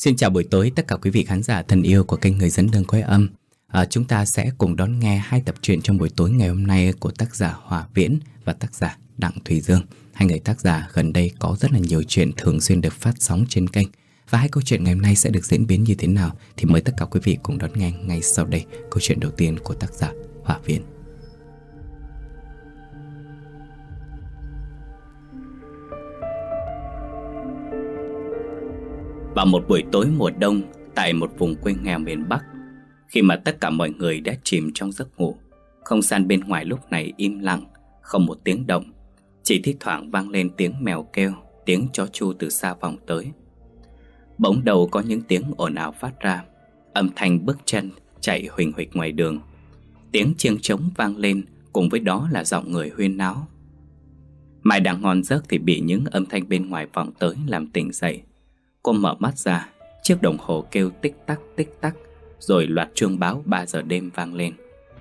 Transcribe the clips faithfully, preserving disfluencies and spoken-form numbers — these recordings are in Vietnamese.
Xin chào buổi tối tất cả quý vị khán giả thân yêu của kênh Người Dẫn Đường Quay Âm. à, Chúng ta sẽ cùng đón nghe hai tập truyện trong buổi tối ngày hôm nay của tác giả Hòa Viễn và tác giả Đặng Thùy Dương. Hai người tác giả gần đây có rất là nhiều chuyện thường xuyên được phát sóng trên kênh. Và hai câu chuyện ngày hôm nay sẽ được diễn biến như thế nào thì mời tất cả quý vị cùng đón nghe ngay sau đây câu chuyện đầu tiên của tác giả Hòa Viễn. Vào một buổi tối mùa đông tại một vùng quê nghèo miền Bắc, khi mà tất cả mọi người đã chìm trong giấc ngủ, không gian bên ngoài lúc này im lặng, không một tiếng động, chỉ thi thoảng vang lên tiếng mèo kêu, tiếng chó chu từ xa vọng tới. Bỗng đầu có những tiếng ồn ào phát ra, âm thanh bước chân chạy huỳnh huỵch ngoài đường, tiếng chiêng trống vang lên, cùng với đó là giọng người huyên náo. Mai đang ngon giấc thì bị những âm thanh bên ngoài vọng tới làm tỉnh dậy. Cô mở mắt ra, chiếc đồng hồ kêu tích tắc tích tắc, rồi loạt chuông báo ba giờ đêm vang lên.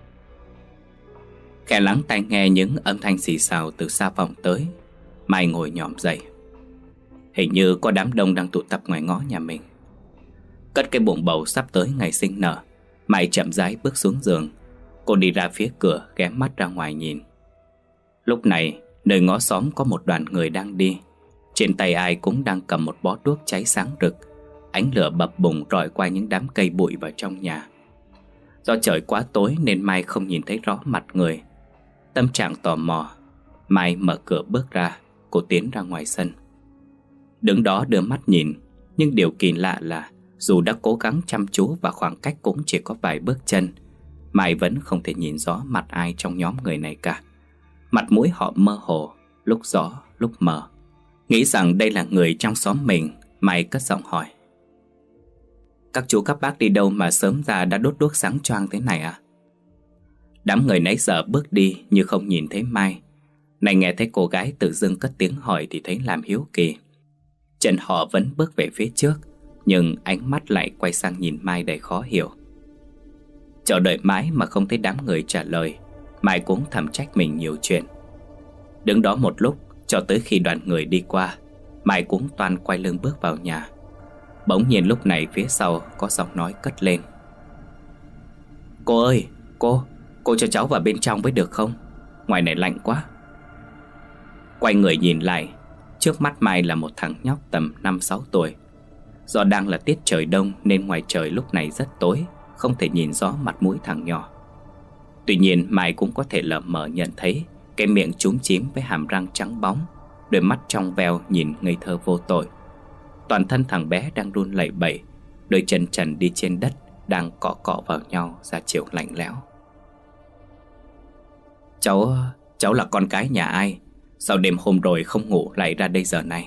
Khẽ lắng tai nghe những âm thanh xì xào từ xa vọng tới, Mai ngồi nhòm dậy. Hình như có đám đông đang tụ tập ngoài ngõ nhà mình. Cất cái bụng bầu sắp tới ngày sinh nở, Mai chậm rãi bước xuống giường. Cô đi ra phía cửa, ghé mắt ra ngoài nhìn. Lúc này, nơi ngõ xóm có một đoàn người đang đi. Trên tay ai cũng đang cầm một bó đuốc cháy sáng rực. Ánh lửa bập bùng rọi qua những đám cây bụi vào trong nhà. Do trời quá tối nên Mai không nhìn thấy rõ mặt người. Tâm trạng tò mò, Mai mở cửa bước ra. Cô tiến ra ngoài sân. Đứng đó đưa mắt nhìn, nhưng điều kỳ lạ là dù đã cố gắng chăm chú và khoảng cách cũng chỉ có vài bước chân, Mai vẫn không thể nhìn rõ mặt ai trong nhóm người này cả. Mặt mũi họ mơ hồ, lúc rõ lúc mờ. Nghĩ rằng đây là người trong xóm mình, Mai cất giọng hỏi: "Các chú các bác đi đâu mà sớm ra đã đốt đuốc sáng choang thế này à?" Đám người nãy giờ bước đi như không nhìn thấy Mai. Này nghe thấy cô gái tự dưng cất tiếng hỏi thì thấy làm hiếu kỳ. Chân họ vẫn bước về phía trước, nhưng ánh mắt lại quay sang nhìn Mai đầy khó hiểu. Chờ đợi mãi mà không thấy đám người trả lời, Mai cũng thầm trách mình nhiều chuyện. Đứng đó một lúc, cho tới khi đoàn người đi qua, Mai cũng toan quay lưng bước vào nhà. Bỗng nhiên lúc này phía sau có giọng nói cất lên: "Cô ơi, cô, cô cho cháu vào bên trong với được không? Ngoài này lạnh quá." Quay người nhìn lại, trước mắt Mai là một thằng nhóc tầm năm sáu tuổi. Do đang là tiết trời đông nên ngoài trời lúc này rất tối, không thể nhìn rõ mặt mũi thằng nhỏ. Tuy nhiên Mai cũng có thể lờ mờ nhận thấy cái miệng chúm chím với hàm răng trắng bóng, đôi mắt trong veo nhìn ngây thơ vô tội. Toàn thân thằng bé đang run lẩy bẩy, đôi chân trần đi trên đất đang cọ cọ vào nhau ra chiều lạnh lẽo. Cháu, cháu là con cái nhà ai? Sao đêm hôm rồi không ngủ lại ra đây giờ này?"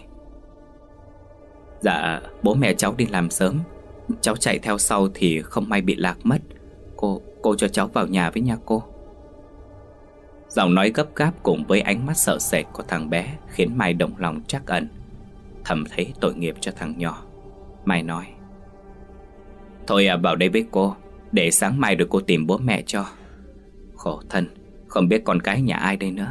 "Dạ, bố mẹ cháu đi làm sớm, cháu chạy theo sau thì không may bị lạc mất. Cô, cô cho cháu vào nhà với nha cô." Giọng nói gấp gáp cùng với ánh mắt sợ sệt của thằng bé khiến Mai động lòng trắc ẩn. Thầm thấy tội nghiệp cho thằng nhỏ, Mai nói: "Thôi à, vào đây với cô, để sáng mai rồi cô tìm bố mẹ cho." Khổ thân, không biết con cái nhà ai đây nữa.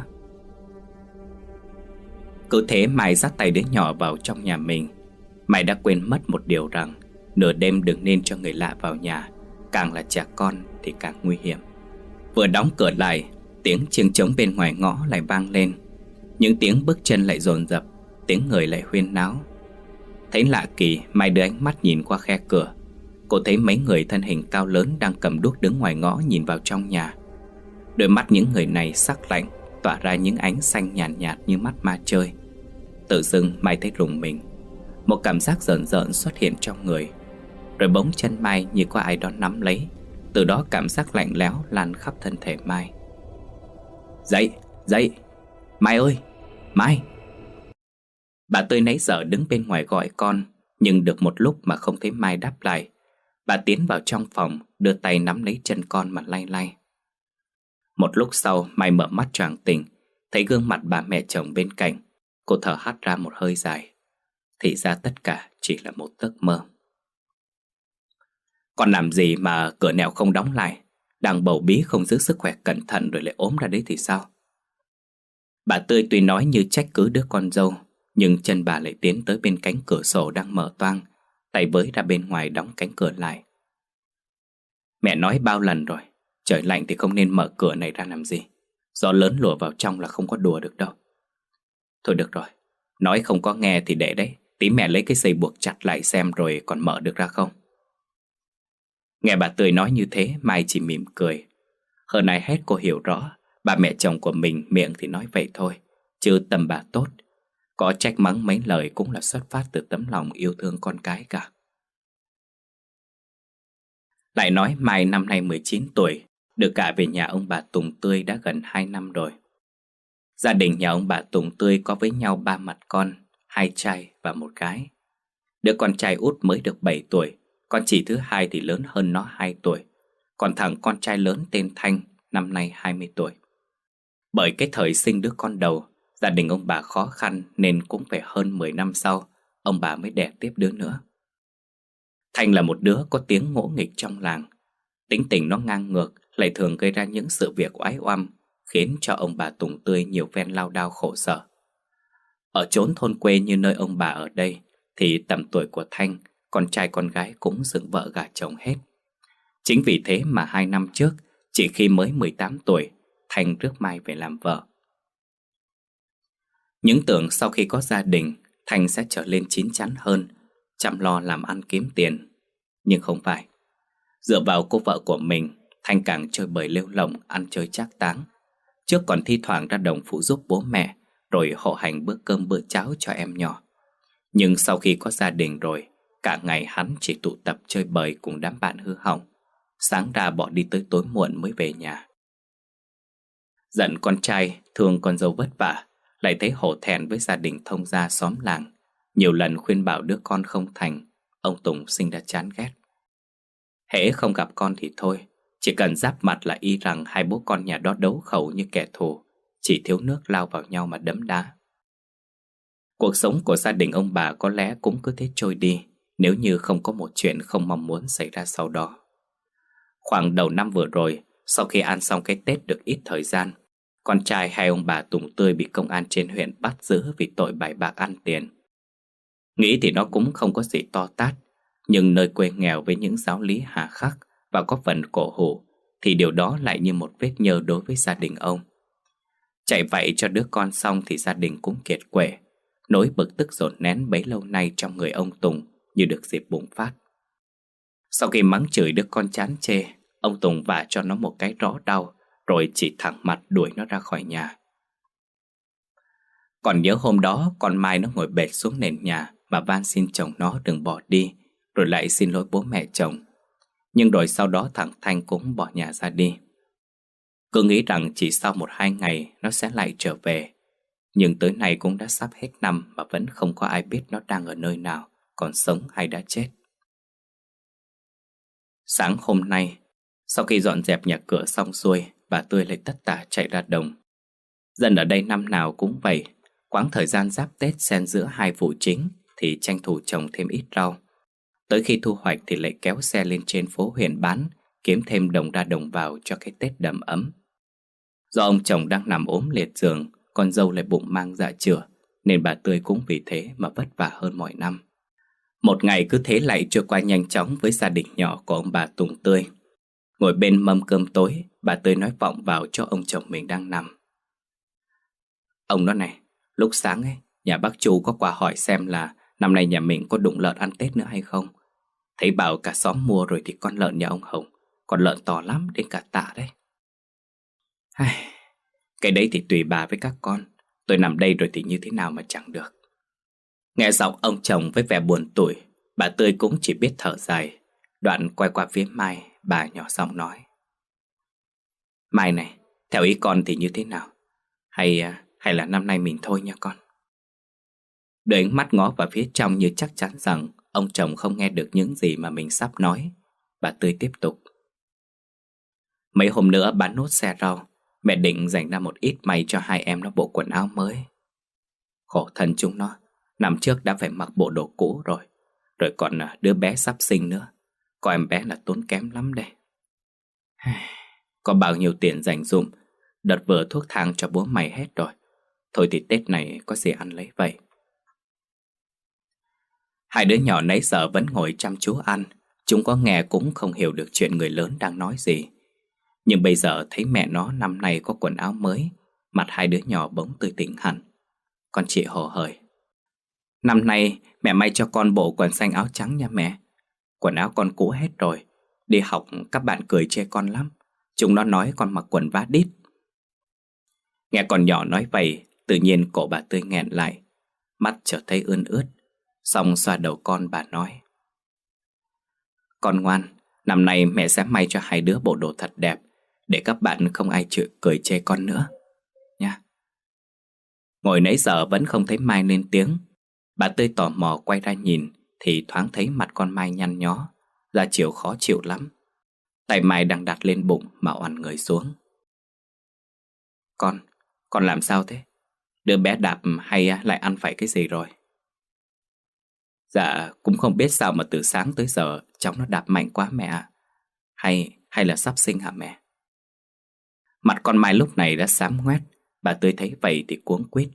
Cứ thế Mai dắt tay đứa nhỏ vào trong nhà mình. Mai đã quên mất một điều rằng nửa đêm đừng nên cho người lạ vào nhà, càng là trẻ con thì càng nguy hiểm. Vừa đóng cửa lại, tiếng chiêng trống bên ngoài ngõ lại vang lên. Những tiếng bước chân lại dồn dập, tiếng người lại huyên náo. Thấy lạ kỳ, Mai đưa ánh mắt nhìn qua khe cửa. Cô thấy mấy người thân hình cao lớn đang cầm đuốc đứng ngoài ngõ nhìn vào trong nhà. Đôi mắt những người này sắc lạnh, tỏa ra những ánh xanh nhàn nhạt, nhạt như mắt ma chơi. Tự dưng Mai thấy rùng mình. Một cảm giác rợn rợn xuất hiện trong người. Rồi bỗng chân Mai như có ai đó nắm lấy. Từ đó cảm giác lạnh lẽo lan khắp thân thể Mai. "Dậy, dậy, Mai ơi, Mai!" Bà Tươi nãy giờ đứng bên ngoài gọi con, nhưng được một lúc mà không thấy Mai đáp lại. Bà tiến vào trong phòng, đưa tay nắm lấy chân con mà lay lay. Một lúc sau, Mai mở mắt choàng tỉnh, thấy gương mặt bà mẹ chồng bên cạnh. Cô thở hắt ra một hơi dài. Thì ra tất cả chỉ là một giấc mơ. "Con làm gì mà cửa nẻo không đóng lại? Đang bầu bí không giữ sức khỏe cẩn thận rồi lại ốm ra đấy thì sao?" Bà Tươi tuy nói như trách cứ đứa con dâu, nhưng chân bà lại tiến tới bên cánh cửa sổ đang mở toang, tay với ra bên ngoài đóng cánh cửa lại. Mẹ nói bao lần rồi, trời lạnh thì không nên mở cửa này ra làm gì. Gió lớn lùa vào trong là không có đùa được đâu. Thôi được rồi, nói không có nghe thì để đấy, tí mẹ lấy cái dây buộc chặt lại xem rồi còn mở được ra không. Nghe bà Tươi nói như thế, Mai chỉ mỉm cười. Hơn ai hết cô hiểu rõ, bà mẹ chồng của mình miệng thì nói vậy thôi, chứ tâm bà tốt. Có trách mắng mấy lời cũng là xuất phát từ tấm lòng yêu thương con cái cả. Lại nói Mai năm nay mười chín tuổi, được gả về nhà ông bà Tùng Tươi đã gần hai năm rồi. Gia đình nhà ông bà Tùng Tươi có với nhau ba mặt con, hai trai và một gái. Đứa con trai út mới được bảy tuổi, con chị thứ hai thì lớn hơn nó hai tuổi, còn thằng con trai lớn tên Thanh năm nay hai mươi tuổi. Bởi cái thời sinh đứa con đầu, gia đình ông bà khó khăn nên cũng phải hơn mười năm sau ông bà mới đẻ tiếp đứa nữa. Thanh là một đứa có tiếng ngỗ nghịch trong làng. Tính tình nó ngang ngược, lại thường gây ra những sự việc oái oăm, khiến cho ông bà Tùng Tươi nhiều phen lao đao khổ sở. Ở chốn thôn quê như nơi ông bà ở đây, thì tầm tuổi của Thanh, con trai con gái cũng dựng vợ gả chồng hết. Chính vì thế mà hai năm trước, chỉ khi mới mười tám tuổi, Thanh rước Mai về làm vợ. Những tưởng sau khi có gia đình, Thanh sẽ trở lên chín chắn hơn, chăm lo làm ăn kiếm tiền. Nhưng không phải. Dựa vào cô vợ của mình, Thanh càng chơi bời lêu lổng, ăn chơi trác táng. Trước còn thi thoảng ra đồng phụ giúp bố mẹ, rồi hộ hành bữa cơm bữa cháo cho em nhỏ. Nhưng sau khi có gia đình rồi, cả ngày hắn chỉ tụ tập chơi bời cùng đám bạn hư hỏng. Sáng ra bỏ đi tới tối muộn mới về nhà. Giận con trai, thương con dâu vất vả, lại thấy hổ thẹn với gia đình thông gia xóm làng. Nhiều lần khuyên bảo đứa con không thành, ông Tùng sinh ra chán ghét. Hễ không gặp con thì thôi, chỉ cần giáp mặt là y rằng hai bố con nhà đó đấu khẩu như kẻ thù, chỉ thiếu nước lao vào nhau mà đấm đá. Cuộc sống của gia đình ông bà có lẽ cũng cứ thế trôi đi, nếu như không có một chuyện không mong muốn xảy ra sau đó. Khoảng đầu năm vừa rồi, sau khi ăn xong cái Tết được ít thời gian, con trai hai ông bà Tùng Tươi bị công an trên huyện bắt giữ vì tội bài bạc ăn tiền. Nghĩ thì nó cũng không có gì to tát, nhưng nơi quê nghèo với những giáo lý hà khắc và có phần cổ hủ, thì điều đó lại như một vết nhơ đối với gia đình ông. Chạy vậy cho đứa con xong thì gia đình cũng kiệt quệ. Nỗi bực tức dồn nén bấy lâu nay trong người ông Tùng như được dịp bùng phát. Sau khi mắng chửi đứa con chán chê, ông Tùng vả cho nó một cái rõ đau, rồi chỉ thẳng mặt đuổi nó ra khỏi nhà. Còn nhớ hôm đó con Mai nó ngồi bệt xuống nền nhà và van xin chồng nó đừng bỏ đi, rồi lại xin lỗi bố mẹ chồng. Nhưng rồi sau đó thằng Thanh cũng bỏ nhà ra đi. Cứ nghĩ rằng chỉ sau một hai ngày nó sẽ lại trở về. Nhưng tới nay cũng đã sắp hết năm mà vẫn không có ai biết nó đang ở nơi nào, còn sống hay đã chết. Sáng hôm nay, sau khi dọn dẹp nhà cửa xong xuôi, bà Tươi lại tất tả chạy ra đồng. Dân ở đây năm nào cũng vậy, quãng thời gian giáp Tết xen giữa hai vụ chính thì tranh thủ trồng thêm ít rau. Tới khi thu hoạch thì lại kéo xe lên trên phố huyện bán, kiếm thêm đồng ra đồng vào cho cái Tết đầm ấm. Do ông chồng đang nằm ốm liệt giường, con dâu lại bụng mang dạ chửa, nên bà Tươi cũng vì thế mà vất vả hơn mọi năm. Một ngày cứ thế lại trôi qua nhanh chóng với gia đình nhỏ của ông bà Tùng Tươi. Ngồi bên mâm cơm tối, bà Tươi nói vọng vào cho ông chồng mình đang nằm. Ông nói này, lúc sáng ấy, nhà bác Chu có qua hỏi xem là năm nay nhà mình có đụng lợn ăn Tết nữa hay không. Thấy bảo cả xóm mua rồi thì con lợn nhà ông Hồng, con lợn to lắm đến cả tạ đấy. Cái đấy thì tùy bà với các con, tôi nằm đây rồi thì như thế nào mà chẳng được. Nghe giọng ông chồng với vẻ buồn tủi, bà Tươi cũng chỉ biết thở dài. Đoạn quay qua phía Mai, bà nhỏ giọng nói: Mai này, theo ý con thì như thế nào? Hay hay là năm nay mình thôi nha con. Đưa ánh mắt ngó vào phía trong như chắc chắn rằng ông chồng không nghe được những gì mà mình sắp nói, bà Tươi tiếp tục: Mấy hôm nữa bán nốt xe rau, mẹ định dành ra một ít may cho hai em nó bộ quần áo mới. Khổ thân chúng nó, năm trước đã phải mặc bộ đồ cũ rồi, rồi còn đứa bé sắp sinh nữa. Có em bé là tốn kém lắm đây. Có bao nhiêu tiền dành dụm, đợt vừa thuốc thang cho bố mày hết rồi. Thôi thì Tết này có gì ăn lấy vậy. Hai đứa nhỏ nãy giờ vẫn ngồi chăm chú ăn. Chúng có nghe cũng không hiểu được chuyện người lớn đang nói gì. Nhưng bây giờ thấy mẹ nó năm nay có quần áo mới, mặt hai đứa nhỏ bỗng tươi tỉnh hẳn. Con chị hồ hởi: "Năm nay mẹ may cho con bộ quần xanh áo trắng nha mẹ. Quần áo con cũ hết rồi. Đi học các bạn cười chê con lắm. Chúng nó nói con mặc quần vá đít." Nghe con nhỏ nói vậy, tự nhiên cổ bà Tươi nghẹn lại, mắt chợt thấy ươn ướt. Xong xoa đầu con, bà nói: "Con ngoan, năm nay mẹ sẽ may cho hai đứa bộ đồ thật đẹp, để các bạn không ai chịu cười chê con nữa nha." Ngồi nãy giờ vẫn không thấy Mai lên tiếng. Bà Tươi tò mò quay ra nhìn, thì thoáng thấy mặt con Mai nhăn nhó, da chiều khó chịu lắm. Tay Mai đang đặt lên bụng mà oằn người xuống. Con, con làm sao thế? Đứa bé đạp hay lại ăn phải cái gì rồi?" "Dạ cũng không biết sao mà từ sáng tới giờ cháu nó đạp mạnh quá mẹ ạ. Hay, hay là sắp sinh hả mẹ?" Mặt con Mai lúc này đã xám ngoét. Bà Tươi thấy vậy thì cuống quýt: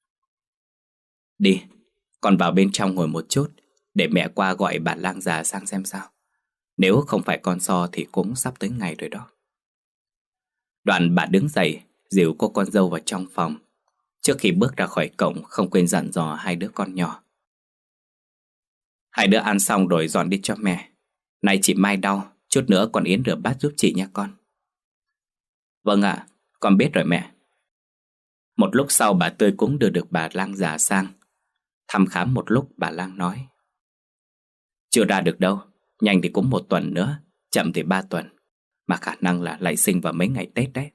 "Đi, con vào bên trong ngồi một chút, để mẹ qua gọi bà lang già sang xem sao. Nếu không phải con so thì cũng sắp tới ngày rồi đó." Đoạn bà đứng dậy, dìu cô con dâu vào trong phòng. Trước khi bước ra khỏi cổng, không quên dặn dò hai đứa con nhỏ: "Hai đứa ăn xong rồi dọn đi cho mẹ. Nay chị Mai đau, chút nữa con Yến rửa bát giúp chị nha con." "Vâng ạ, con biết rồi mẹ." Một lúc sau bà Tươi cũng đưa được bà lang già sang. Thăm khám một lúc, bà lang nói: "Chưa ra được đâu, nhanh thì cũng một tuần nữa, chậm thì ba tuần, mà khả năng là lại sinh vào mấy ngày Tết đấy."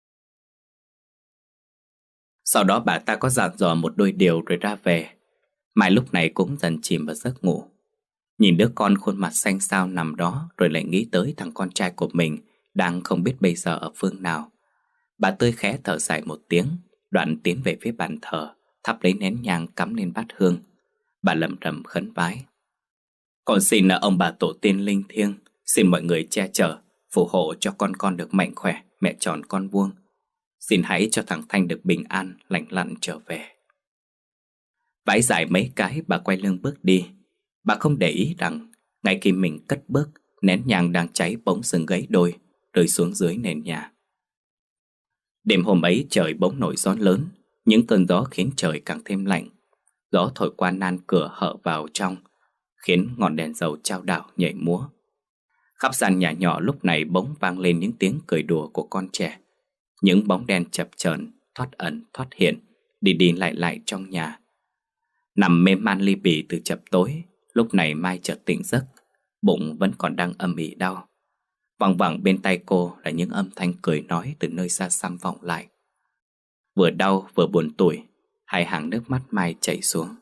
Sau đó bà ta có dặn dò một đôi điều rồi ra về. Mai lúc này cũng dần chìm vào giấc ngủ. Nhìn đứa con khuôn mặt xanh xao nằm đó, rồi lại nghĩ tới thằng con trai của mình đang không biết bây giờ ở phương nào. Bà Tươi khẽ thở dài một tiếng, đoạn tiến về phía bàn thờ, thắp lấy nén nhang cắm lên bát hương. Bà lẩm rẩm khấn vái: "Con xin ông bà tổ tiên linh thiêng, xin mọi người che chở, phù hộ cho con con được mạnh khỏe, mẹ tròn con vuông. Xin hãy cho thằng Thanh được bình an, lành lặn trở về." Vái dài mấy cái, bà quay lưng bước đi. Bà không để ý rằng ngay khi mình cất bước, nén nhang đang cháy bỗng dưng gãy đôi, rơi xuống dưới nền nhà. Đêm hôm ấy trời bỗng nổi gió lớn. Những cơn gió khiến trời càng thêm lạnh. Gió thổi qua nan cửa hở vào trong, khiến ngọn đèn dầu chao đảo nhảy múa. Khắp gian nhà nhỏ lúc này bỗng vang lên những tiếng cười đùa của con trẻ. Những bóng đen chập chờn, thoát ẩn thoát hiện, đi đi lại lại trong nhà. Nằm mê man li bì từ chập tối, lúc này Mai chợt tỉnh giấc. Bụng vẫn còn đang âm ỉ đau. Văng vẳng bên tai cô là những âm thanh cười nói từ nơi xa xăm vọng lại. Vừa đau vừa buồn tủi, hai hàng nước mắt Mai chảy xuống.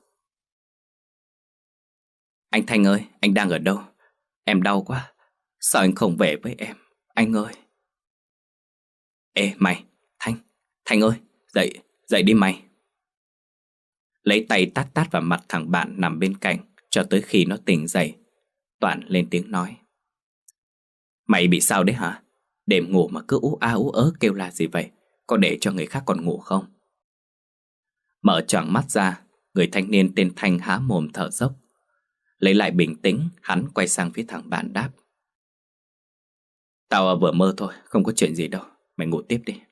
"Anh Thanh ơi, anh đang ở đâu? Em đau quá. Sao anh không về với em, anh ơi?" "Ê mày, Thanh, Thanh ơi, dậy, dậy đi mày." Lấy tay tát tát vào mặt thằng bạn nằm bên cạnh cho tới khi nó tỉnh dậy. Toản lên tiếng nói: "Mày bị sao đấy hả? Đêm ngủ mà cứ ú a ú ớ kêu la gì vậy? Có để cho người khác còn ngủ không?" Mở choàng mắt ra, người thanh niên tên Thanh há mồm thở dốc. Lấy lại bình tĩnh, hắn quay sang phía thằng bạn đáp: "Tao vừa mơ thôi, không có chuyện gì đâu. Mày ngủ tiếp đi."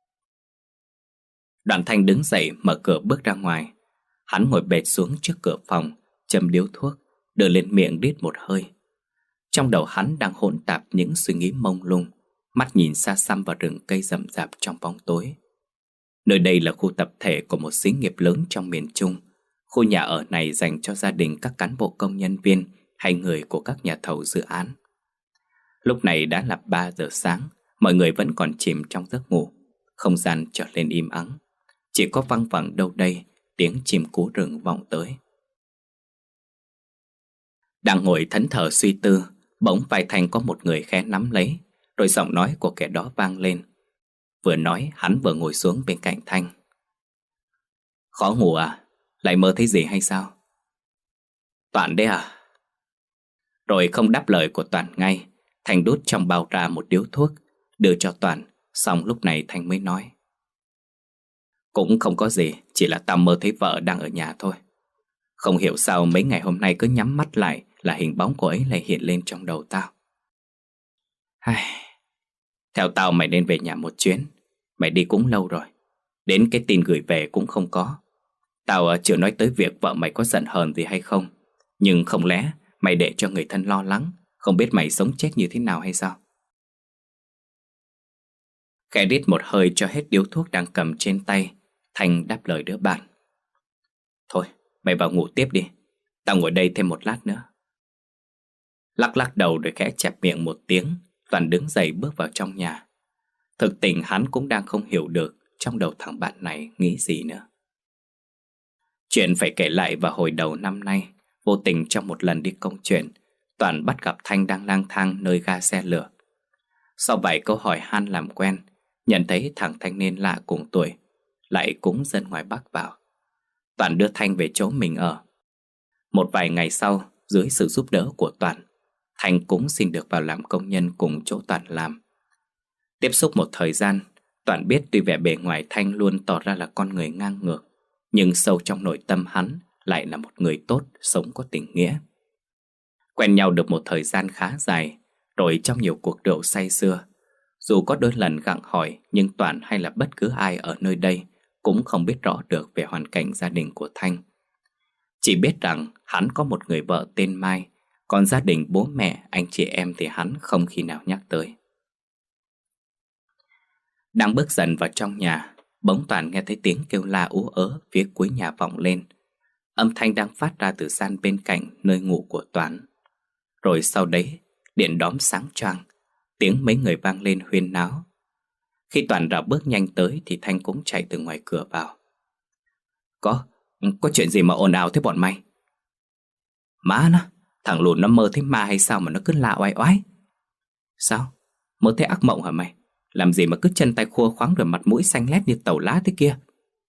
Đoạn Thanh đứng dậy mở cửa bước ra ngoài. Hắn ngồi bệt xuống trước cửa phòng, châm điếu thuốc, đưa lên miệng rít một hơi. Trong đầu hắn đang hỗn tạp những suy nghĩ mông lung, mắt nhìn xa xăm vào rừng cây rậm rạp trong bóng tối. Nơi đây là khu tập thể của một xí nghiệp lớn trong miền Trung. Khu nhà ở này dành cho gia đình các cán bộ công nhân viên hay người của các nhà thầu dự án. Lúc này đã là ba giờ sáng, mọi người vẫn còn chìm trong giấc ngủ. Không gian trở lên im ắng, chỉ có văng vẳng đâu đây tiếng chim cú rừng vọng tới. Đang ngồi thẫn thờ suy tư, bỗng vai Thanh có một người khẽ nắm lấy, rồi giọng nói của kẻ đó vang lên. Vừa nói hắn vừa ngồi xuống bên cạnh Thanh. "Khó ngủ à? Lại mơ thấy gì hay sao?" "Toản đấy à?" Rồi không đáp lời của Toản ngay, Thanh đút trong bao ra một điếu thuốc, đưa cho Toản. Xong lúc này Thanh mới nói: "Cũng không có gì, chỉ là tao mơ thấy vợ đang ở nhà thôi." Không hiểu sao mấy ngày hôm nay cứ nhắm mắt lại là hình bóng cô ấy lại hiện lên trong đầu tao. Ai... Theo tao mày nên về nhà một chuyến. Mày đi cũng lâu rồi, đến cái tin gửi về cũng không có. Tao chưa nói tới việc vợ mày có giận hờn gì hay không, nhưng không lẽ mày để cho người thân lo lắng, không biết mày sống chết như thế nào hay sao? Khẽ rít một hơi cho hết điếu thuốc đang cầm trên tay, Thanh đáp lời đứa bạn. Thôi, mày vào ngủ tiếp đi, tao ngồi đây thêm một lát nữa. Lắc lắc đầu rồi khẽ chẹp miệng một tiếng, Toàn đứng dậy bước vào trong nhà. Thực tình hắn cũng đang không hiểu được trong đầu thằng bạn này nghĩ gì nữa. Chuyện phải kể lại vào hồi đầu năm nay. Vô tình trong một lần đi công chuyện, Toàn bắt gặp Thanh đang lang thang nơi ga xe lửa. Sau vài câu hỏi han làm quen, nhận thấy thằng thanh niên lạ cùng tuổi lại cũng dân ngoài Bắc vào. Toàn đưa Thanh về chỗ mình ở. Một vài ngày sau, dưới sự giúp đỡ của Toàn, Thanh cũng xin được vào làm công nhân cùng chỗ Toàn làm. Tiếp xúc một thời gian, Toàn biết tuy vẻ bề ngoài Thanh luôn tỏ ra là con người ngang ngược, nhưng sâu trong nội tâm hắn lại là một người tốt, sống có tình nghĩa. Quen nhau được một thời gian khá dài, rồi trong nhiều cuộc rượu say sưa, dù có đôi lần gặng hỏi, nhưng Toàn hay là bất cứ ai ở nơi đây cũng không biết rõ được về hoàn cảnh gia đình của Thanh. Chỉ biết rằng hắn có một người vợ tên Mai, còn gia đình bố mẹ, anh chị em thì hắn không khi nào nhắc tới. Đang bước dần vào trong nhà, bỗng Toàn nghe thấy tiếng kêu la ú ớ phía cuối nhà vọng lên. Âm thanh đang phát ra từ gian bên cạnh nơi ngủ của Toàn. Rồi sau đấy, điện đóm sáng choang, tiếng mấy người vang lên huyên náo. Khi Toàn rảo bước nhanh tới thì Thanh cũng chạy từ ngoài cửa vào. Có, có chuyện gì mà ồn ào thế bọn mày? Má nó, thằng lùn nó mơ thấy ma hay sao mà nó cứ lạ oai oái? Sao? Mơ thấy ác mộng hả mày? Làm gì mà cứ chân tay khua khoáng rồi mặt mũi xanh lét như tàu lá thế kia?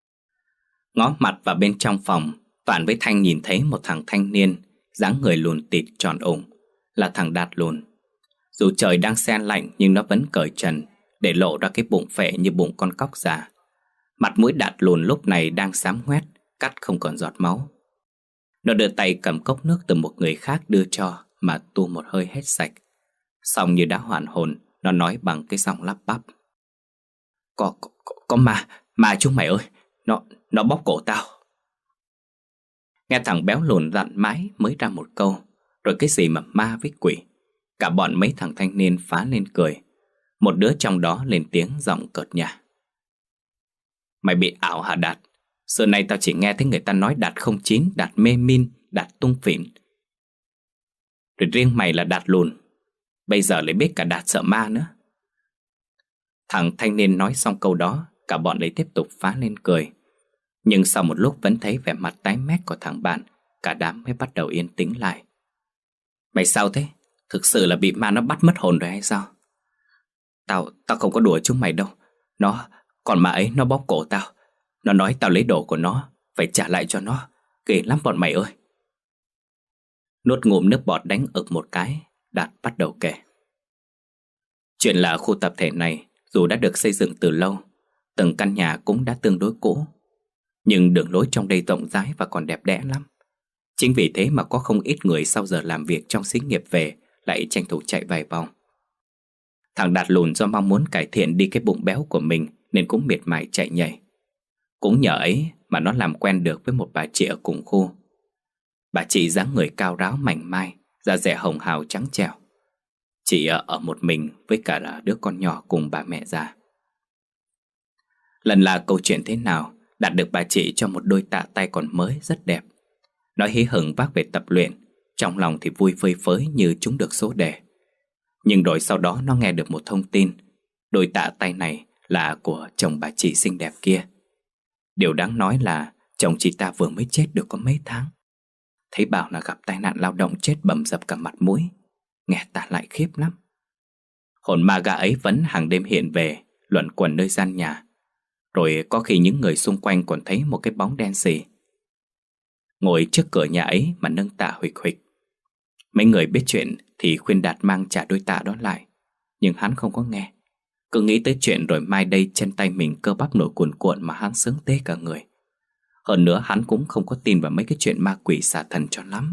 Ngó mặt vào bên trong phòng, Toàn với Thanh nhìn thấy một thằng thanh niên, dáng người lùn tịt tròn ủng, là thằng Đạt lùn. Dù trời đang se lạnh nhưng nó vẫn cởi trần, để lộ ra cái bụng phệ như bụng con cóc già. Mặt mũi Đạt lùn lúc này đang xám ngoét, cắt không còn giọt máu. Nó đưa tay cầm cốc nước từ một người khác đưa cho mà tu một hơi hết sạch. Xong như đã hoàn hồn, nó nói bằng cái giọng lắp bắp. Có, có, có ma, ma chúng mày ơi, nó, nó bóp cổ tao. Nghe thằng béo lùn dặn mãi mới ra một câu, rồi cái gì mà ma với quỷ. Cả bọn mấy thằng thanh niên phá lên cười. Một đứa trong đó lên tiếng giọng cợt nhả. Mày bị ảo hả Đạt? Xưa nay tao chỉ nghe thấy người ta nói Đạt không chín, Đạt mê min, Đạt tung phỉn. Rồi riêng mày là Đạt lùn, bây giờ lại biết cả Đạt sợ ma nữa. Thằng thanh niên nói xong câu đó, cả bọn lại tiếp tục phá lên cười. Nhưng sau một lúc vẫn thấy vẻ mặt tái mét của thằng bạn, cả đám mới bắt đầu yên tĩnh lại. Mày sao thế? Thực sự là bị ma nó bắt mất hồn rồi hay sao? Tao, tao không có đùa chúng mày đâu. Nó, còn ma ấy nó bóp cổ tao. Nó nói tao lấy đồ của nó, phải trả lại cho nó. Ghê lắm bọn mày ơi. Nuốt ngụm nước bọt đánh ực một cái, Đạt bắt đầu kể. Chuyện là khu tập thể này dù đã được xây dựng từ lâu, từng căn nhà cũng đã tương đối cũ, nhưng đường lối trong đây rộng rãi và còn đẹp đẽ lắm. Chính vì thế mà có không ít người sau giờ làm việc trong xí nghiệp về lại tranh thủ chạy vài vòng. Thằng Đạt lùn do mong muốn cải thiện đi cái bụng béo của mình nên cũng miệt mài chạy nhảy. Cũng nhờ ấy mà nó làm quen được với một bà chị ở cùng khu. Bà chị dáng người cao ráo mảnh mai, da dẻ hồng hào trắng trẻo. Chị ở một mình với cả là đứa con nhỏ cùng bà mẹ già. Lần là câu chuyện thế nào, Đạt được bà chị cho một đôi tạ tay còn mới rất đẹp. Nó hí hửng vác về tập luyện, trong lòng thì vui phơi phới như trúng được số đề. Nhưng rồi sau đó nó nghe được một thông tin, đôi tạ tay này là của chồng bà chị xinh đẹp kia. Điều đáng nói là chồng chị ta vừa mới chết được có mấy tháng. Thấy bảo là gặp tai nạn lao động chết bầm dập cả mặt mũi, nghe tả lại khiếp lắm. Hồn ma gã ấy vẫn hàng đêm hiện về, luẩn quẩn nơi gian nhà. Rồi có khi những người xung quanh còn thấy một cái bóng đen xì ngồi trước cửa nhà ấy mà nâng tạ huỵch huỵch. Mấy người biết chuyện thì khuyên Đạt mang trả đôi tạ đó lại, nhưng hắn không có nghe. Cứ nghĩ tới chuyện rồi mai đây chân tay mình cơ bắp nổi cuồn cuộn mà hắn sướng tê cả người. Hơn nữa hắn cũng không có tin vào mấy cái chuyện ma quỷ xà thần cho lắm.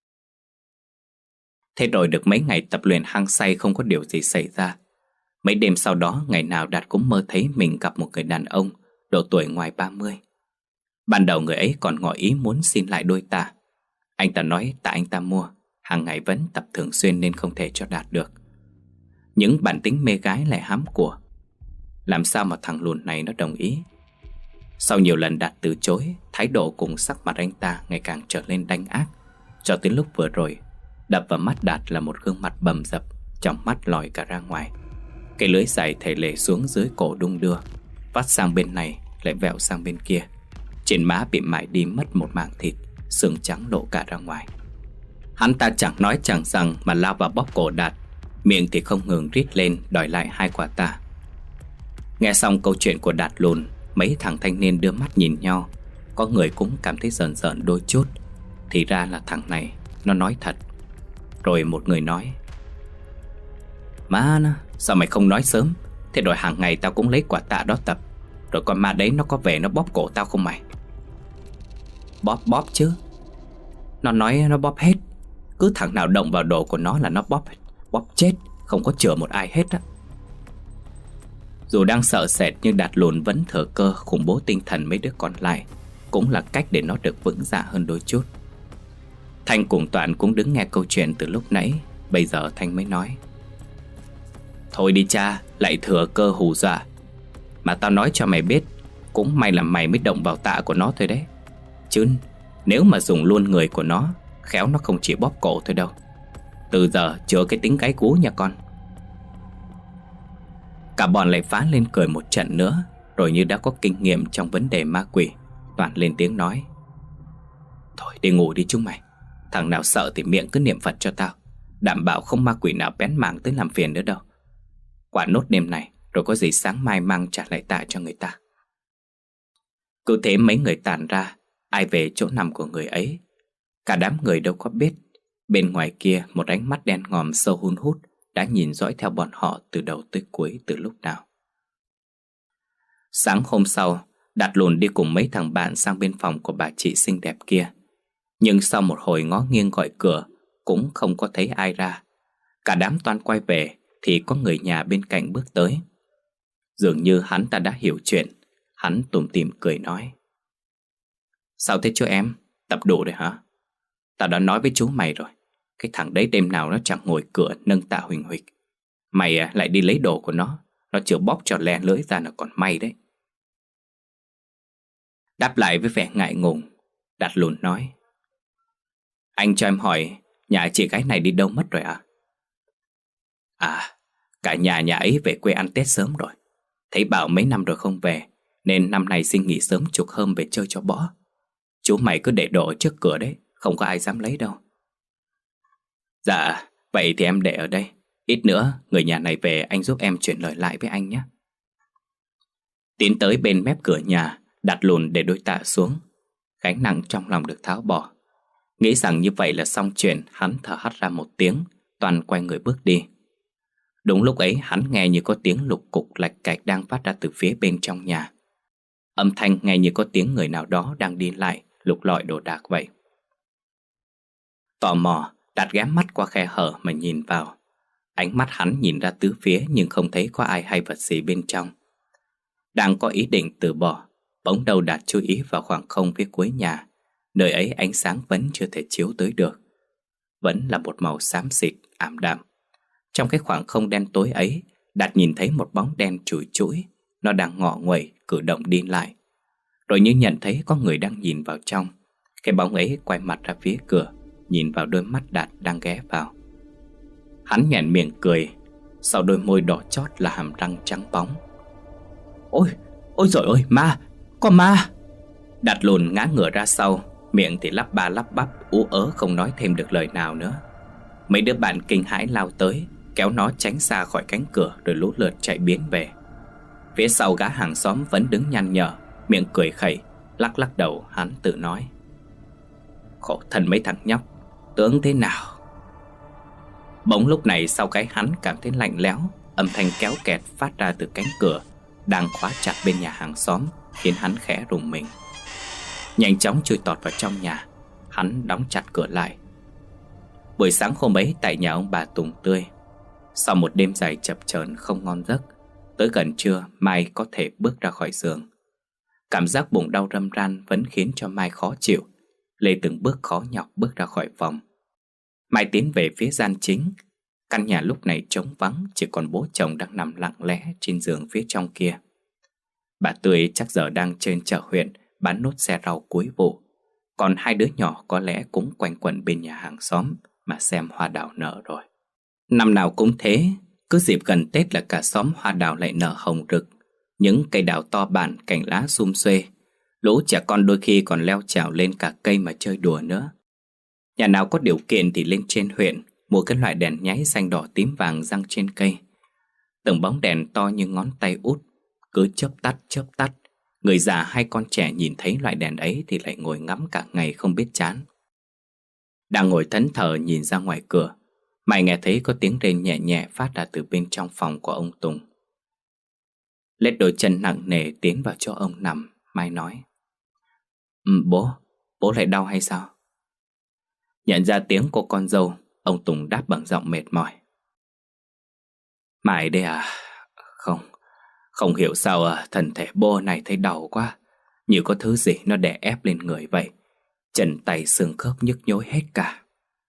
Thế rồi được mấy ngày tập luyện hăng say không có điều gì xảy ra. Mấy đêm sau đó, ngày nào Đạt cũng mơ thấy mình gặp một người đàn ông độ tuổi ngoài ba mươi. Ban đầu người ấy còn ngỏ ý muốn xin lại đôi tạ. Anh ta nói tạ anh ta mua, hàng ngày vẫn tập thường xuyên nên không thể cho Đạt được. Những bản tính mê gái lại hám của, làm sao mà thằng lùn này nó đồng ý. Sau nhiều lần Đạt từ chối, thái độ cùng sắc mặt anh ta ngày càng trở lên đanh ác, cho tới lúc vừa rồi đập vào mắt Đạt là một gương mặt bầm dập, trong mắt lòi cả ra ngoài. Cái lưỡi dài thề lệ xuống dưới cổ đung đưa, vắt sang bên này lại vẹo sang bên kia. Trên má bị mải đi mất một mảng thịt, xương trắng lộ cả ra ngoài. Hắn ta chẳng nói chẳng rằng mà lao vào bóp cổ Đạt, miệng thì không ngừng rít lên đòi lại hai quả tạ. Nghe xong câu chuyện của Đạt lùn, mấy thằng thanh niên đưa mắt nhìn nhau. Có người cũng cảm thấy rờn rợn đôi chút. Thì ra là thằng này nó nói thật. Rồi một người nói: Má nó, sao mày không nói sớm? Thế rồi hàng ngày tao cũng lấy quả tạ đó tập. Rồi con ma đấy nó có về nó bóp cổ tao không mày? Bóp bóp chứ. Nó nói nó bóp hết. Cứ thằng nào động vào đồ của nó là nó bóp. Bóp chết, không có chừa một ai hết á. Dù đang sợ sệt nhưng Đạt lùn vẫn thở cơ khủng bố tinh thần mấy đứa còn lại. Cũng là cách để nó được vững dạ hơn đôi chút. Thanh cùng Toàn cũng đứng nghe câu chuyện từ lúc nãy. Bây giờ Thanh mới nói: Thôi đi cha, lại thừa cơ hù dọa. Mà tao nói cho mày biết, cũng may là mày mới động vào tạ của nó thôi đấy. Chứ nếu mà dùng luôn người của nó, khéo nó không chỉ bóp cổ thôi đâu. Từ giờ chữa cái tính gái cú nha con. Cả bọn lại phá lên cười một trận nữa. Rồi như đã có kinh nghiệm trong vấn đề ma quỷ, Toàn lên tiếng nói: Thôi đi ngủ đi chúng mày. Thằng nào sợ thì miệng cứ niệm Phật cho tao. Đảm bảo không ma quỷ nào bén mảng tới làm phiền nữa đâu. Quả nốt đêm này, rồi có gì sáng mai mang trả lại tạ cho người ta. Cứ thế mấy người tản ra, ai về chỗ nằm của người ấy. Cả đám người đâu có biết, bên ngoài kia một ánh mắt đen ngòm sâu hun hút đã nhìn dõi theo bọn họ từ đầu tới cuối từ lúc nào. Sáng hôm sau, Đạt lùn đi cùng mấy thằng bạn sang bên phòng của bà chị xinh đẹp kia. Nhưng sau một hồi ngó nghiêng gọi cửa, cũng không có thấy ai ra. Cả đám toan quay về thì có người nhà bên cạnh bước tới. Dường như hắn ta đã hiểu chuyện. Hắn tủm tỉm cười nói: Sao thế chú em? Tập đủ rồi hả? Tao đã nói với chú mày rồi, cái thằng đấy đêm nào nó chẳng ngồi cửa nâng tạ huỳnh huỳnh. Mày à, lại đi lấy đồ của nó. Nó chưa bóp cho le lưỡi ra là còn may đấy. Đáp lại với vẻ ngại ngùng, Đạt lùn nói: Anh cho em hỏi, nhà chị gái này đi đâu mất rồi à? À, cả nhà nhà ấy về quê ăn Tết sớm rồi. Thấy bảo mấy năm rồi không về, nên năm nay xin nghỉ sớm chục hôm về chơi cho bỏ. Chú mày cứ để đồ ở trước cửa đấy, không có ai dám lấy đâu. Dạ, vậy thì em để ở đây. Ít nữa, người nhà này về anh giúp em chuyển lời lại với anh nhé. Tiến tới bên mép cửa nhà, Đạt lùn để đôi tạ xuống. Gánh nặng trong lòng được tháo bỏ. Nghĩ rằng như vậy là xong chuyện, hắn thở hắt ra một tiếng, Toàn quay người bước đi. Đúng lúc ấy hắn nghe như có tiếng lục cục lạch cạch đang phát ra từ phía bên trong nhà. Âm thanh nghe như có tiếng người nào đó đang đi lại, lục lọi đồ đạc vậy. Tò mò, Đạt ghé mắt qua khe hở mà nhìn vào. Ánh mắt hắn nhìn ra tứ phía nhưng không thấy có ai hay vật gì bên trong. Đang có ý định từ bỏ, bỗng đầu Đạt chú ý vào khoảng không phía cuối nhà. Nơi ấy ánh sáng vẫn chưa thể chiếu tới được. Vẫn là một màu xám xịt, ảm đạm. Trong cái khoảng không đen tối ấy, Đạt nhìn thấy một bóng đen chùi chũi. Nó đang ngọ nguậy, cử động đi lại. Rồi như nhận thấy có người đang nhìn vào trong. Cái bóng ấy quay mặt ra phía cửa, nhìn vào đôi mắt Đạt đang ghé vào. Hắn nhoẻn miệng cười, sau đôi môi đỏ chót là hàm răng trắng bóng. Ôi, ôi giời ơi, ma, có ma! Đạt lùn ngã ngửa ra sau, miệng thì lắp ba lắp bắp, ú ớ không nói thêm được lời nào nữa. Mấy đứa bạn kinh hãi lao tới, kéo nó tránh xa khỏi cánh cửa rồi lũ lượt chạy biến về. Phía sau gã hàng xóm vẫn đứng nhăn nhở, miệng cười khẩy, lắc lắc đầu hắn tự nói: Khổ thân mấy thằng nhóc, tướng thế nào? Bỗng lúc này sau cái hắn cảm thấy lạnh lẽo, âm thanh kéo kẹt phát ra từ cánh cửa đang khóa chặt bên nhà hàng xóm, khiến hắn khẽ rùng mình. nhanh chóng chui tọt vào trong nhà. Hắn đóng chặt cửa lại. Buổi sáng hôm ấy tại nhà ông bà Tùng Tươi, sau một đêm dài chập chờn không ngon giấc, tới gần trưa Mai có thể bước ra khỏi giường. Cảm giác bụng đau râm ran vẫn khiến cho Mai khó chịu. Lê từng bước khó nhọc bước ra khỏi phòng. Mai tiến về phía gian chính. Căn nhà lúc này trống vắng, chỉ còn bố chồng đang nằm lặng lẽ trên giường phía trong kia. Bà Tươi chắc giờ đang trên chợ huyện bán nốt xe rau cuối vụ. Còn hai đứa nhỏ có lẽ cũng quanh quẩn bên nhà hàng xóm mà xem hoa đào nở rồi. Năm nào cũng thế, cứ dịp gần Tết là cả xóm hoa đào lại nở hồng rực. Những cây đào to bản, cành lá sum xuê. Lũ trẻ con đôi khi còn leo trèo lên cả cây mà chơi đùa nữa. Nhà nào có điều kiện thì lên trên huyện mua cái loại đèn nháy xanh đỏ tím vàng răng trên cây. Từng bóng đèn to như ngón tay út, cứ chớp tắt chớp tắt. Người già hay con trẻ nhìn thấy loại đèn ấy thì lại ngồi ngắm cả ngày không biết chán. Đang ngồi thẫn thờ nhìn ra ngoài cửa, Mai nghe thấy có tiếng rên nhẹ nhẹ phát ra từ bên trong phòng của ông Tùng. Lết đôi chân nặng nề tiến vào chỗ ông nằm, Mai nói: ừ, Bố, bố lại đau hay sao? Nhận ra tiếng của con dâu, ông Tùng đáp bằng giọng mệt mỏi: Mai đây à? Không, không hiểu sao à, thân thể bố này thấy đau quá, như có thứ gì nó đè ép lên người vậy. Chân tay xương khớp nhức nhối hết cả.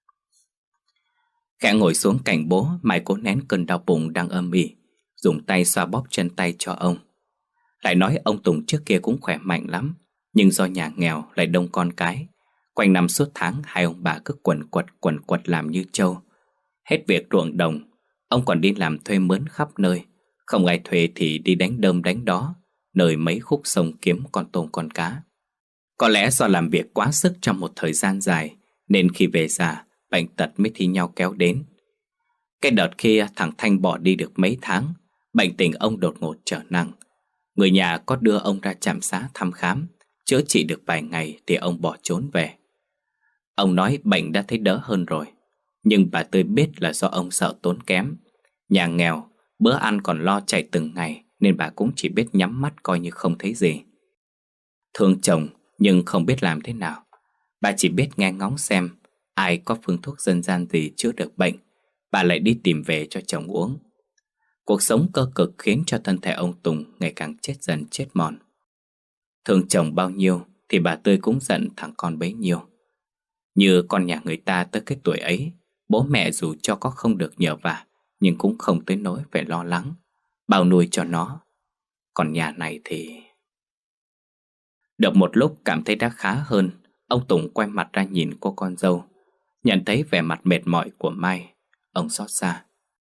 Khẽ ngồi xuống cạnh bố, Mai cố nén cơn đau bụng đang âm ỉ, dùng tay xoa bóp chân tay cho ông. Lại nói ông Tùng trước kia cũng khỏe mạnh lắm, nhưng do nhà nghèo lại đông con cái, quanh năm suốt tháng hai ông bà cứ quần quật quần quật làm như trâu. Hết việc ruộng đồng, ông còn đi làm thuê mướn khắp nơi. Không ai thuê thì đi đánh đơm đánh đó, nơi mấy khúc sông kiếm con tôm con cá. Có lẽ do làm việc quá sức trong một thời gian dài, nên khi về già, bệnh tật mới thi nhau kéo đến. Cái đợt khi thằng Thanh bỏ đi được mấy tháng, bệnh tình ông đột ngột trở nặng. Người nhà có đưa ông ra trạm xá thăm khám, chữa trị được vài ngày thì ông bỏ trốn về. Ông nói bệnh đã thấy đỡ hơn rồi, nhưng bà Tươi biết là do ông sợ tốn kém. Nhà nghèo, bữa ăn còn lo chạy từng ngày, nên bà cũng chỉ biết nhắm mắt coi như không thấy gì. Thương chồng nhưng không biết làm thế nào. Bà chỉ biết nghe ngóng xem ai có phương thuốc dân gian gì chữa được bệnh, bà lại đi tìm về cho chồng uống. Cuộc sống cơ cực khiến cho thân thể ông Tùng ngày càng chết dần chết mòn. Thương chồng bao nhiêu thì bà Tươi cũng giận thằng con bấy nhiêu. Như con nhà người ta tới cái tuổi ấy, bố mẹ dù cho có không được nhờ vả, nhưng cũng không tới nỗi phải lo lắng bao nuôi cho nó. Còn nhà này thì... Được một lúc cảm thấy đã khá hơn, ông Tùng quay mặt ra nhìn cô con dâu. Nhận thấy vẻ mặt mệt mỏi của Mai, ông xót xa: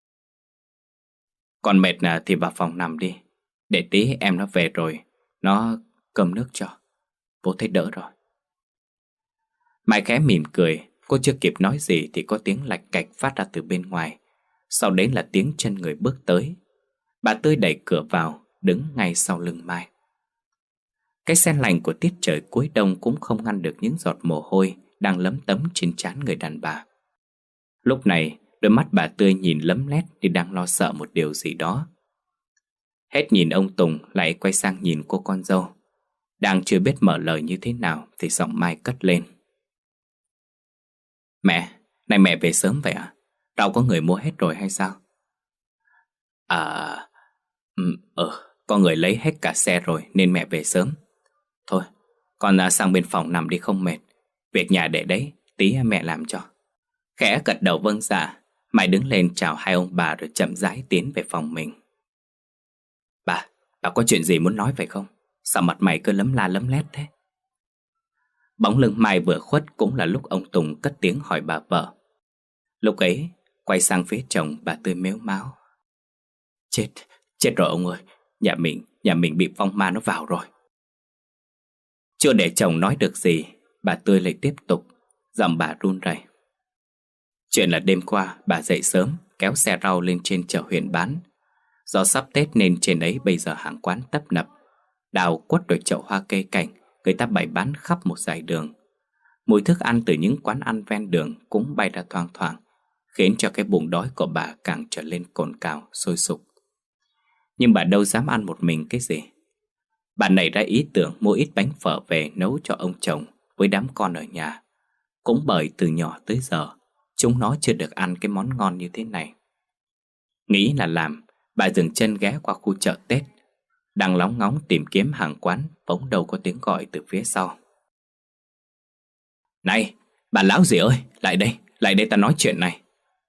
Con mệt là thì vào phòng nằm đi, để tí em nó về rồi nó cơm nước cho. Bố thấy đỡ rồi. Mai khẽ mỉm cười. Cô chưa kịp nói gì thì có tiếng lạch cạch phát ra từ bên ngoài. Sau đấy là tiếng chân người bước tới. Bà Tươi đẩy cửa vào, đứng ngay sau lưng Mai. Cái se lạnh của tiết trời cuối đông cũng không ngăn được những giọt mồ hôi đang lấm tấm trên trán người đàn bà. Lúc này, đôi mắt bà Tươi nhìn lấm lét như đang lo sợ một điều gì đó. Hết nhìn ông Tùng lại quay sang nhìn cô con dâu. Đang chưa biết mở lời như thế nào thì giọng Mai cất lên: Mẹ, này mẹ về sớm vậy à? Rau có người mua hết rồi hay sao? À, ừ, ừ, có người lấy hết cả xe rồi nên mẹ về sớm. Thôi, con sang bên phòng nằm đi không mệt. Việc nhà để đấy, tí mẹ làm cho. Khẽ gật đầu vâng dạ, Mai đứng lên chào hai ông bà rồi chậm rãi tiến về phòng mình. Bà, bà có chuyện gì muốn nói phải không? Sao mặt mày cứ lấm la lấm lét thế? Bóng lưng Mai vừa khuất cũng là lúc ông Tùng cất tiếng hỏi bà vợ. Lúc ấy, quay sang phía chồng, bà Tươi mếu máo: Chết, chết rồi ông ơi, nhà mình, nhà mình bị phong ma nó vào rồi. Chưa để chồng nói được gì, bà Tươi lại tiếp tục, giọng bà run rẩy: Chuyện là đêm qua bà dậy sớm, kéo xe rau lên trên chợ huyện bán. Do sắp Tết nên trên ấy bây giờ hàng quán tấp nập. Đào quất rồi chậu hoa cây cảnh, người ta bày bán khắp một dải đường. Mùi thức ăn từ những quán ăn ven đường cũng bay ra thoang thoảng, khiến cho cái bụng đói của bà càng trở lên cồn cào, sôi sục. Nhưng bà đâu dám ăn một mình cái gì. Bà nảy ra ý tưởng mua ít bánh phở về nấu cho ông chồng với đám con ở nhà. Cũng bởi từ nhỏ tới giờ chúng nó chưa được ăn cái món ngon như thế này. Nghĩ là làm, bà dừng chân ghé qua khu chợ Tết. Đang lóng ngóng tìm kiếm hàng quán, bỗng đâu có tiếng gọi từ phía sau. Này, bà lão gì ơi, lại đây, lại đây ta nói chuyện này.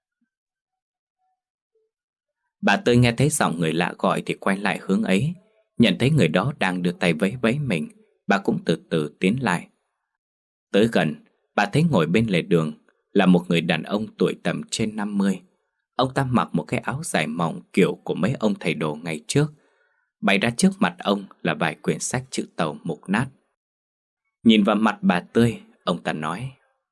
Bà Tươi nghe thấy giọng người lạ gọi thì quay lại hướng ấy. Nhận thấy người đó đang đưa tay vẫy vẫy mình, bà cũng từ từ tiến lại. Tới gần, bà thấy ngồi bên lề đường là một người đàn ông tuổi tầm trên năm mươi. Ông ta mặc một cái áo dài mỏng kiểu của mấy ông thầy đồ ngày trước. Bày ra trước mặt ông là vài quyển sách chữ Tàu mục nát. Nhìn vào mặt bà Tươi, ông ta nói: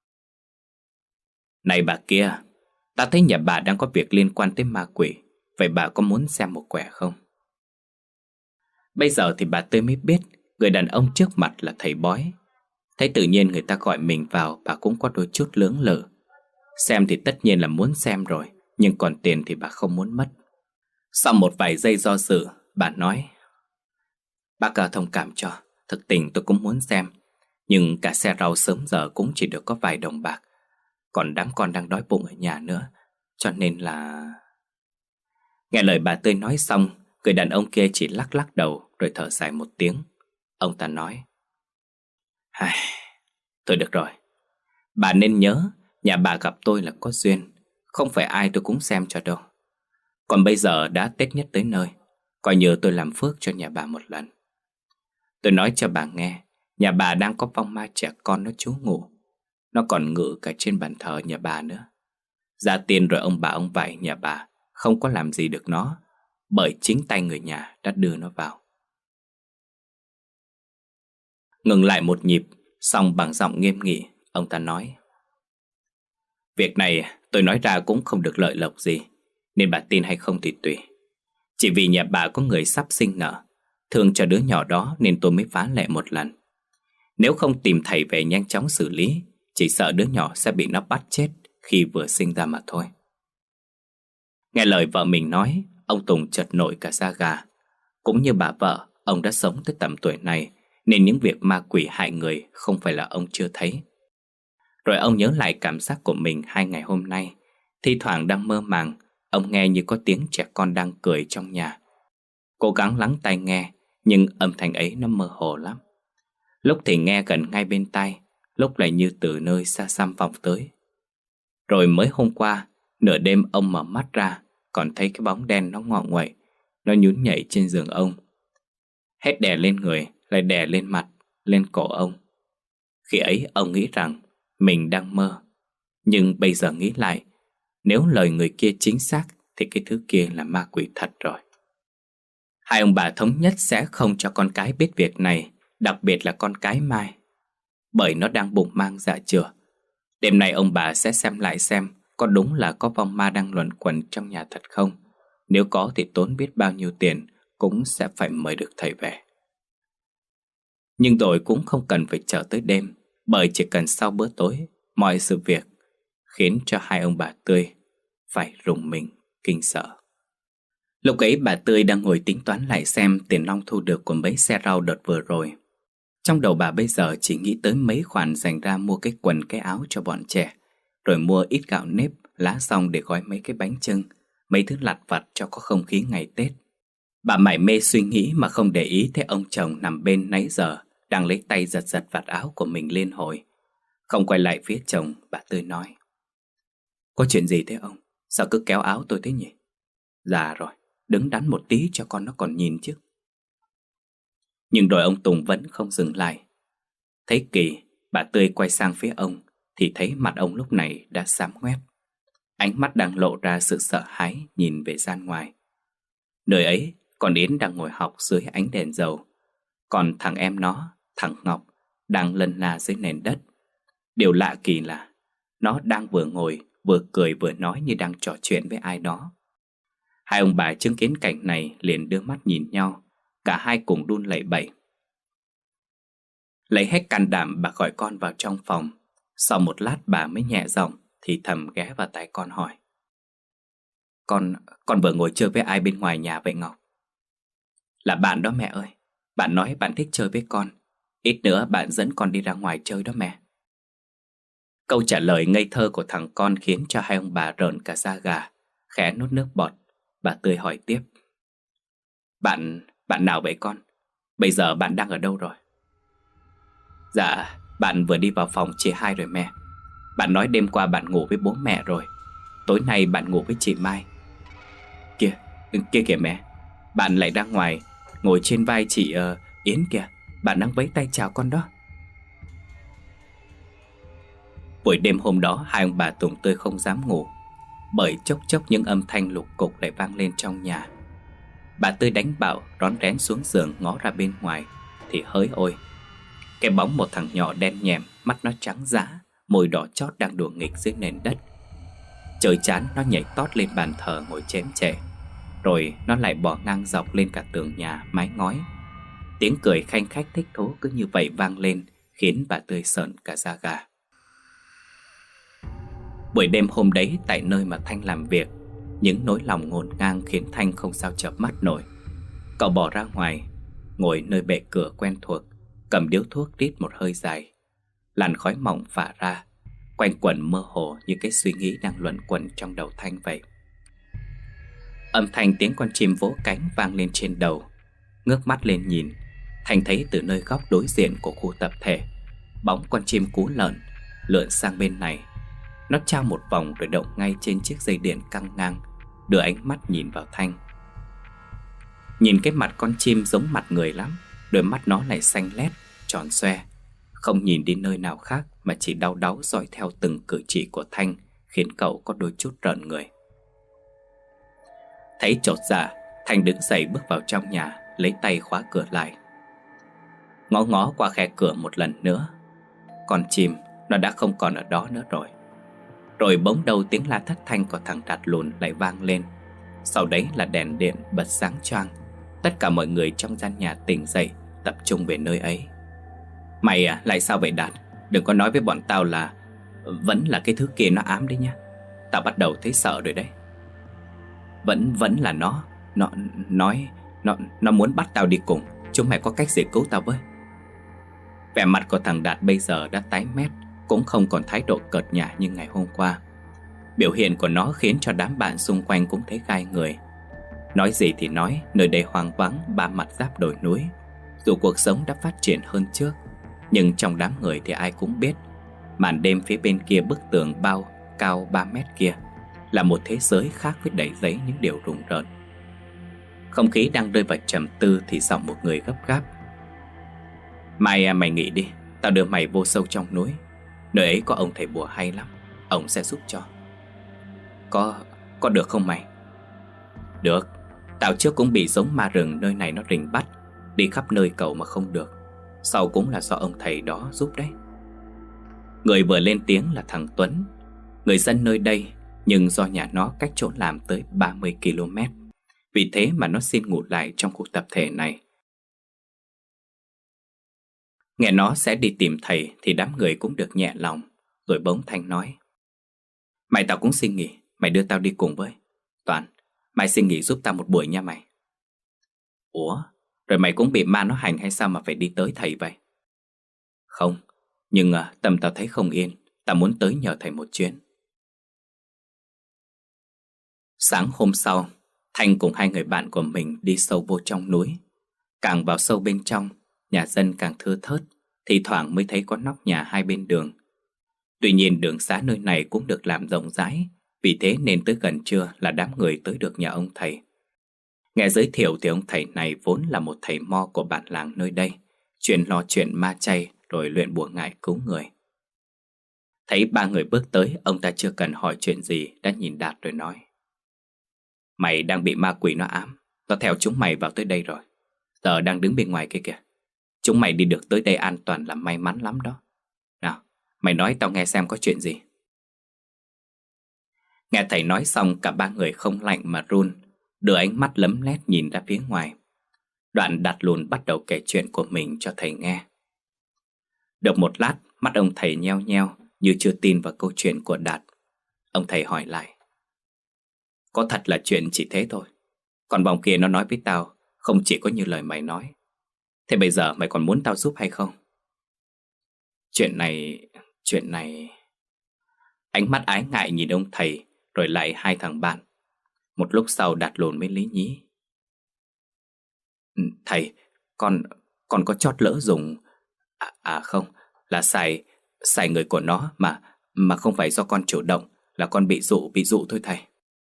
Này bà kia, ta thấy nhà bà đang có việc liên quan tới ma quỷ. Vậy bà có muốn xem một quẻ không? Bây giờ thì bà Tươi mới biết người đàn ông trước mặt là thầy bói. Thấy tự nhiên người ta gọi mình vào, bà cũng có đôi chút lưỡng lự. Xem thì tất nhiên là muốn xem rồi, nhưng còn tiền thì bà không muốn mất. Sau một vài giây do dự, bà nói: Bác cả thông cảm cho, thực tình tôi cũng muốn xem. Nhưng cả xe rau sớm giờ cũng chỉ được có vài đồng bạc. Còn đám con đang đói bụng ở nhà nữa. Cho nên là... Nghe lời bà Tươi nói xong, người đàn ông kia chỉ lắc lắc đầu rồi thở dài một tiếng. Ông ta nói: Hài, thôi được rồi. Bà nên nhớ, nhà bà gặp tôi là có duyên, không phải ai tôi cũng xem cho đâu. Còn bây giờ đã Tết nhất tới nơi, coi như tôi làm phước cho nhà bà một lần. Tôi nói cho bà nghe, nhà bà đang có vong ma trẻ con nó trú ngụ. Nó còn ngự cả trên bàn thờ nhà bà nữa. Ra tiền rồi ông bà ông vải nhà bà không có làm gì được nó, bởi chính tay người nhà đã đưa nó vào. Ngừng lại một nhịp, xong bằng giọng nghiêm nghị, ông ta nói: Việc này tôi nói ra cũng không được lợi lộc gì, nên bà tin hay không thì tùy. Chỉ vì nhà bà có người sắp sinh nở, thương cho đứa nhỏ đó nên tôi mới phá lệ một lần. Nếu không tìm thầy về nhanh chóng xử lý, chỉ sợ đứa nhỏ sẽ bị nó bắt chết khi vừa sinh ra mà thôi. Nghe lời vợ mình nói, ông Tùng chợt nổi cả da gà. Cũng như bà vợ, ông đã sống tới tầm tuổi này, nên những việc ma quỷ hại người không phải là ông chưa thấy. Rồi ông nhớ lại cảm giác của mình hai ngày hôm nay. Thi thoảng đang mơ màng, ông nghe như có tiếng trẻ con đang cười trong nhà. Cố gắng lắng tai nghe, nhưng âm thanh ấy nó mơ hồ lắm. Lúc thì nghe gần ngay bên tai, lúc lại như từ nơi xa xăm vọng tới. Rồi mới hôm qua, nửa đêm ông mở mắt ra, còn thấy cái bóng đen nó ngọ nguậy, nó nhún nhảy trên giường ông. Hết đè lên người, lại đè lên mặt, lên cổ ông. Khi ấy ông nghĩ rằng mình đang mơ. Nhưng bây giờ nghĩ lại, nếu lời người kia chính xác thì cái thứ kia là ma quỷ thật rồi. Hai ông bà thống nhất sẽ không cho con cái biết việc này, đặc biệt là con cái Mai, bởi nó đang bụng mang dạ chửa. Đêm nay ông bà sẽ xem lại xem có đúng là có vong ma đang luẩn quẩn trong nhà thật không. Nếu có thì tốn biết bao nhiêu tiền cũng sẽ phải mời được thầy về. Nhưng rồi cũng không cần phải chờ tới đêm, bởi chỉ cần sau bữa tối, mọi sự việc khiến cho hai ông bà Tươi phải rùng mình kinh sợ. Lúc ấy bà Tươi đang ngồi tính toán lại xem tiền nong thu được của mấy xe rau đợt vừa rồi. Trong đầu bà bây giờ chỉ nghĩ tới mấy khoản dành ra mua cái quần cái áo cho bọn trẻ, rồi mua ít gạo nếp, lá xong để gói mấy cái bánh chưng, mấy thứ lặt vặt cho có không khí ngày Tết. Bà mải mê suy nghĩ mà không để ý thấy ông chồng nằm bên nãy giờ đang lấy tay giật giật vạt áo của mình liên hồi. Không quay lại phía chồng, bà Tươi nói: Có chuyện gì thế ông? Sao cứ kéo áo tôi thế nhỉ? Già rồi, đứng đắn một tí cho con nó còn nhìn chứ. Nhưng rồi ông Tùng vẫn không dừng lại. Thấy kỳ, bà Tươi quay sang phía ông thì thấy mặt ông lúc này đã xám ngoét. Ánh mắt đang lộ ra sự sợ hãi nhìn về gian ngoài. Nơi ấy, con Yến đang ngồi học dưới ánh đèn dầu, còn thằng em nó, thằng Ngọc, đang lân la dưới nền đất. Điều lạ kỳ là nó đang vừa ngồi, vừa cười vừa nói như đang trò chuyện với ai đó. Hai ông bà chứng kiến cảnh này liền đưa mắt nhìn nhau, cả hai cùng run lẩy bẩy. Lấy hết can đảm bà gọi con vào trong phòng. Sau một lát bà mới nhẹ giọng thì thầm ghé vào tai con hỏi: Con, con vừa ngồi chơi với ai bên ngoài nhà vậy Ngọc? Là bạn đó mẹ ơi. Bạn nói bạn thích chơi với con. Ít nữa bạn dẫn con đi ra ngoài chơi đó mẹ. Câu trả lời ngây thơ của thằng con khiến cho hai ông bà rợn cả da gà, khẽ nuốt nước bọt. Bà Tươi hỏi tiếp. Bạn, bạn nào vậy con? Bây giờ bạn đang ở đâu rồi? Dạ, bạn vừa đi vào phòng chị hai rồi mẹ. Bạn nói đêm qua bạn ngủ với bố mẹ rồi. Tối nay bạn ngủ với chị Mai. Kìa, kia kìa mẹ. Bạn lại ra ngoài, ngồi trên vai chị uh, Yến kìa. Bạn đang vẫy tay chào con đó. Buổi đêm hôm đó hai ông bà Tùng Tươi không dám ngủ, bởi chốc chốc những âm thanh lục cục lại vang lên trong nhà. Bà Tươi đánh bạo rón rén xuống giường ngó ra bên ngoài, thì hỡi ôi, cái bóng một thằng nhỏ đen nhèm, mắt nó trắng dã, môi đỏ chót đang đùa nghịch dưới nền đất. Trời chán nó nhảy tót lên bàn thờ ngồi chém chệ, rồi nó lại bò ngang dọc lên cả tường nhà mái ngói. Tiếng cười khanh khách thích thú cứ như vậy vang lên, khiến bà Tươi sợn cả da gà. Buổi đêm hôm đấy, tại nơi mà Thanh làm việc, những nỗi lòng ngổn ngang khiến Thanh không sao chợp mắt nổi. Cậu bỏ ra ngoài, ngồi nơi bệ cửa quen thuộc, cầm điếu thuốc rít một hơi dài. Làn khói mỏng phả ra, quanh quẩn mơ hồ như cái suy nghĩ đang luẩn quẩn trong đầu Thanh vậy. Âm thanh tiếng con chim vỗ cánh vang lên trên đầu. Ngước mắt lên nhìn, Thanh thấy từ nơi góc đối diện của khu tập thể, bóng con chim cú lợn lượn sang bên này. Nó trao một vòng rồi đậu ngay trên chiếc dây điện căng ngang, đưa ánh mắt nhìn vào Thanh. Nhìn cái mặt con chim giống mặt người lắm. Đôi mắt nó lại xanh lét, tròn xoe, không nhìn đi nơi nào khác mà chỉ đau đáu dõi theo từng cử chỉ của Thanh, khiến cậu có đôi chút rợn người. Thấy chột dạ, Thanh đứng dậy bước vào trong nhà, lấy tay khóa cửa lại. Ngó ngó qua khe cửa một lần nữa, con chim nó đã không còn ở đó nữa rồi. Rồi bỗng đầu tiếng la thất thanh của thằng Đạt Lùn lại vang lên. Sau đấy là đèn điện bật sáng choang. Tất cả mọi người trong gian nhà tỉnh dậy, tập trung về nơi ấy. Mày à, lại sao vậy Đạt? Đừng có nói với bọn tao là vẫn là cái thứ kia nó ám đấy nhá. Tao bắt đầu thấy sợ rồi đấy. Vẫn vẫn là nó. Nó nói Nó nó muốn bắt tao đi cùng. Chúng mày có cách gì cứu tao với? Vẻ mặt của thằng Đạt bây giờ đã tái mét, cũng không còn thái độ cợt nhả như ngày hôm qua. Biểu hiện của nó khiến cho đám bạn xung quanh cũng thấy gai người. Nói gì thì nói, nơi đây hoang vắng, ba mặt giáp đồi núi. Dù cuộc sống đã phát triển hơn trước, nhưng trong đám người thì ai cũng biết màn đêm phía bên kia bức tường bao cao ba mét kia là một thế giới khác với đầy giấy những điều rùng rợn. Không khí đang rơi vào trầm tư thì giọng một người gấp gáp. Mai à, mày nghỉ đi, tao đưa mày vô sâu trong núi. Nơi ấy có ông thầy bùa hay lắm, ông sẽ giúp cho. Có, có được không mày? Được, tao trước cũng bị giống ma rừng nơi này nó rình bắt, đi khắp nơi cầu mà không được. Sau cũng là do ông thầy đó giúp đấy. Người vừa lên tiếng là thằng Tuấn, người dân nơi đây, nhưng do nhà nó cách chỗ làm tới ba mươi ki lô mét. Vì thế mà nó xin ngủ lại trong khu tập thể này. Nghe nó sẽ đi tìm thầy thì đám người cũng được nhẹ lòng. Rồi bỗng Thanh nói: Mày tao cũng xin nghỉ, mày đưa tao đi cùng với. Toàn, mày xin nghỉ giúp tao một buổi nha mày. Ủa, rồi mày cũng bị ma nó hành hay sao mà phải đi tới thầy vậy? Không, nhưng à, tâm tao thấy không yên, tao muốn tới nhờ thầy một chuyến. Sáng hôm sau, Thanh cùng hai người bạn của mình đi sâu vô trong núi. Càng vào sâu bên trong, nhà dân càng thưa thớt, thì thoảng mới thấy có nóc nhà hai bên đường. Tuy nhiên đường xá nơi này cũng được làm rộng rãi, vì thế nên tới gần trưa là đám người tới được nhà ông thầy. Nghe giới thiệu thì ông thầy này vốn là một thầy mo của bản làng nơi đây, chuyên lo chuyện ma chay rồi luyện bùa ngải cứu người. Thấy ba người bước tới, ông ta chưa cần hỏi chuyện gì đã nhìn Đạt rồi nói: Mày đang bị ma quỷ nó ám, nó theo chúng mày vào tới đây rồi. Giờ đang đứng bên ngoài kia kìa. Chúng mày đi được tới đây an toàn là may mắn lắm đó. Nào, mày nói tao nghe xem có chuyện gì. Nghe thầy nói xong, cả ba người không lạnh mà run, đưa ánh mắt lấm lét nhìn ra phía ngoài. Đoạn Đạt Lùn bắt đầu kể chuyện của mình cho thầy nghe. Được một lát, mắt ông thầy nheo nheo như chưa tin vào câu chuyện của Đạt. Ông thầy hỏi lại: Có thật là chuyện chỉ thế thôi? Còn vòng kia nó nói với tao không chỉ có như lời mày nói. Thế bây giờ mày còn muốn tao giúp hay không? Chuyện này, chuyện này... Ánh mắt ái ngại nhìn ông thầy, rồi lại hai thằng bạn. Một lúc sau Đạt Lùn mới lý nhí. Thầy, con, con có chót lỡ dùng... À, à không, là xài, xài người của nó mà, mà không phải do con chủ động, là con bị dụ, bị dụ thôi thầy.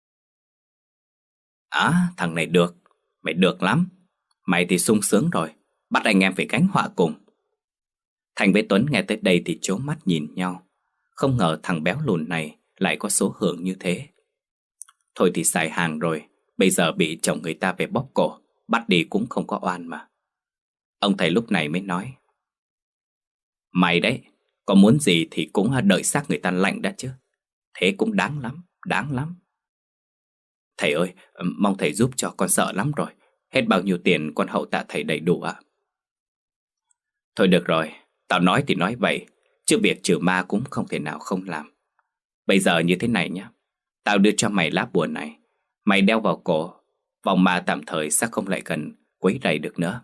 À, thằng này được, mày được lắm. Mày thì sung sướng rồi, bắt anh em phải gánh họa cùng. Thành với Tuấn nghe tới đây thì trố mắt nhìn nhau. Không ngờ thằng béo lùn này lại có số hưởng như thế. Thôi thì xài hàng rồi, bây giờ bị chồng người ta về bóp cổ, bắt đi cũng không có oan mà. Ông thầy lúc này mới nói. Mày đấy, có muốn gì thì cũng đợi xác người ta lạnh đã chứ. Thế cũng đáng lắm, đáng lắm. Thầy ơi, mong thầy giúp cho, con sợ lắm rồi. Hết bao nhiêu tiền con hậu tạ thầy đầy đủ ạ. Thôi được rồi, tao nói thì nói vậy, chứ việc trừ ma cũng không thể nào không làm. Bây giờ như thế này nhá, tao đưa cho mày lá bùa này. Mày đeo vào cổ, vòng ma tạm thời sẽ không lại gần quấy rầy được nữa.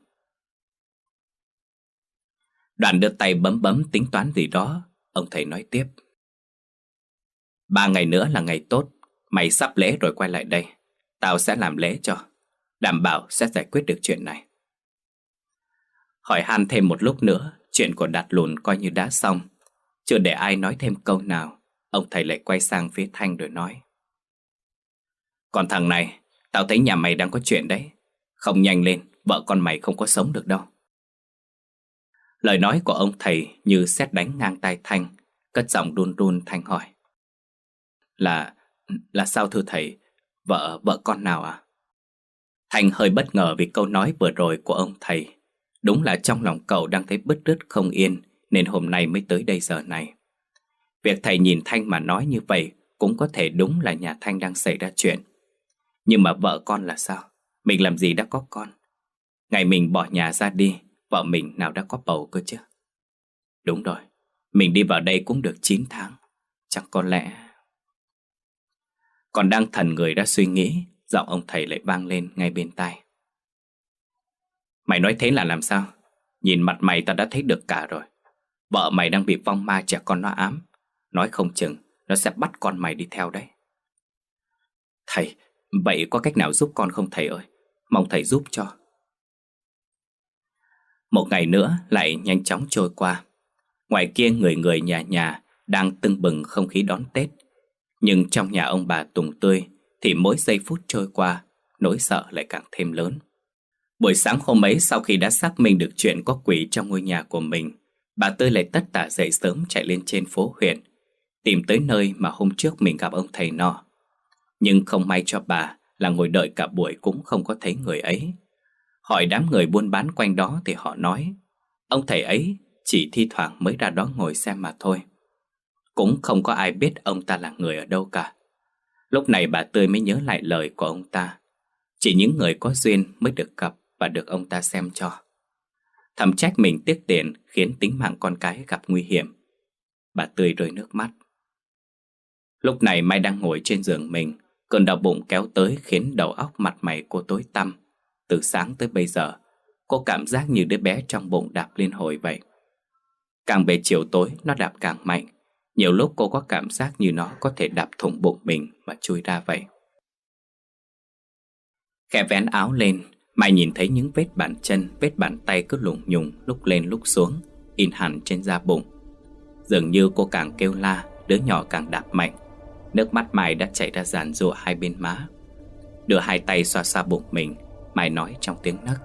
Đoàn đưa tay bấm bấm tính toán gì đó. Ông thầy nói tiếp. Ba ngày nữa là ngày tốt. Mày sắp lễ rồi quay lại đây, tao sẽ làm lễ cho, đảm bảo sẽ giải quyết được chuyện này. Hỏi han thêm một lúc nữa, chuyện của Đạt Lùn coi như đã xong. Chưa để ai nói thêm câu nào, ông thầy lại quay sang phía Thanh rồi nói. Còn thằng này, tao thấy nhà mày đang có chuyện đấy. Không nhanh lên, vợ con mày không có sống được đâu. Lời nói của ông thầy như sét đánh ngang tai Thanh. Cất giọng run run, Thanh hỏi. Là, là sao thưa thầy? Vợ, vợ con nào à? Thanh hơi bất ngờ vì câu nói vừa rồi của ông thầy. Đúng là trong lòng cậu đang thấy bứt rứt không yên, nên hôm nay mới tới đây giờ này. Việc thầy nhìn Thanh mà nói như vậy cũng có thể đúng là nhà Thanh đang xảy ra chuyện. Nhưng mà vợ con là sao? Mình làm gì đã có con? Ngày mình bỏ nhà ra đi, vợ mình nào đã có bầu cơ chứ? Đúng rồi, mình đi vào đây cũng được chín tháng. Chắc có lẽ... Còn đang thần người đã suy nghĩ, giọng ông thầy lại vang lên ngay bên tai. Mày nói thế là làm sao? Nhìn mặt mày ta đã thấy được cả rồi. Vợ mày đang bị vong ma trẻ con nó ám. Nói không chừng nó sẽ bắt con mày đi theo đấy. Thầy, vậy có cách nào giúp con không thầy ơi? Mong thầy giúp cho. Một ngày nữa lại nhanh chóng trôi qua. Ngoài kia người người nhà nhà đang tưng bừng không khí đón Tết. Nhưng trong nhà ông bà Tùng Tươi thì mỗi giây phút trôi qua, nỗi sợ lại càng thêm lớn. Buổi sáng hôm ấy, sau khi đã xác minh được chuyện có quỷ trong ngôi nhà của mình, bà Tươi lại tất tả dậy sớm chạy lên trên phố huyện, tìm tới nơi mà hôm trước mình gặp ông thầy nọ. Nhưng không may cho bà là ngồi đợi cả buổi cũng không có thấy người ấy. Hỏi đám người buôn bán quanh đó thì họ nói ông thầy ấy chỉ thi thoảng mới ra đó ngồi xem mà thôi. Cũng không có ai biết ông ta là người ở đâu cả. Lúc này bà Tươi mới nhớ lại lời của ông ta. Chỉ những người có duyên mới được gặp và được ông ta xem cho. Thầm trách mình tiếc tiền khiến tính mạng con cái gặp nguy hiểm. Bà Tươi rơi nước mắt. Lúc này Mai đang ngồi trên giường mình. Cơn đau bụng kéo tới khiến đầu óc mặt mày cô tối tăm. Từ sáng tới bây giờ, cô cảm giác như đứa bé trong bụng đạp liên hồi vậy. Càng về chiều tối nó đạp càng mạnh. Nhiều lúc cô có cảm giác như nó có thể đạp thủng bụng mình mà chui ra vậy. Khẽ vén áo lên, Mai nhìn thấy những vết bàn chân, vết bàn tay cứ lủng nhùng lúc lên lúc xuống, in hẳn trên da bụng. Dường như cô càng kêu la, đứa nhỏ càng đạp mạnh. Nước mắt Mai đã chảy ra giàn giụa hai bên má. Đưa hai tay xoa xoa bụng mình, Mai nói trong tiếng nấc.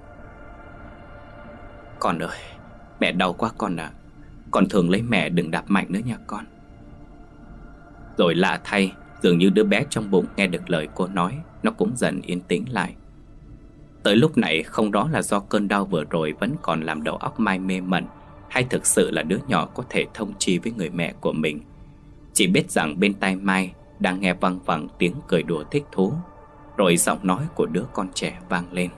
Con ơi, mẹ đau quá con ạ. À. Con thường lấy mẹ đừng đạp mạnh nữa nha con. Rồi lạ thay, dường như đứa bé trong bụng nghe được lời cô nói, nó cũng dần yên tĩnh lại. Tới lúc này không rõ là do cơn đau vừa rồi vẫn còn làm đầu óc Mai mê mẩn, hay thực sự là đứa nhỏ có thể thông tri với người mẹ của mình. Chỉ biết rằng bên tai Mai đang nghe văng vẳng tiếng cười đùa thích thú, rồi giọng nói của đứa con trẻ vang lên.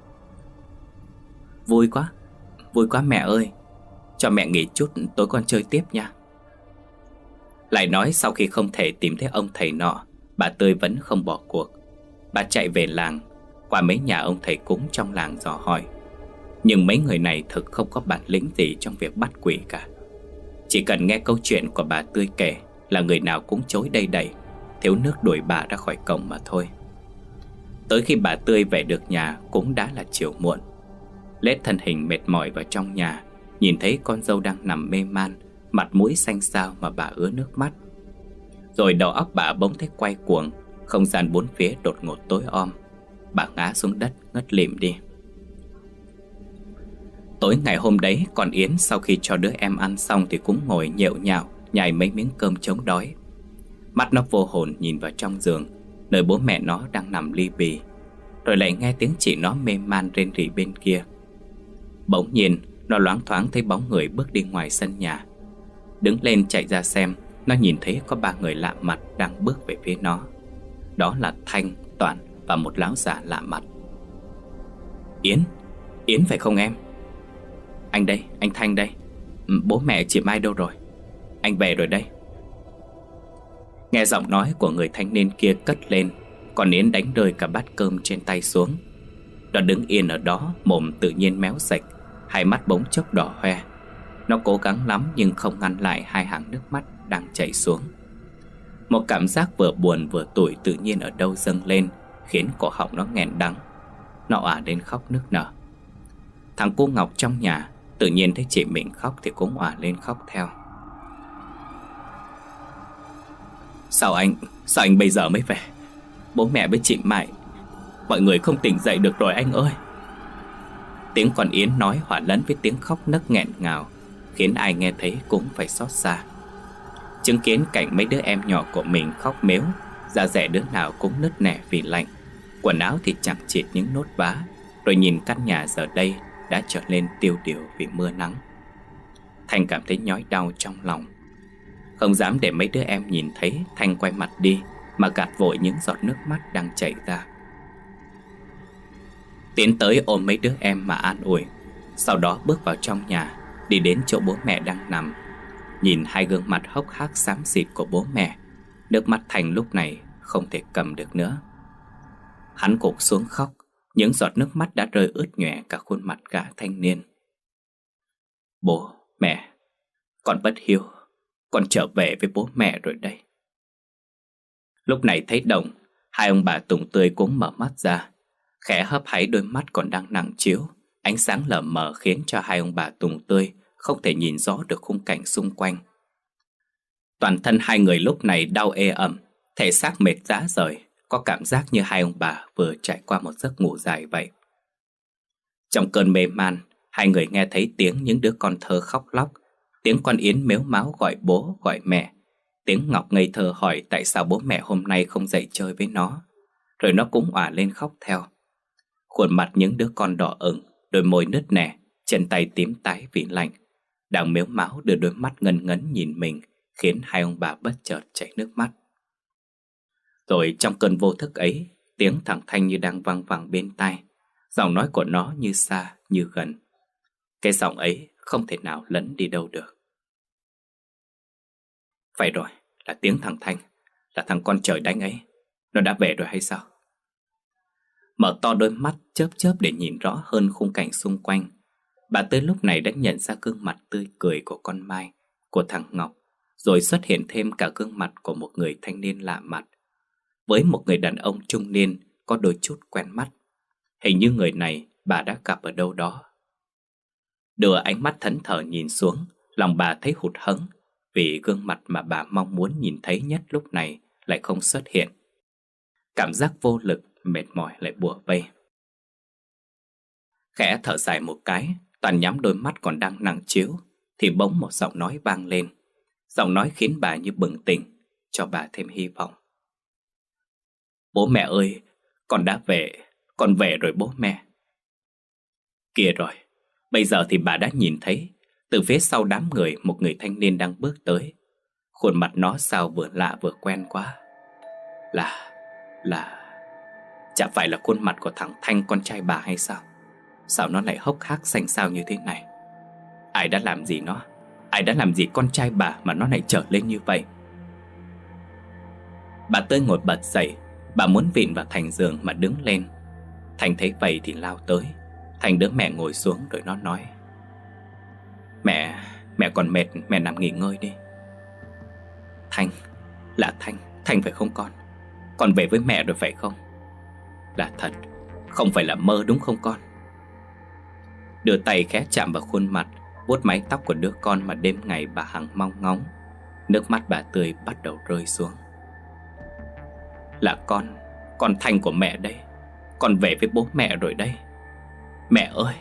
Vui quá, vui quá mẹ ơi. Cho mẹ nghỉ chút, tối con chơi tiếp nha. Lại nói sau khi không thể tìm thấy ông thầy nọ, bà Tươi vẫn không bỏ cuộc. Bà chạy về làng, qua mấy nhà ông thầy cúng trong làng dò hỏi. Nhưng mấy người này thực không có bản lĩnh gì trong việc bắt quỷ cả. Chỉ cần nghe câu chuyện của bà Tươi kể là người nào cũng chối đầy đầy, thiếu nước đuổi bà ra khỏi cổng mà thôi. Tới khi bà Tươi về được nhà cũng đã là chiều muộn. Lết thân hình mệt mỏi vào trong nhà, nhìn thấy con dâu đang nằm mê man, mặt mũi xanh xao mà bà ứa nước mắt. Rồi đầu óc bà bỗng thấy quay cuồng, không gian bốn phía đột ngột tối om. Bà ngã xuống đất ngất lịm đi. Tối ngày hôm đấy, con Yến sau khi cho đứa em ăn xong thì cũng ngồi nhệu nhạo nhai mấy miếng cơm chống đói. Mắt nó vô hồn nhìn vào trong giường, nơi bố mẹ nó đang nằm li bì, rồi lại nghe tiếng chị nó mê man rên rỉ bên kia. Bỗng nhiên nó loáng thoáng thấy bóng người bước đi ngoài sân nhà. Đứng lên chạy ra xem, nó nhìn thấy có ba người lạ mặt đang bước về phía nó. Đó là Thanh, Toàn và một lão già lạ mặt. Yến, Yến phải không em? Anh đây, anh Thanh đây. Bố mẹ chị Mai đâu rồi? Anh về rồi đây. Nghe giọng nói của người thanh niên kia cất lên, còn Yến đánh rơi cả bát cơm trên tay xuống. Nó đứng yên ở đó, mồm tự nhiên méo sạch, hai mắt bỗng chốc đỏ hoe. Nó cố gắng lắm nhưng không ngăn lại hai hàng nước mắt đang chảy xuống. Một cảm giác vừa buồn vừa tủi tự nhiên ở đâu dâng lên, khiến cổ họng nó nghẹn đắng. Nó òa đến khóc nức nở. Thằng cô Ngọc trong nhà tự nhiên thấy chị mình khóc thì cũng òa lên khóc theo. Sao anh, sao anh bây giờ mới về? Bố mẹ với chị Mai, mọi người không tỉnh dậy được rồi anh ơi. Tiếng con Yến nói hòa lẫn với tiếng khóc nấc nghẹn ngào, khiến ai nghe thấy cũng phải xót xa. Chứng kiến cảnh mấy đứa em nhỏ của mình khóc mếu, da dẻ đứa nào cũng nứt nẻ vì lạnh, quần áo thì chẳng chịt những nốt vá, rồi nhìn căn nhà giờ đây đã trở nên tiêu điều vì mưa nắng. Thanh cảm thấy nhói đau trong lòng. Không dám để mấy đứa em nhìn thấy, Thanh quay mặt đi mà gạt vội những giọt nước mắt đang chảy ra. Tiến tới ôm mấy đứa em mà an ủi, sau đó bước vào trong nhà, đi đến chỗ bố mẹ đang nằm. Nhìn hai gương mặt hốc hác xám xịt của bố mẹ, nước mắt Thanh lúc này không thể cầm được nữa. Hắn gục xuống khóc, những giọt nước mắt đã rơi ướt nhòe cả khuôn mặt gã thanh niên. Bố, mẹ, con bất hiếu, con trở về với bố mẹ rồi đây. Lúc này thấy Đồng, hai ông bà Tùng Tươi cũng mở mắt ra, khẽ hấp háy đôi mắt còn đang nặng trĩu. Ánh sáng lờ mờ khiến cho hai ông bà Tùng Tươi không thể nhìn rõ được khung cảnh xung quanh. Toàn thân hai người lúc này đau ê ẩm, thể xác mệt rã rời, có cảm giác như hai ông bà vừa trải qua một giấc ngủ dài vậy. Trong cơn mê man, hai người nghe thấy tiếng những đứa con thơ khóc lóc, tiếng con Yến mếu máo gọi bố gọi mẹ, tiếng Ngọc ngây thơ hỏi tại sao bố mẹ hôm nay không dậy chơi với nó, rồi nó cũng òa lên khóc theo. Khuôn mặt những đứa con đỏ ửng, đôi môi nứt nẻ, chân tay tím tái vì lạnh, đang mếu máo đưa đôi mắt ngấn ngấn nhìn mình, khiến hai ông bà bất chợt chảy nước mắt. Rồi trong cơn vô thức ấy, tiếng thằng Thanh như đang văng vẳng bên tai, giọng nói của nó như xa như gần. Cái giọng ấy không thể nào lẫn đi đâu được. Phải rồi, là tiếng thằng Thanh, là thằng con trời đánh ấy. Nó đã về rồi hay sao? Mở to đôi mắt chớp chớp để nhìn rõ hơn khung cảnh xung quanh, bà Tươi lúc này đã nhận ra gương mặt tươi cười của con Mai, của thằng Ngọc, rồi xuất hiện thêm cả gương mặt của một người thanh niên lạ mặt, với một người đàn ông trung niên có đôi chút quen mắt. Hình như người này bà đã gặp ở đâu đó. Đưa ánh mắt thẫn thờ nhìn xuống, lòng bà thấy hụt hẫng, vì gương mặt mà bà mong muốn nhìn thấy nhất lúc này lại không xuất hiện. Cảm giác vô lực, mệt mỏi lại bủa vây. Khẽ thở dài một cái, Toàn nhắm đôi mắt còn đang nặng trĩu, thì bỗng một giọng nói vang lên. Giọng nói khiến bà như bừng tỉnh, cho bà thêm hy vọng. Bố mẹ ơi, con đã về, con về rồi bố mẹ. Kìa rồi, bây giờ thì bà đã nhìn thấy, từ phía sau đám người một người thanh niên đang bước tới. Khuôn mặt nó sao vừa lạ vừa quen quá. Là, là... Chả phải là khuôn mặt của thằng Thanh con trai bà hay sao? Sao nó lại hốc hác xanh xao như thế này? Ai đã làm gì nó? Ai đã làm gì con trai bà mà nó lại trở lên như vậy? Bà Tươi ngồi bật dậy, bà muốn vịn vào thành giường mà đứng lên. Thành thấy vậy thì lao tới. Thành đỡ mẹ ngồi xuống rồi nó nói: Mẹ, mẹ còn mệt, mẹ nằm nghỉ ngơi đi. Thành, là Thành, Thành phải không con? Con về với mẹ rồi phải không? Là thật, không phải là mơ đúng không con? Đưa tay khẽ chạm vào khuôn mặt, vuốt mái tóc của đứa con mà đêm ngày bà hằng mong ngóng. Nước mắt bà Tươi bắt đầu rơi xuống. Là con, con Thành của mẹ đây. Con về với bố mẹ rồi đây. Mẹ ơi!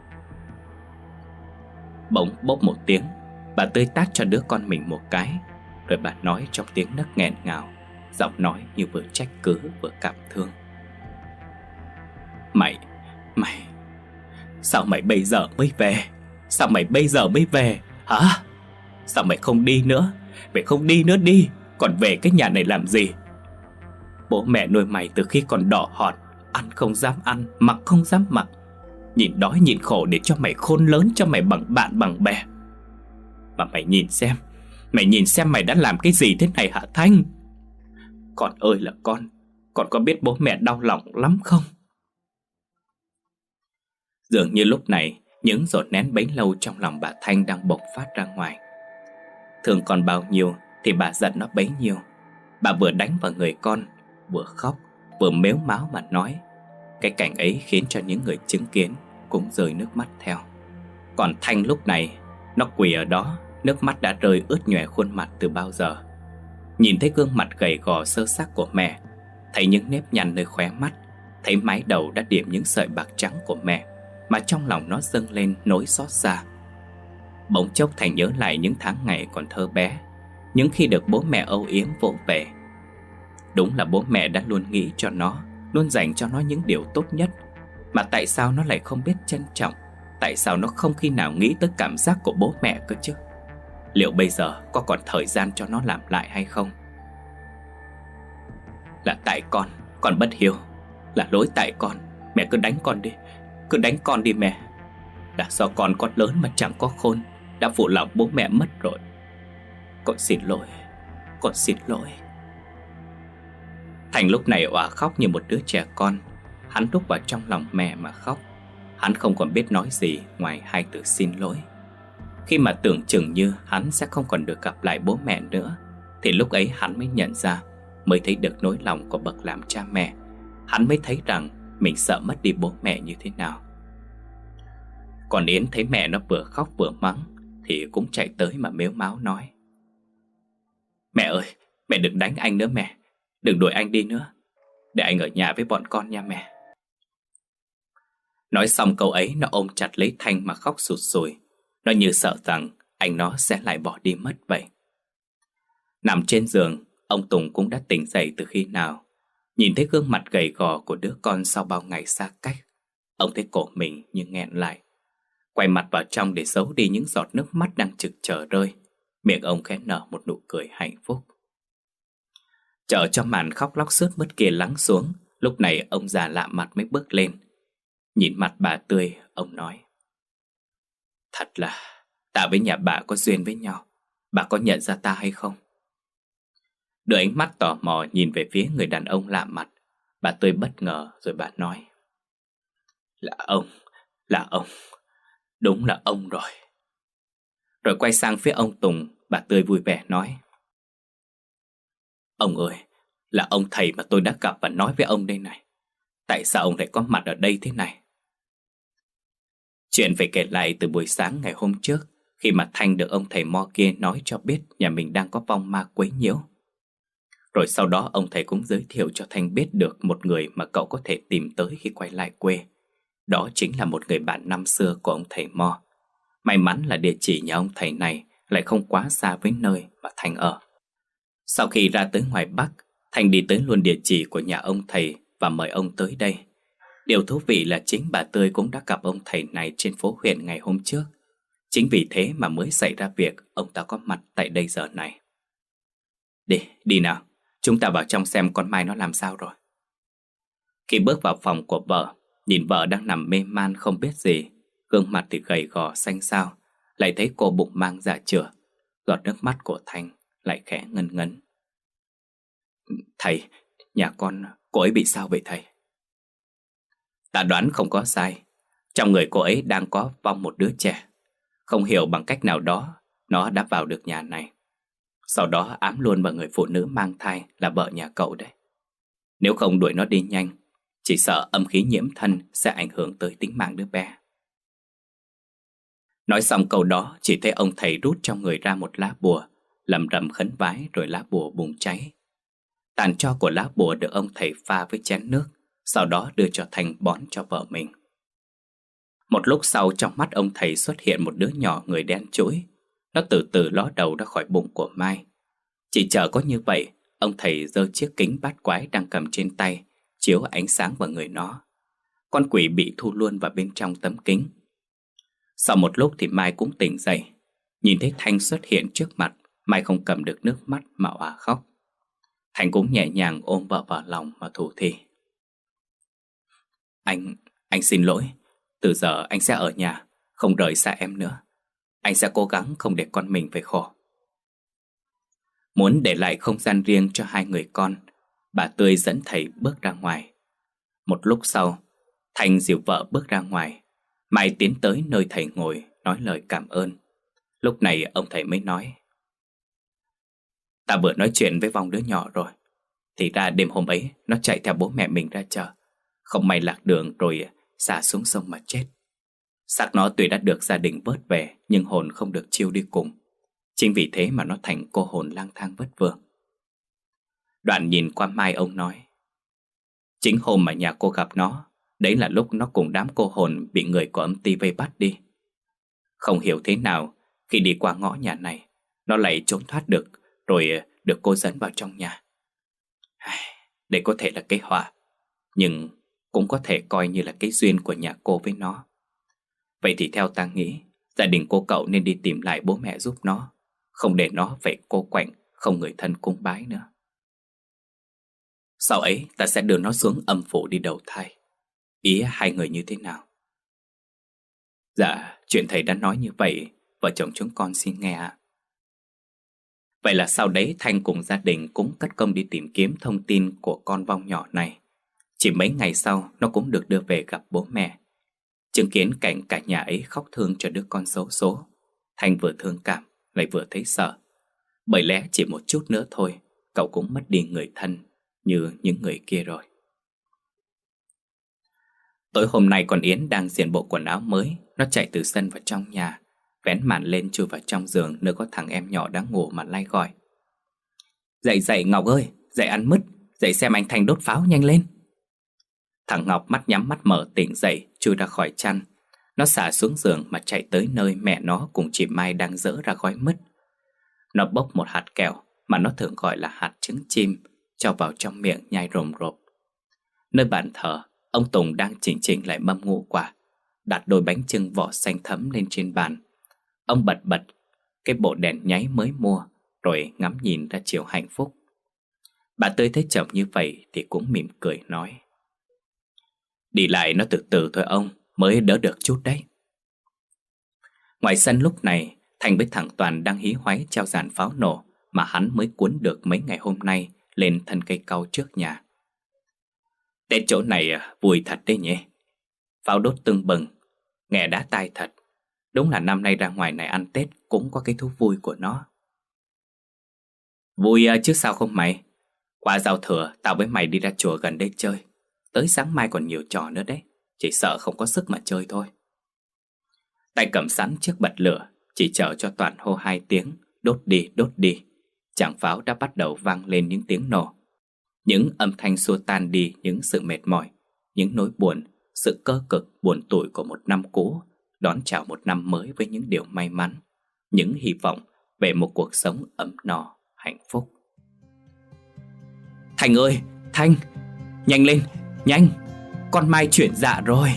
Bỗng bốp một tiếng, bà Tươi tát cho đứa con mình một cái, rồi bà nói trong tiếng nấc nghẹn ngào, giọng nói như vừa trách cứ vừa cảm thương: Mày, mày, sao mày bây giờ mới về? Sao mày bây giờ mới về, hả? Sao mày không đi nữa? Mày không đi nữa đi, còn về cái nhà này làm gì? Bố mẹ nuôi mày từ khi còn đỏ hòn, ăn không dám ăn, mặc không dám mặc, nhịn đói nhịn khổ để cho mày khôn lớn, cho mày bằng bạn bằng bè. Mà mày nhìn xem, mày nhìn xem mày đã làm cái gì thế này hả Thanh? Con ơi là con, con có biết bố mẹ đau lòng lắm không? Dường như lúc này những giọt nén bấy lâu trong lòng bà Thanh đang bộc phát ra ngoài. Thương con bao nhiêu thì bà giận nó bấy nhiêu. Bà vừa đánh vào người con, vừa khóc, vừa mếu máo mà nói. Cái cảnh ấy khiến cho những người chứng kiến cũng rơi nước mắt theo. Còn Thanh lúc này, nó quỳ ở đó, nước mắt đã rơi ướt nhòe khuôn mặt từ bao giờ. Nhìn thấy gương mặt gầy gò xơ xác của mẹ, thấy những nếp nhăn nơi khóe mắt, thấy mái đầu đã điểm những sợi bạc trắng của mẹ, mà trong lòng nó dâng lên nỗi xót xa. Bỗng chốc Thành nhớ lại những tháng ngày còn thơ bé, những khi được bố mẹ âu yếm vỗ về. Đúng là bố mẹ đã luôn nghĩ cho nó, luôn dành cho nó những điều tốt nhất. Mà tại sao nó lại không biết trân trọng? Tại sao nó không khi nào nghĩ tới cảm giác của bố mẹ cơ chứ? Liệu bây giờ có còn thời gian cho nó làm lại hay không? Là tại con, con bất hiếu. Là lỗi tại con. Mẹ cứ đánh con đi, cứ đánh con đi mẹ. Là do con con lớn mà chẳng có khôn, đã phụ lòng bố mẹ mất rồi. Con xin lỗi, con xin lỗi. Thành lúc này òa khóc như một đứa trẻ con. Hắn rúc vào trong lòng mẹ mà khóc. Hắn không còn biết nói gì ngoài hai từ xin lỗi. Khi mà tưởng chừng như hắn sẽ không còn được gặp lại bố mẹ nữa, thì lúc ấy hắn mới nhận ra, mới thấy được nỗi lòng của bậc làm cha mẹ. Hắn mới thấy rằng mình sợ mất đi bố mẹ như thế nào. Còn Yến thấy mẹ nó vừa khóc vừa mắng thì cũng chạy tới mà mếu máo nói: Mẹ ơi, mẹ đừng đánh anh nữa mẹ. Đừng đuổi anh đi nữa. Để anh ở nhà với bọn con nha mẹ. Nói xong câu ấy, nó ôm chặt lấy Thanh mà khóc sụt sùi. Nó như sợ rằng anh nó sẽ lại bỏ đi mất vậy. Nằm trên giường, ông Tùng cũng đã tỉnh dậy từ khi nào. Nhìn thấy gương mặt gầy gò của đứa con sau bao ngày xa cách, ông thấy cổ mình như nghẹn lại. Quay mặt vào trong để giấu đi những giọt nước mắt đang trực chờ rơi. Miệng ông khẽ nở một nụ cười hạnh phúc. Chờ cho màn khóc lóc sướt mướt kia lắng xuống, lúc này ông già lạ mặt mới bước lên. Nhìn mặt bà Tươi, ông nói: Thật là ta với nhà bà có duyên với nhau. Bà có nhận ra ta hay không? Đưa ánh mắt tò mò nhìn về phía người đàn ông lạ mặt, bà Tươi bất ngờ rồi bà nói: Là ông, là ông, đúng là ông rồi. Rồi quay sang phía ông Tùng, bà Tươi vui vẻ nói: Ông ơi, là ông thầy mà tôi đã gặp và nói với ông đây này. Tại sao ông lại có mặt ở đây thế này? Chuyện phải kể lại từ buổi sáng ngày hôm trước, khi mà Thanh được ông thầy mo kia nói cho biết nhà mình đang có vong ma quấy nhiễu. Rồi sau đó ông thầy cũng giới thiệu cho Thanh biết được một người mà cậu có thể tìm tới khi quay lại quê. Đó chính là một người bạn năm xưa của ông thầy mo. May mắn là địa chỉ nhà ông thầy này lại không quá xa với nơi mà Thanh ở. Sau khi ra tới ngoài Bắc, Thanh đi tới luôn địa chỉ của nhà ông thầy và mời ông tới đây. Điều thú vị là chính bà Tươi cũng đã gặp ông thầy này trên phố huyện ngày hôm trước. Chính vì thế mà mới xảy ra việc ông ta có mặt tại đây giờ này. Đi, đi nào, chúng ta vào trong xem con Mai nó làm sao rồi. Khi bước vào phòng của vợ, nhìn vợ đang nằm mê man không biết gì, gương mặt thì gầy gò xanh xao, lại thấy cô bụng mang dạ chửa. Giọt nước mắt của Thanh lại khẽ ngân ngấn. Thầy, nhà con, cô ấy bị sao vậy thầy? Ta đoán không có sai. Trong người cô ấy đang có vong một đứa trẻ. Không hiểu bằng cách nào đó nó đã vào được nhà này. Sau đó ám luôn vào người phụ nữ mang thai là vợ nhà cậu đấy. Nếu không đuổi nó đi nhanh, chỉ sợ âm khí nhiễm thân sẽ ảnh hưởng tới tính mạng đứa bé. Nói xong câu đó, chỉ thấy ông thầy rút trong người ra một lá bùa, lẩm rẩm khấn vái rồi lá bùa bùng cháy. Tàn tro của lá bùa được ông thầy pha với chén nước, sau đó đưa cho Thanh bón cho vợ mình. Một lúc sau, trong mắt ông thầy xuất hiện một đứa nhỏ người đen trũi. Nó từ từ ló đầu ra khỏi bụng của Mai. Chỉ chờ có như vậy, ông thầy giơ chiếc kính bát quái đang cầm trên tay, chiếu ánh sáng vào người nó. Con quỷ bị thu luôn vào bên trong tấm kính. Sau một lúc thì Mai cũng tỉnh dậy. Nhìn thấy Thanh xuất hiện trước mặt, Mai không cầm được nước mắt mà òa khóc. Thanh cũng nhẹ nhàng ôm vợ vào lòng mà thủ thỉ. Anh, anh xin lỗi. Từ giờ anh sẽ ở nhà, không rời xa em nữa. Anh sẽ cố gắng không để con mình phải khổ. Muốn để lại không gian riêng cho hai người con, bà Tươi dẫn thầy bước ra ngoài. Một lúc sau, Thanh dìu vợ bước ra ngoài. Mai tiến tới nơi thầy ngồi, nói lời cảm ơn. Lúc này ông thầy mới nói: Ta vừa nói chuyện với vong đứa nhỏ rồi. Thì ra đêm hôm ấy nó chạy theo bố mẹ mình ra chợ, không may lạc đường rồi xả xuống sông mà chết. Xác nó tuy đã được gia đình vớt về, nhưng hồn không được chiêu đi cùng. Chính vì thế mà nó thành cô hồn lang thang vất vưởng. Đoạn nhìn qua Mai, ông nói: Chính hôm mà nhà cô gặp nó, đấy là lúc nó cùng đám cô hồn bị người của âm ty vây bắt đi. Không hiểu thế nào, khi đi qua ngõ nhà này, nó lại trốn thoát được, rồi được cô dẫn vào trong nhà. Đây có thể là cái họa, nhưng cũng có thể coi như là cái duyên của nhà cô với nó. Vậy thì theo ta nghĩ, gia đình cô cậu nên đi tìm lại bố mẹ giúp nó, không để nó phải cô quạnh, không người thân cung bái nữa. Sau ấy ta sẽ đưa nó xuống âm phủ đi đầu thai. Ý hai người như thế nào? Dạ, chuyện thầy đã nói như vậy, vợ chồng chúng con xin nghe ạ. Vậy là sau đấy Thanh cùng gia đình cũng cất công đi tìm kiếm thông tin của con vong nhỏ này. Chỉ mấy ngày sau, nó cũng được đưa về gặp bố mẹ. Chứng kiến cảnh cả nhà ấy khóc thương cho đứa con xấu số, Thanh vừa thương cảm lại vừa thấy sợ. Bởi lẽ chỉ một chút nữa thôi, cậu cũng mất đi người thân như những người kia rồi. Tối hôm nay con Yến đang diện bộ quần áo mới. Nó chạy từ sân vào trong nhà, vén màn lên chui vào trong giường nơi có thằng em nhỏ đang ngủ mà lay gọi: Dậy dậy Ngọc ơi, dậy ăn mứt, dậy xem anh Thanh đốt pháo nhanh lên. Thằng Ngọc mắt nhắm mắt mở tỉnh dậy, chui ra khỏi chăn. Nó xả xuống giường mà chạy tới nơi mẹ nó cùng chị Mai đang dỡ ra gói mứt. Nó bốc một hạt kẹo mà nó thường gọi là hạt trứng chim, cho vào trong miệng nhai rồm rộp. Nơi bàn thờ, ông Tùng đang chỉnh chỉnh lại mâm ngũ quả, đặt đôi bánh chưng vỏ xanh thấm lên trên bàn. Ông bật bật cái bộ đèn nháy mới mua, rồi ngắm nhìn ra chiều hạnh phúc. Bà Tươi thấy chồng như vậy thì cũng mỉm cười nói: Đi lại nó từ từ thôi ông, mới đỡ được chút đấy. Ngoài sân lúc này, Thành với thằng Toàn đang hí hoáy treo dàn pháo nổ mà hắn mới cuốn được mấy ngày hôm nay lên thân cây cau trước nhà. Tết chỗ này vui thật đấy nhỉ. Pháo đốt tưng bừng, nghe đã tai thật. Đúng là năm nay ra ngoài này ăn Tết cũng có cái thú vui của nó. Vui chứ sao không mày? Qua giao thừa tao với mày đi ra chùa gần đây chơi. Tới sáng mai còn nhiều trò nữa đấy, chỉ sợ không có sức mà chơi thôi. Tay cầm sẵn chiếc bật lửa, chỉ chờ cho Toàn hô hai tiếng đốt đi đốt đi. Chảng pháo đã bắt đầu vang lên những tiếng nổ. Những âm thanh xua tan đi những sự mệt mỏi, những nỗi buồn, sự cơ cực buồn tủi của một năm cũ, đón chào một năm mới với những điều may mắn, những hy vọng về một cuộc sống ấm no, hạnh phúc. Thành ơi, Thanh, nhanh lên, nhanh, con Mai chuyển dạ rồi.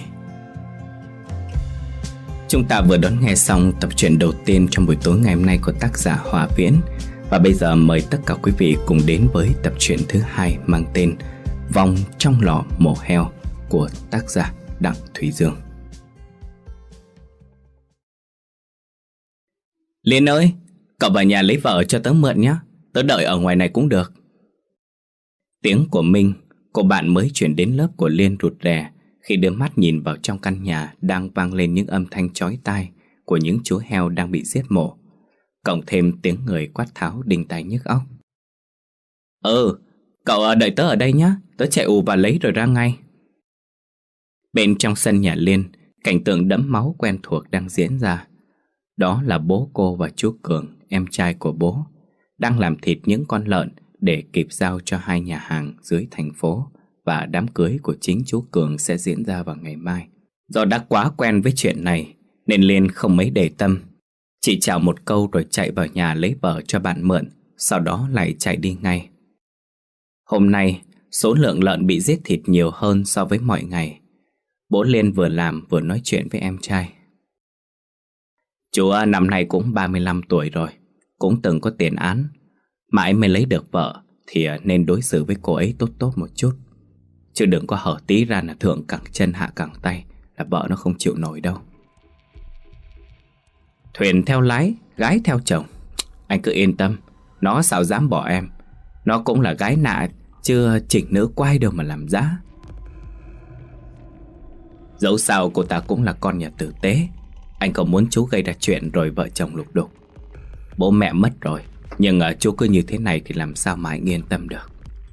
Chúng ta vừa đón nghe xong tập truyện đầu tiên trong buổi tối ngày hôm nay của tác giả Hòa Viễn. Và bây giờ mời tất cả quý vị cùng đến với tập truyện thứ hai mang tên Vong trong lò mổ heo của tác giả Đặng Thúy Dương. Liên ơi, cậu vào nhà lấy vợ cho tớ mượn nhé, tớ đợi ở ngoài này cũng được. Tiếng của Minh, cô bạn mới chuyển đến lớp của Liên rụt rè, khi đưa mắt nhìn vào trong căn nhà đang vang lên những âm thanh chói tai của những chú heo đang bị giết mổ, cộng thêm tiếng người quát tháo đinh tai nhức óc. Ừ, cậu đợi tớ ở đây nhé, tớ chạy ù vào lấy rồi ra ngay. Bên trong sân nhà Liên, cảnh tượng đẫm máu quen thuộc đang diễn ra. Đó là bố cô và chú Cường, em trai của bố, đang làm thịt những con lợn để kịp giao cho hai nhà hàng dưới thành phố, và đám cưới của chính chú Cường sẽ diễn ra vào ngày mai. Do đã quá quen với chuyện này nên Liên không mấy để tâm, chỉ chào một câu rồi chạy vào nhà lấy vợ cho bạn mượn, sau đó lại chạy đi ngay. Hôm nay, số lượng lợn bị giết thịt nhiều hơn so với mọi ngày. Bố Liên vừa làm vừa nói chuyện với em trai. Chú năm nay cũng ba mươi lăm tuổi rồi, cũng từng có tiền án. Mãi mới lấy được vợ thì nên đối xử với cô ấy tốt tốt một chút, chứ đừng có hở tí ra là thượng cẳng chân hạ cẳng tay, là vợ nó không chịu nổi đâu. Thuyền theo lái, gái theo chồng. Anh cứ yên tâm, nó sao dám bỏ em. Nó cũng là gái nạ, chứ chỉnh nữ quay đâu mà làm giá. Dẫu sao cô ta cũng là con nhà tử tế. Anh không muốn chú gây ra chuyện rồi vợ chồng lục đục. Bố mẹ mất rồi, nhưng chú cứ như thế này thì làm sao mà anh yên tâm được.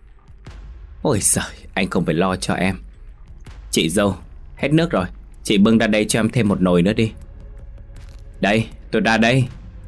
Ôi giời, anh không phải lo cho em. Chị dâu, hết nước rồi, chị bưng ra đây cho em thêm một nồi nữa đi. Đây, tôi ra đây.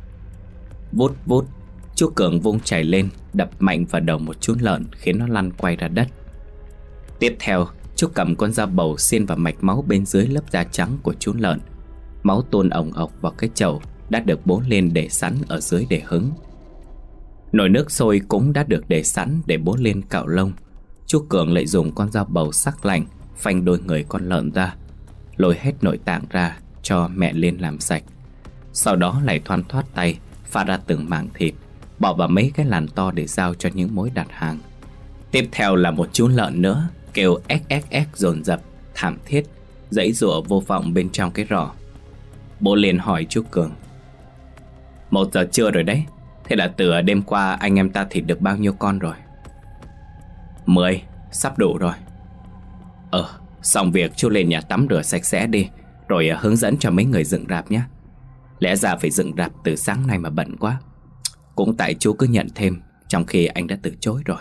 Vút vút, chú Cường vung chày lên, đập mạnh vào đầu một chú lợn khiến nó lăn quay ra đất. Tiếp theo, chú cầm con dao bầu xiên vào mạch máu bên dưới lớp da trắng của chú lợn. Máu tuôn ồng ọc vào cái chậu đã được bố Liên để sẵn ở dưới để hứng. Nồi nước sôi cũng đã được để sẵn để bố Liên cạo lông. Chú Cường lại dùng con dao bầu sắc lạnh phanh đôi người con lợn ra, lôi hết nội tạng ra cho mẹ Liên làm sạch. Sau đó lại thoăn thoắt tay pha ra từng mảng thịt, bỏ vào mấy cái làn to để giao cho những mối đặt hàng. Tiếp theo là một chú lợn nữa kêu ếch ếch ếch dồn dập, thảm thiết, giãy giụa vô vọng bên trong cái rò. Bố liền hỏi chú Cường: Một giờ trưa rồi đấy, thế là từ đêm qua anh em ta thịt được bao nhiêu con rồi? Mười, sắp đủ rồi. Ờ, xong việc chú lên nhà tắm rửa sạch sẽ đi, rồi hướng dẫn cho mấy người dựng rạp nhé. Lẽ ra phải dựng rạp từ sáng nay mà bận quá. Cũng tại chú cứ nhận thêm trong khi anh đã từ chối rồi.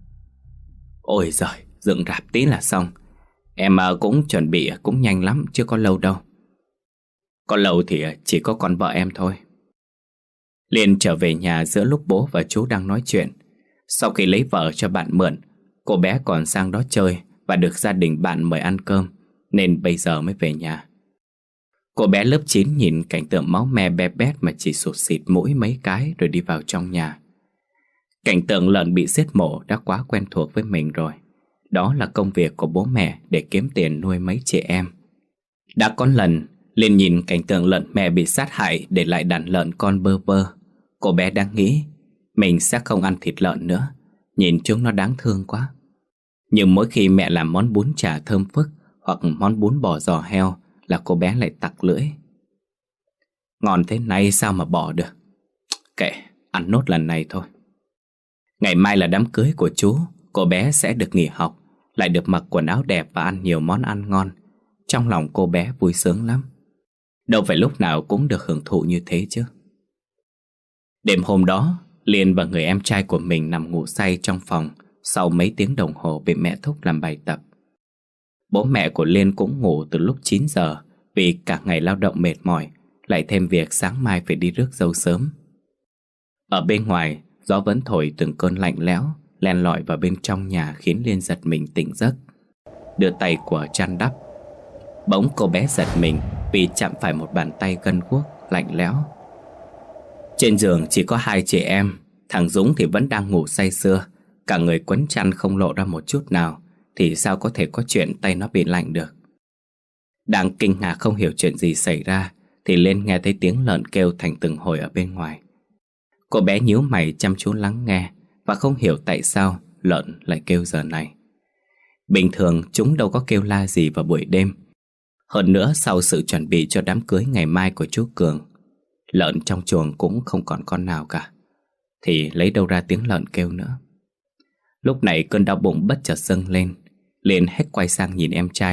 Ôi giời, dựng rạp tí là xong. Em cũng chuẩn bị cũng nhanh lắm, chưa có lâu đâu. Có lâu thì chỉ có con vợ em thôi. Liên trở về nhà giữa lúc bố và chú đang nói chuyện. Sau khi lấy vợ cho bạn mượn, cô bé còn sang đó chơi và được gia đình bạn mời ăn cơm, nên bây giờ mới về nhà. Cô bé lớp chín nhìn cảnh tượng máu me be bét mà chỉ sụt xịt mũi mấy cái rồi đi vào trong nhà. Cảnh tượng lợn bị giết mổ đã quá quen thuộc với mình rồi. Đó là công việc của bố mẹ để kiếm tiền nuôi mấy chị em. Đã có lần Liên nhìn cảnh tượng lợn mẹ bị sát hại để lại đàn lợn con bơ vơ. Cô bé đang nghĩ mình sẽ không ăn thịt lợn nữa, nhìn chúng nó đáng thương quá. Nhưng mỗi khi mẹ làm món bún chả thơm phức hoặc món bún bò giò heo là cô bé lại tặc lưỡi. Ngon thế này sao mà bỏ được. Kệ, ăn nốt lần này thôi. Ngày mai là đám cưới của chú. Cô bé sẽ được nghỉ học, lại được mặc quần áo đẹp và ăn nhiều món ăn ngon. Trong lòng cô bé vui sướng lắm. Đâu phải lúc nào cũng được hưởng thụ như thế chứ. Đêm hôm đó, Liên và người em trai của mình nằm ngủ say trong phòng sau mấy tiếng đồng hồ bị mẹ thúc làm bài tập. Bố mẹ của Liên cũng ngủ từ lúc chín giờ vì cả ngày lao động mệt mỏi, lại thêm việc sáng mai phải đi rước dâu sớm. Ở bên ngoài, gió vẫn thổi từng cơn lạnh lẽo len lỏi vào bên trong nhà khiến Liên giật mình tỉnh giấc, đưa tay của chăn đắp. Bỗng cô bé giật mình vì chạm phải một bàn tay gân guốc lạnh lẽo. Trên giường chỉ có hai chị em. Thằng Dũng thì vẫn đang ngủ say sưa, cả người quấn chăn không lộ ra một chút nào, thì sao có thể có chuyện tay nó bị lạnh được. Đang kinh ngạc không hiểu chuyện gì xảy ra thì Liên nghe thấy tiếng lợn kêu thành từng hồi ở bên ngoài. Cô bé nhíu mày chăm chú lắng nghe và không hiểu tại sao lợn lại kêu giờ này. Bình thường chúng đâu có kêu la gì vào buổi đêm. Hơn nữa sau sự chuẩn bị cho đám cưới ngày mai của chú Cường, lợn trong chuồng cũng không còn con nào cả, thì lấy đâu ra tiếng lợn kêu nữa. Lúc này cơn đau bụng bất chợt dâng lên. Liên hết quay sang nhìn em trai,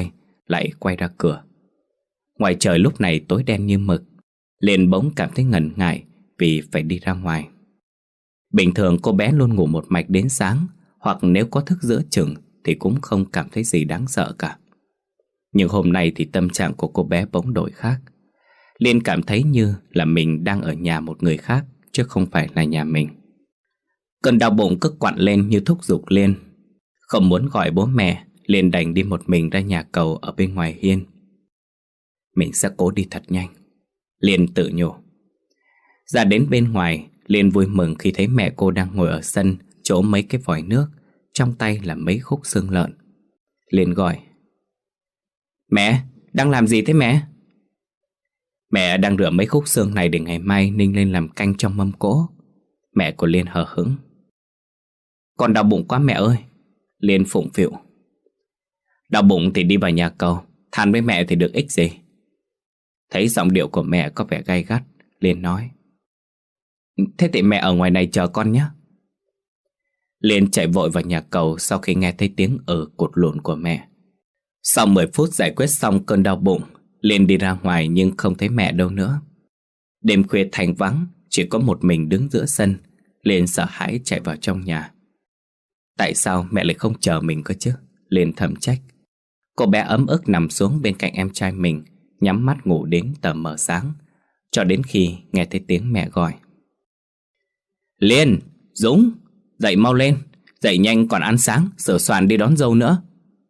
lại quay ra cửa. Ngoài trời lúc này tối đen như mực. Liên bỗng cảm thấy ngần ngại vì phải đi ra ngoài. Bình thường cô bé luôn ngủ một mạch đến sáng, hoặc nếu có thức giữa chừng thì cũng không cảm thấy gì đáng sợ cả. Nhưng hôm nay thì tâm trạng của cô bé bỗng đổi khác. Liên cảm thấy như là mình đang ở nhà một người khác, chứ không phải là nhà mình. Cơn đau bụng cứ quặn lên như thúc giục Liên. Không muốn gọi bố mẹ, Liên đành đi một mình ra nhà cầu ở bên ngoài hiên. Mình sẽ cố đi thật nhanh, Liên tự nhủ. Ra đến bên ngoài, Liên vui mừng khi thấy mẹ cô đang ngồi ở sân, chỗ mấy cái vòi nước, trong tay là mấy khúc xương lợn. Liên gọi: Mẹ, đang làm gì thế mẹ? Mẹ đang rửa mấy khúc xương này để ngày mai ninh lên làm canh trong mâm cỗ. Mẹ của Liên hờ hững: Con đau bụng quá mẹ ơi. Liên phụng phịu: Đau bụng thì đi vào nhà cầu, than với mẹ thì được ích gì. Thấy giọng điệu của mẹ có vẻ gay gắt, Liên nói: Thế thì mẹ ở ngoài này chờ con nhé. Liên chạy vội vào nhà cầu sau khi nghe thấy tiếng ừ cụt lùn của mẹ. Sau mười phút giải quyết xong cơn đau bụng, Liên đi ra ngoài nhưng không thấy mẹ đâu nữa. Đêm khuya thành vắng, chỉ có một mình đứng giữa sân. Liên sợ hãi chạy vào trong nhà. Tại sao mẹ lại không chờ mình cơ chứ? Liên thầm trách. Cô bé ấm ức nằm xuống bên cạnh em trai mình, nhắm mắt ngủ đến tờ mờ sáng, cho đến khi nghe thấy tiếng mẹ gọi: Liên, Dũng, dậy mau lên, dậy nhanh còn ăn sáng, sửa soạn đi đón dâu nữa.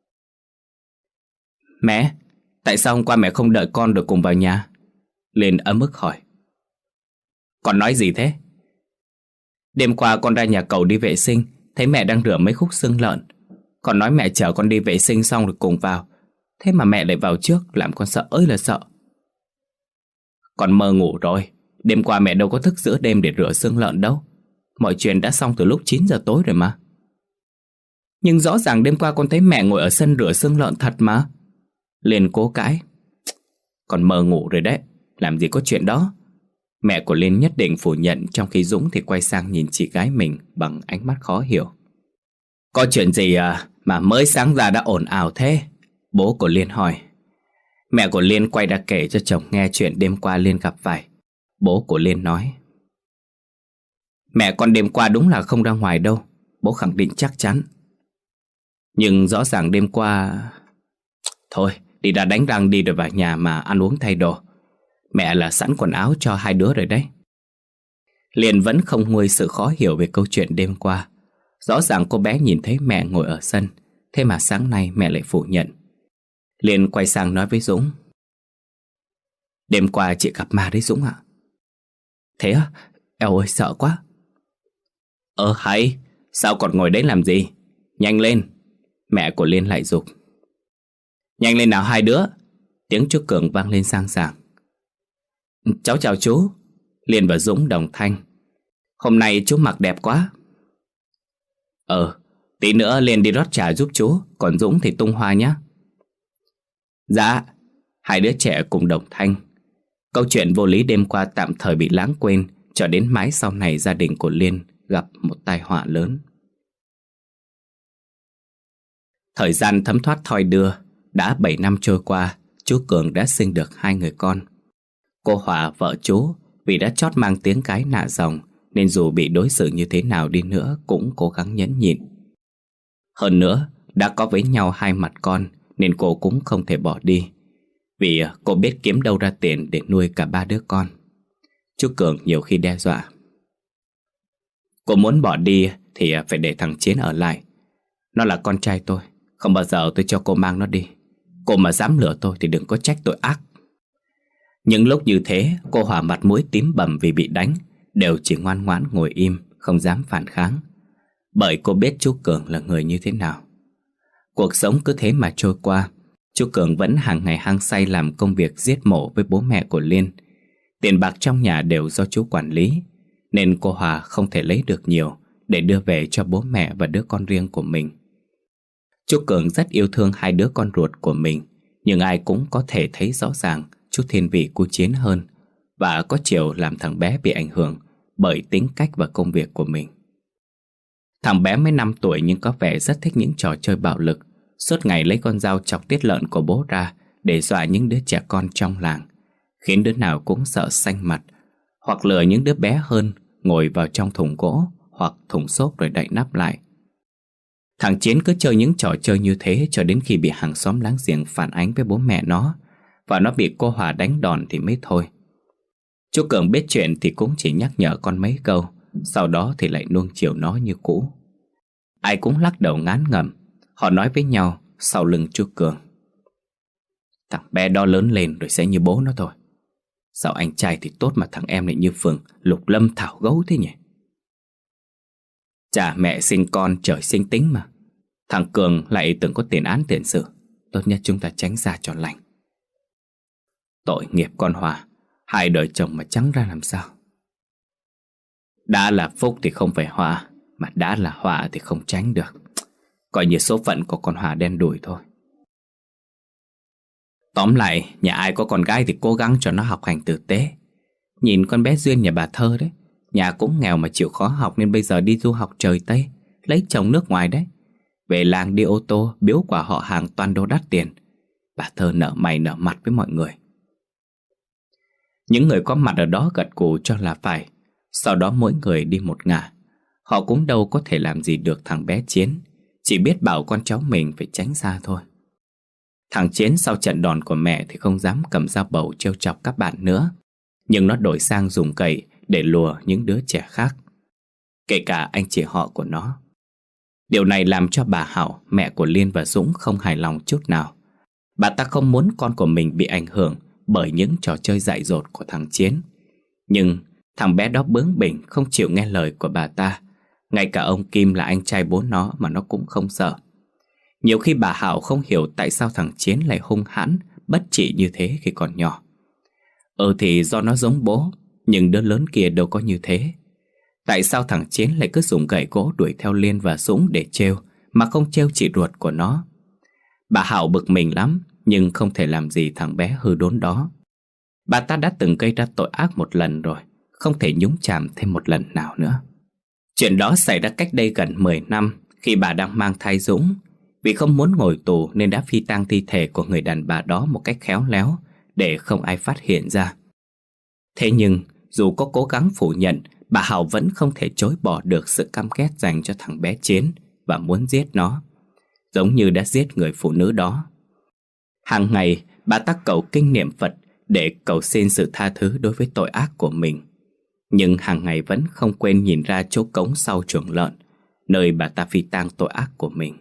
Mẹ, tại sao hôm qua mẹ không đợi con rồi cùng vào nhà? Liên ấm ức hỏi. Con nói gì thế? Đêm qua con ra nhà cầu đi vệ sinh, thấy mẹ đang rửa mấy khúc xương lợn. Con nói mẹ chở con đi vệ sinh xong rồi cùng vào. Thế mà mẹ lại vào trước, làm con sợ ơi là sợ. Con mơ ngủ rồi. Đêm qua mẹ đâu có thức giữa đêm để rửa xương lợn đâu. Mọi chuyện đã xong từ lúc chín giờ tối rồi mà. Nhưng rõ ràng đêm qua con thấy mẹ ngồi ở sân rửa xương lợn thật mà. Liên cố cãi. Con mơ ngủ rồi đấy, làm gì có chuyện đó. Mẹ của Liên nhất định phủ nhận, trong khi Dũng thì quay sang nhìn chị gái mình bằng ánh mắt khó hiểu. Có chuyện gì à mà mới sáng ra đã ồn ào thế? Bố của Liên hỏi. Mẹ của Liên quay ra kể cho chồng nghe chuyện đêm qua Liên gặp phải. Bố của Liên nói. Mẹ con đêm qua đúng là không ra ngoài đâu, bố khẳng định chắc chắn. Nhưng rõ ràng đêm qua... Thôi, đi ra đánh răng đi rồi vào nhà mà ăn uống thay đồ. Mẹ là sẵn quần áo cho hai đứa rồi đấy. Liên vẫn không nguôi sự khó hiểu về câu chuyện đêm qua. Rõ ràng cô bé nhìn thấy mẹ ngồi ở sân, thế mà sáng nay mẹ lại phủ nhận. Liên quay sang nói với Dũng. Đêm qua chị gặp ma đấy Dũng ạ. Thế á? Eo ơi sợ quá. Ờ hay, sao còn ngồi đấy làm gì? Nhanh lên. Mẹ của Liên lại giục. Nhanh lên nào hai đứa. Tiếng chú Cường vang lên sang sảng. Cháu chào chú. Liên và Dũng đồng thanh. Hôm nay chú mặc đẹp quá. Ờ, tí nữa Liên đi rót trà giúp chú, còn Dũng thì tung hoa nhé. Dạ. Hai đứa trẻ cùng đồng thanh. Câu chuyện vô lý đêm qua tạm thời bị lãng quên, cho đến mãi sau này gia đình của Liên gặp một tai họa lớn. Thời gian thấm thoát thoi đưa. Đã bảy năm trôi qua, chú Cường đã sinh được hai người con. Cô Hòa vợ chú vì đã chót mang tiếng cái nạ dòng, nên dù bị đối xử như thế nào đi nữa cũng cố gắng nhẫn nhịn. Hơn nữa, đã có với nhau hai mặt con, nên cô cũng không thể bỏ đi, vì cô biết kiếm đâu ra tiền để nuôi cả ba đứa con. Chú Cường nhiều khi đe dọa. Cô muốn bỏ đi thì phải để thằng Chiến ở lại. Nó là con trai tôi, không bao giờ tôi cho cô mang nó đi. Cô mà dám lừa tôi thì đừng có trách tôi ác. Những lúc như thế, cô Hòa mặt mũi tím bầm vì bị đánh, đều chỉ ngoan ngoãn ngồi im, không dám phản kháng. Bởi cô biết chú Cường là người như thế nào. Cuộc sống cứ thế mà trôi qua. Chú Cường vẫn hàng ngày hăng say làm công việc giết mổ với bố mẹ của Liên. Tiền bạc trong nhà đều do chú quản lý, nên cô Hòa không thể lấy được nhiều để đưa về cho bố mẹ và đứa con riêng của mình. Chú Cường rất yêu thương hai đứa con ruột của mình, nhưng ai cũng có thể thấy rõ ràng chú thiên vị cô Chiến hơn, và có chiều làm thằng bé bị ảnh hưởng bởi tính cách và công việc của mình. Thằng bé mới năm tuổi nhưng có vẻ rất thích những trò chơi bạo lực, suốt ngày lấy con dao chọc tiết lợn của bố ra để dọa những đứa trẻ con trong làng, khiến đứa nào cũng sợ xanh mặt, hoặc lừa những đứa bé hơn ngồi vào trong thùng gỗ hoặc thùng xốp rồi đậy nắp lại. Thằng Chiến cứ chơi những trò chơi như thế cho đến khi bị hàng xóm láng giềng phản ánh với bố mẹ nó, và nó bị cô Hòa đánh đòn thì mới thôi. Chú Cường biết chuyện thì cũng chỉ nhắc nhở con mấy câu, sau đó thì lại nuông chiều nó như cũ. Ai cũng lắc đầu ngán ngẩm. Họ nói với nhau sau lưng chú Cường: thằng bé đó lớn lên rồi sẽ như bố nó thôi. Sao anh trai thì tốt mà thằng em lại như Phường Lục Lâm Thảo Gấu thế nhỉ? Cha mẹ sinh con trời sinh tính mà. Thằng Cường lại từng có tiền án tiền sự, tốt nhất chúng ta tránh xa cho lành. Tội nghiệp con Hòa, hai đời chồng mà trắng ra làm sao. Đã là phúc thì không phải họa, mà đã là họa thì không tránh được. Coi như số phận của con Hòa đen đủi thôi. Tóm lại, nhà ai có con gái thì cố gắng cho nó học hành tử tế. Nhìn con bé Duyên nhà bà Thơ đấy, nhà cũng nghèo mà chịu khó học nên bây giờ đi du học trời Tây, lấy chồng nước ngoài đấy. Về làng đi ô tô, biếu quả họ hàng toàn đồ đắt tiền. Bà Thơ nở mày nở mặt với mọi người. Những người có mặt ở đó gật gù cho là phải. Sau đó mỗi người đi một ngả. Họ cũng đâu có thể làm gì được thằng bé Chiến, chỉ biết bảo con cháu mình phải tránh xa thôi. Thằng Chiến sau trận đòn của mẹ thì không dám cầm dao bầu trêu chọc các bạn nữa, nhưng nó đổi sang dùng gậy để lùa những đứa trẻ khác, kể cả anh chị họ của nó. Điều này làm cho bà Hảo, mẹ của Liên và Dũng không hài lòng chút nào. Bà ta không muốn con của mình bị ảnh hưởng bởi những trò chơi dại dột của thằng Chiến. Nhưng thằng bé đó bướng bỉnh không chịu nghe lời của bà ta. Ngay cả ông Kim là anh trai bố nó mà nó cũng không sợ. Nhiều khi bà Hảo không hiểu tại sao thằng Chiến lại hung hãn, bất trị như thế khi còn nhỏ. Ừ thì do nó giống bố, nhưng đứa lớn kia đâu có như thế. Tại sao thằng Chiến lại cứ dùng gậy gỗ đuổi theo Liên và Dũng để trêu, mà không trêu chị ruột của nó? Bà Hảo bực mình lắm, nhưng không thể làm gì thằng bé hư đốn đó. Bà ta đã từng gây ra tội ác một lần rồi, không thể nhúng chàm thêm một lần nào nữa. Chuyện đó xảy ra cách đây gần mười năm, khi bà đang mang thai Dũng. Vì không muốn ngồi tù nên đã phi tang thi thể của người đàn bà đó một cách khéo léo để không ai phát hiện ra. Thế nhưng dù có cố gắng phủ nhận, bà Hảo vẫn không thể chối bỏ được sự căm ghét dành cho thằng bé Chiến và muốn giết nó, giống như đã giết người phụ nữ đó. Hàng ngày bà ta cầu kinh niệm Phật để cầu xin sự tha thứ đối với tội ác của mình, nhưng hàng ngày vẫn không quên nhìn ra chỗ cống sau chuồng lợn, nơi bà ta phi tang tội ác của mình.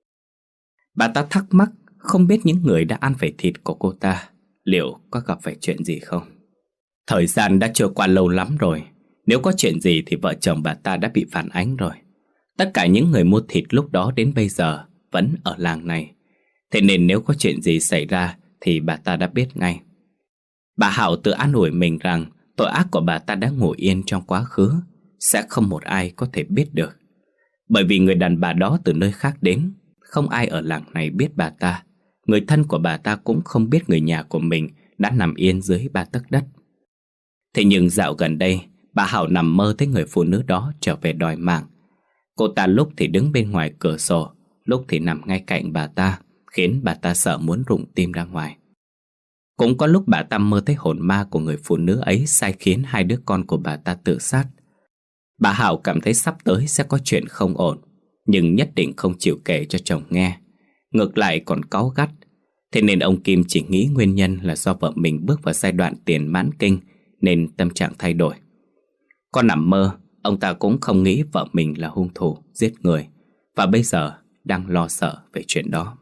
Bà ta thắc mắc không biết những người đã ăn phải thịt của cô ta liệu có gặp phải chuyện gì không. Thời gian đã trôi qua lâu lắm rồi. Nếu có chuyện gì thì vợ chồng bà ta đã bị phản ánh rồi. Tất cả những người mua thịt lúc đó đến bây giờ vẫn ở làng này. Thế nên nếu có chuyện gì xảy ra thì bà ta đã biết ngay. Bà Hảo tự an ủi mình rằng tội ác của bà ta đã ngủ yên trong quá khứ, sẽ không một ai có thể biết được. Bởi vì người đàn bà đó từ nơi khác đến, không ai ở làng này biết bà ta. Người thân của bà ta cũng không biết người nhà của mình đã nằm yên dưới ba tấc đất. Thế nhưng dạo gần đây, bà Hảo nằm mơ thấy người phụ nữ đó trở về đòi mạng. Cô ta lúc thì đứng bên ngoài cửa sổ, lúc thì nằm ngay cạnh bà ta, khiến bà ta sợ muốn rụng tim ra ngoài. Cũng có lúc bà ta mơ thấy hồn ma của người phụ nữ ấy sai khiến hai đứa con của bà ta tự sát. Bà Hảo cảm thấy sắp tới sẽ có chuyện không ổn, nhưng nhất định không chịu kể cho chồng nghe. Ngược lại còn cáu gắt. Thế nên ông Kim chỉ nghĩ nguyên nhân là do vợ mình bước vào giai đoạn tiền mãn kinh nên tâm trạng thay đổi. Có nằm mơ, ông ta cũng không nghĩ vợ mình là hung thủ giết người, và bây giờ đang lo sợ về chuyện đó.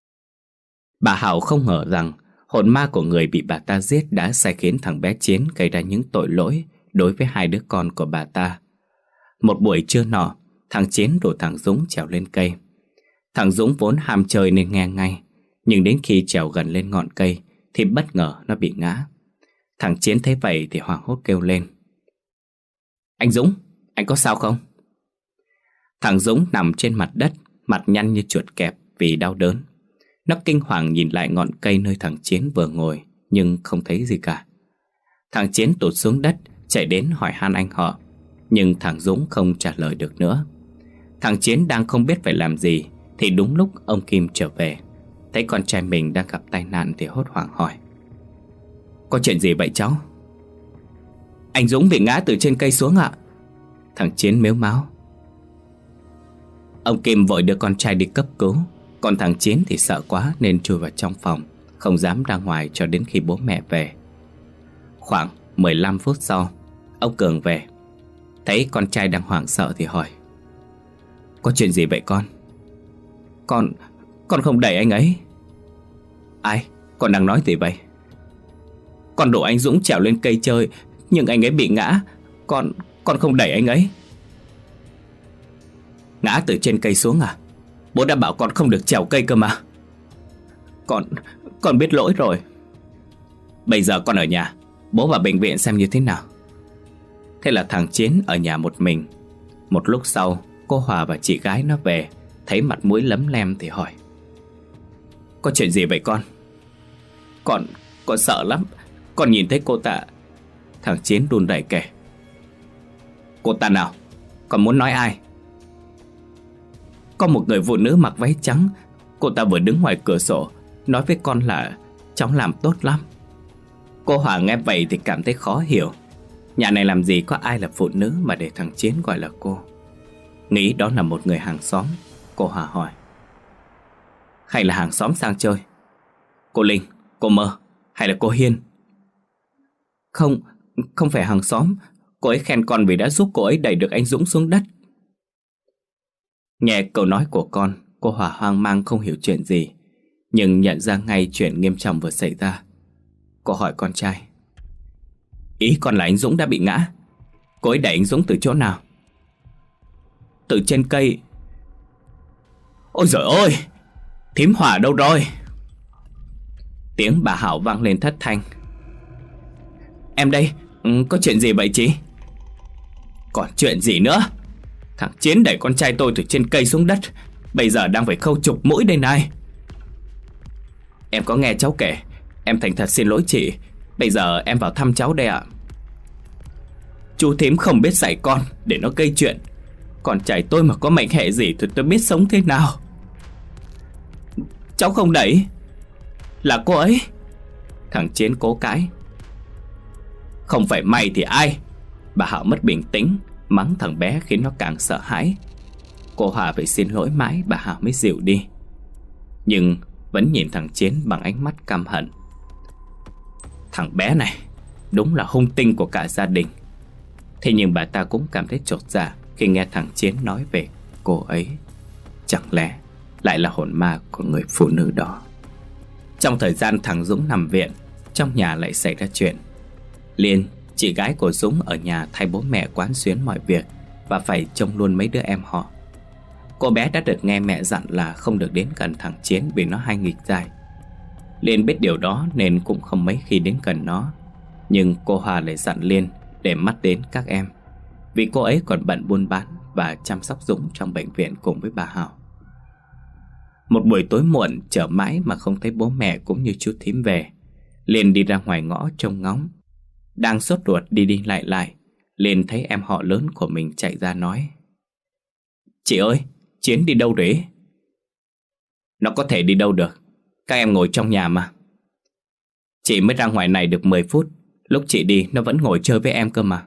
Bà Hảo không ngờ rằng hồn ma của người bị bà ta giết đã sai khiến thằng bé Chiến gây ra những tội lỗi đối với hai đứa con của bà ta. Một buổi trưa nọ, thằng Chiến rủ thằng Dũng trèo lên cây. Thằng Dũng vốn ham chơi nên nghe ngay, nhưng đến khi trèo gần lên ngọn cây thì bất ngờ nó bị ngã. Thằng Chiến thấy vậy thì hoảng hốt kêu lên: "Anh Dũng, anh có sao không?" Thằng Dũng nằm trên mặt đất, mặt nhăn như chuột kẹp vì đau đớn. Nó kinh hoàng nhìn lại ngọn cây nơi thằng Chiến vừa ngồi, nhưng không thấy gì cả. Thằng Chiến tụt xuống đất, chạy đến hỏi han anh họ, nhưng thằng Dũng không trả lời được nữa. Thằng Chiến đang không biết phải làm gì thì đúng lúc ông Kim trở về, thấy con trai mình đang gặp tai nạn thì hốt hoảng hỏi: Có chuyện gì vậy cháu? Anh Dũng bị ngã từ trên cây xuống ạ. Thằng Chiến mếu máo. Ông Kim vội đưa con trai đi cấp cứu. Còn thằng Chiến thì sợ quá nên chui vào trong phòng, không dám ra ngoài cho đến khi bố mẹ về. Khoảng mười lăm phút sau, ông Cường về. Thấy con trai đang hoảng sợ thì hỏi: Có chuyện gì vậy con? Con, con không đẩy anh ấy. Ai? Con đang nói gì vậy? Con đổ anh Dũng trèo lên cây chơi, nhưng anh ấy bị ngã. Con, con không đẩy anh ấy. Ngã từ trên cây xuống à? Bố đã bảo con không được trèo cây cơ mà. Con, con biết lỗi rồi. Bây giờ con ở nhà, bố vào bệnh viện xem như thế nào. Thế là thằng Chiến ở nhà một mình. Một lúc sau, cô Hòa và chị gái nó về, thấy mặt mũi lấm lem thì hỏi: Có chuyện gì vậy con? Con, con sợ lắm. Con nhìn thấy cô ta. Thằng Chiến run rẩy kể: Cô ta nào? Con muốn nói ai? Có một người phụ nữ mặc váy trắng. Cô ta vừa đứng ngoài cửa sổ, nói với con là cháu làm tốt lắm. Cô Hòa nghe vậy thì cảm thấy khó hiểu. Nhà này làm gì có ai là phụ nữ mà để thằng Chiến gọi là cô. Nghĩ đó là một người hàng xóm, cô Hòa hỏi: Hay là hàng xóm sang chơi? Cô Linh, cô Mơ, hay là cô Hiên? Không, không phải hàng xóm. Cô ấy khen con vì đã giúp cô ấy đẩy được anh Dũng xuống đất. Nghe câu nói của con, cô Hòa hoang mang không hiểu chuyện gì, nhưng nhận ra ngay chuyện nghiêm trọng vừa xảy ra. Cô hỏi con trai: Ý con là anh Dũng đã bị ngã. Cô ấy đẩy anh Dũng từ chỗ nào? Từ trên cây. Ôi giời ơi, thím Hòa đâu rồi? Tiếng bà Hảo vang lên thất thanh. Em đây, có chuyện gì vậy chị? Còn chuyện gì nữa? Thằng Chiến đẩy con trai tôi từ trên cây xuống đất, bây giờ đang phải khâu chục mũi đây này. Em có nghe cháu kể. Em thành thật xin lỗi chị. Bây giờ em vào thăm cháu đây ạ. Chú thím không biết dạy con để nó gây chuyện. Con trai tôi mà có mệnh hệ gì thì tôi biết sống thế nào. Cháu không đẩy. Là cô ấy. Thằng Chiến cố cãi. Không phải mày thì ai? Bà Hảo mất bình tĩnh, mắng thằng bé khiến nó càng sợ hãi. Cô Hòa phải xin lỗi mãi bà Hảo mới dịu đi, nhưng vẫn nhìn thằng Chiến bằng ánh mắt căm hận. Thằng bé này đúng là hung tinh của cả gia đình. Thế nhưng bà ta cũng cảm thấy chột dạ khi nghe thằng Chiến nói về cô ấy. Chẳng lẽ lại là hồn ma của người phụ nữ đó? Trong thời gian thằng Dũng nằm viện, trong nhà lại xảy ra chuyện. Liên, chị gái của Dũng, ở nhà thay bố mẹ quán xuyến mọi việc và phải trông luôn mấy đứa em họ. Cô bé đã được nghe mẹ dặn là không được đến gần thằng Chiến vì nó hay nghịch dại. Liên biết điều đó nên cũng không mấy khi đến gần nó. Nhưng cô Hòa lại dặn Liên để mắt đến các em, vì cô ấy còn bận buôn bán và chăm sóc Dũng trong bệnh viện cùng với bà Hảo. Một buổi tối muộn, chờ mãi mà không thấy bố mẹ cũng như chú thím về, Liên đi ra ngoài ngõ trông ngóng. Đang sốt ruột đi đi lại lại, Liên thấy em họ lớn của mình chạy ra nói: Chị ơi, Chiến đi đâu đấy? Nó có thể đi đâu được, các em ngồi trong nhà mà. Chị mới ra ngoài này được mười phút, lúc chị đi nó vẫn ngồi chơi với em cơ mà.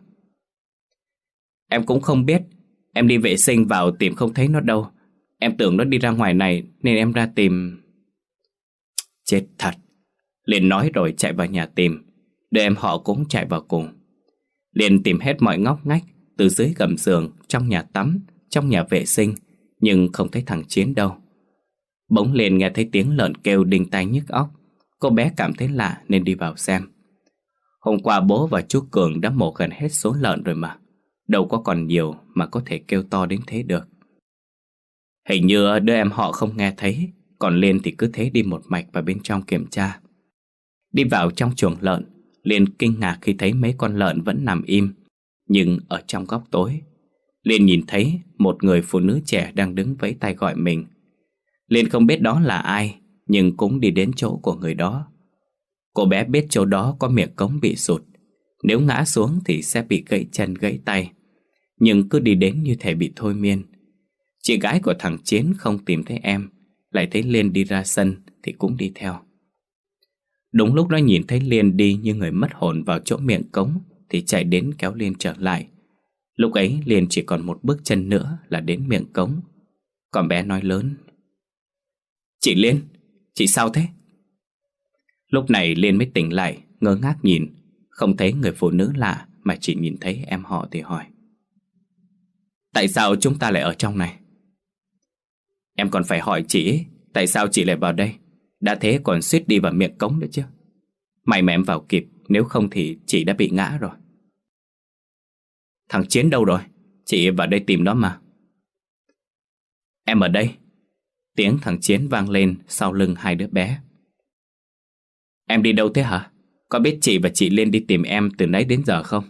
Em cũng không biết, em đi vệ sinh vào tìm không thấy nó đâu. Em tưởng nó đi ra ngoài này nên em ra tìm. Chết thật. Liên nói rồi chạy vào nhà tìm, đứa em họ cũng chạy vào cùng. Liên tìm hết mọi ngóc ngách, từ dưới gầm giường, trong nhà tắm, trong nhà vệ sinh, nhưng không thấy thằng Chiến đâu. Bỗng Liên nghe thấy tiếng lợn kêu đinh tai nhức óc. Cô bé cảm thấy lạ nên đi vào xem. Hôm qua bố và chú Cường đã mổ gần hết số lợn rồi mà, đâu có còn nhiều mà có thể kêu to đến thế được. Hình như đứa em họ không nghe thấy, còn Liên thì cứ thế đi một mạch vào bên trong kiểm tra. Đi vào trong chuồng lợn, Liên kinh ngạc khi thấy mấy con lợn vẫn nằm im. Nhưng ở trong góc tối, Liên nhìn thấy một người phụ nữ trẻ đang đứng vẫy tay gọi mình. Liên không biết đó là ai, nhưng cũng đi đến chỗ của người đó. Cô bé biết chỗ đó có miệng cống bị sụt, nếu ngã xuống thì sẽ bị gãy chân gãy tay, nhưng cứ đi đến như thể bị thôi miên. Chị gái của thằng Chiến không tìm thấy em, lại thấy Liên đi ra sân thì cũng đi theo. Đúng lúc nó nhìn thấy Liên đi như người mất hồn vào chỗ miệng cống thì chạy đến kéo Liên trở lại. Lúc ấy Liên chỉ còn một bước chân nữa là đến miệng cống. Con bé nói lớn: "Chị Liên, chị sao thế?" Lúc này Liên mới tỉnh lại, ngơ ngác nhìn, không thấy người phụ nữ lạ mà chỉ nhìn thấy em họ thì hỏi: "Tại sao chúng ta lại ở trong này?" "Em còn phải hỏi chị ấy, tại sao chị lại vào đây? Đã thế còn suýt đi vào miệng cống nữa chứ. May mà em vào kịp, nếu không thì chị đã bị ngã rồi." "Thằng Chiến đâu rồi? Chị vào đây tìm nó mà." "Em ở đây." Tiếng thằng Chiến vang lên sau lưng hai đứa bé. "Em đi đâu thế hả? Có biết chị và chị Liên đi tìm em từ nãy đến giờ không?"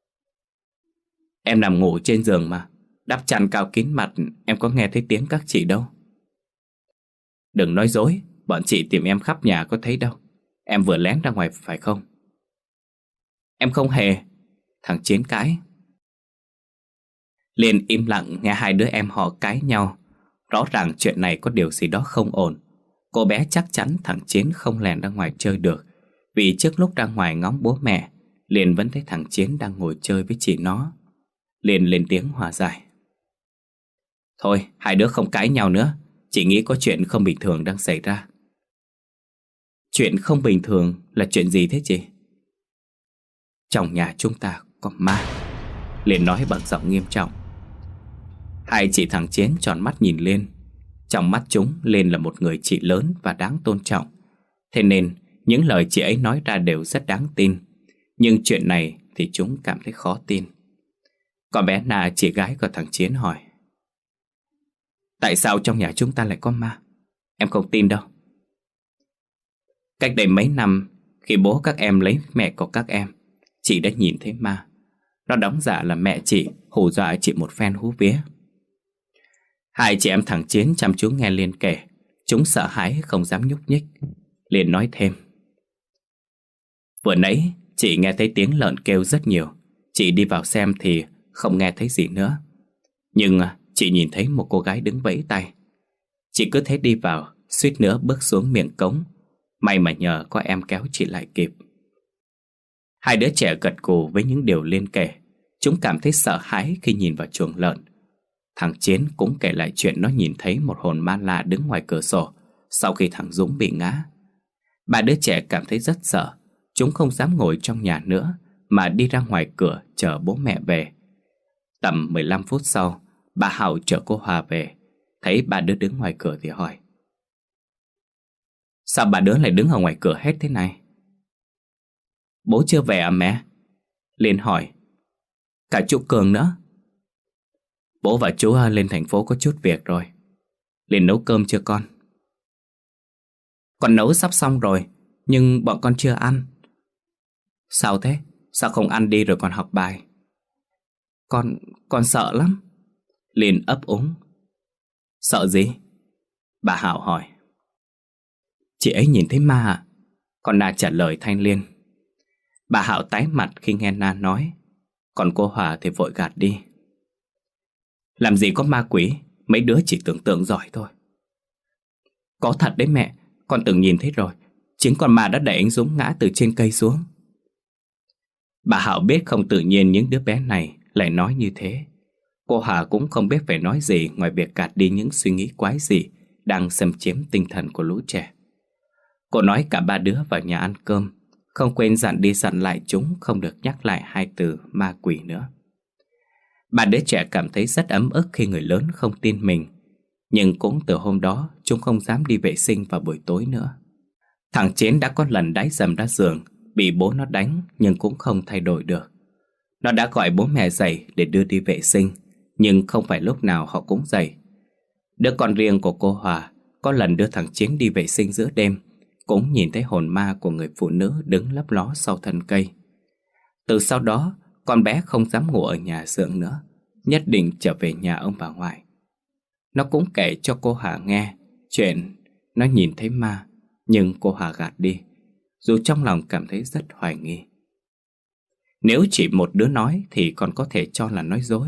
"Em nằm ngủ trên giường mà, đắp chăn cao kín mặt, em có nghe thấy tiếng các chị đâu." "Đừng nói dối, bọn chị tìm em khắp nhà có thấy đâu. Em vừa lén ra ngoài phải không?" "Em không hề." Thằng Chiến cãi. Liên im lặng nghe hai đứa em họ cãi nhau. Rõ ràng chuyện này có điều gì đó không ổn. Cô bé chắc chắn thằng Chiến không lèn ra ngoài chơi được, vì trước lúc ra ngoài ngóng bố mẹ, Liên vẫn thấy thằng Chiến đang ngồi chơi với chị nó. Liên lên tiếng hòa giải: "Thôi, hai đứa không cãi nhau nữa. Chị nghĩ có chuyện không bình thường đang xảy ra." "Chuyện không bình thường là chuyện gì thế chị?" "Trong nhà chúng ta có ma." Liên nói bằng giọng nghiêm trọng. Hai chị thằng Chiến tròn mắt nhìn Liên. Trong mắt chúng, Liên là một người chị lớn và đáng tôn trọng. Thế nên những lời chị ấy nói ra đều rất đáng tin. Nhưng chuyện này thì chúng cảm thấy khó tin. Còn bé Na, chị gái của thằng Chiến, hỏi: "Tại sao trong nhà chúng ta lại có ma? Em không tin đâu." "Cách đây mấy năm, khi bố các em lấy mẹ của các em, chị đã nhìn thấy ma. Nó đóng giả là mẹ chị, hù dọa chị một phen hú vía." Hai chị em thằng Chiến chăm chú nghe Liên kể. Chúng sợ hãi không dám nhúc nhích. Liên nói thêm: "Vừa nãy chị nghe thấy tiếng lợn kêu rất nhiều. Chị đi vào xem thì không nghe thấy gì nữa. Nhưng chị nhìn thấy một cô gái đứng vẫy tay. Chị cứ thế đi vào, suýt nữa bước xuống miệng cống. May mà nhờ có em kéo chị lại kịp." Hai đứa trẻ gật gù với những điều Liên kể. Chúng cảm thấy sợ hãi khi nhìn vào chuồng lợn. Thằng Chiến cũng kể lại chuyện nó nhìn thấy một hồn ma lạ đứng ngoài cửa sổ sau khi thằng Dũng bị ngã. Ba đứa trẻ cảm thấy rất sợ. Chúng không dám ngồi trong nhà nữa mà đi ra ngoài cửa chờ bố mẹ về. Tầm mười lăm phút sau, bà Hảo chở cô Hòa về. Thấy ba đứa đứng ngoài cửa thì hỏi: "Sao ba đứa lại đứng ở ngoài cửa hết thế này?" "Bố chưa về à mẹ?" Liên hỏi. "Cả chú Cường nữa." "Bố và chú lên thành phố có chút việc rồi." "Liên nấu cơm chưa con?" "Con nấu sắp xong rồi, nhưng bọn con chưa ăn." "Sao thế? Sao không ăn đi rồi còn học bài?" Con, con sợ lắm." Liên ấp úng. "Sợ gì?" Bà Hảo hỏi. "Chị ấy nhìn thấy ma à?" Con Na trả lời thay Liên. Bà Hảo tái mặt khi nghe Na nói. Còn cô Hòa thì vội gạt đi. "Làm gì có ma quỷ, mấy đứa chỉ tưởng tượng giỏi thôi." "Có thật đấy mẹ, con từng nhìn thấy rồi. Chính con ma đã đẩy anh Dũng ngã từ trên cây xuống." Bà Hảo biết không tự nhiên những đứa bé này lại nói như thế. Cô Hà cũng không biết phải nói gì ngoài việc gạt đi những suy nghĩ quái dị đang xâm chiếm tinh thần của lũ trẻ. Cô nói cả ba đứa vào nhà ăn cơm, không quên dặn đi dặn lại chúng không được nhắc lại hai từ ma quỷ nữa. Ba đứa trẻ cảm thấy rất ấm ức khi người lớn không tin mình. Nhưng cũng từ hôm đó chúng không dám đi vệ sinh vào buổi tối nữa. Thằng Chiến đã có lần đái dầm ra giường, bị bố nó đánh nhưng cũng không thay đổi được. Nó đã gọi bố mẹ dậy để đưa đi vệ sinh, nhưng không phải lúc nào họ cũng dậy. Đứa con riêng của cô Hòa có lần đưa thằng Chiến đi vệ sinh giữa đêm, cũng nhìn thấy hồn ma của người phụ nữ đứng lấp ló sau thân cây. Từ sau đó, con bé không dám ngủ ở nhà Dượng nữa, nhất định trở về nhà ông bà ngoại. Nó cũng kể cho cô Hà nghe chuyện nó nhìn thấy ma, nhưng cô Hà gạt đi, dù trong lòng cảm thấy rất hoài nghi. Nếu chỉ một đứa nói thì còn có thể cho là nói dối,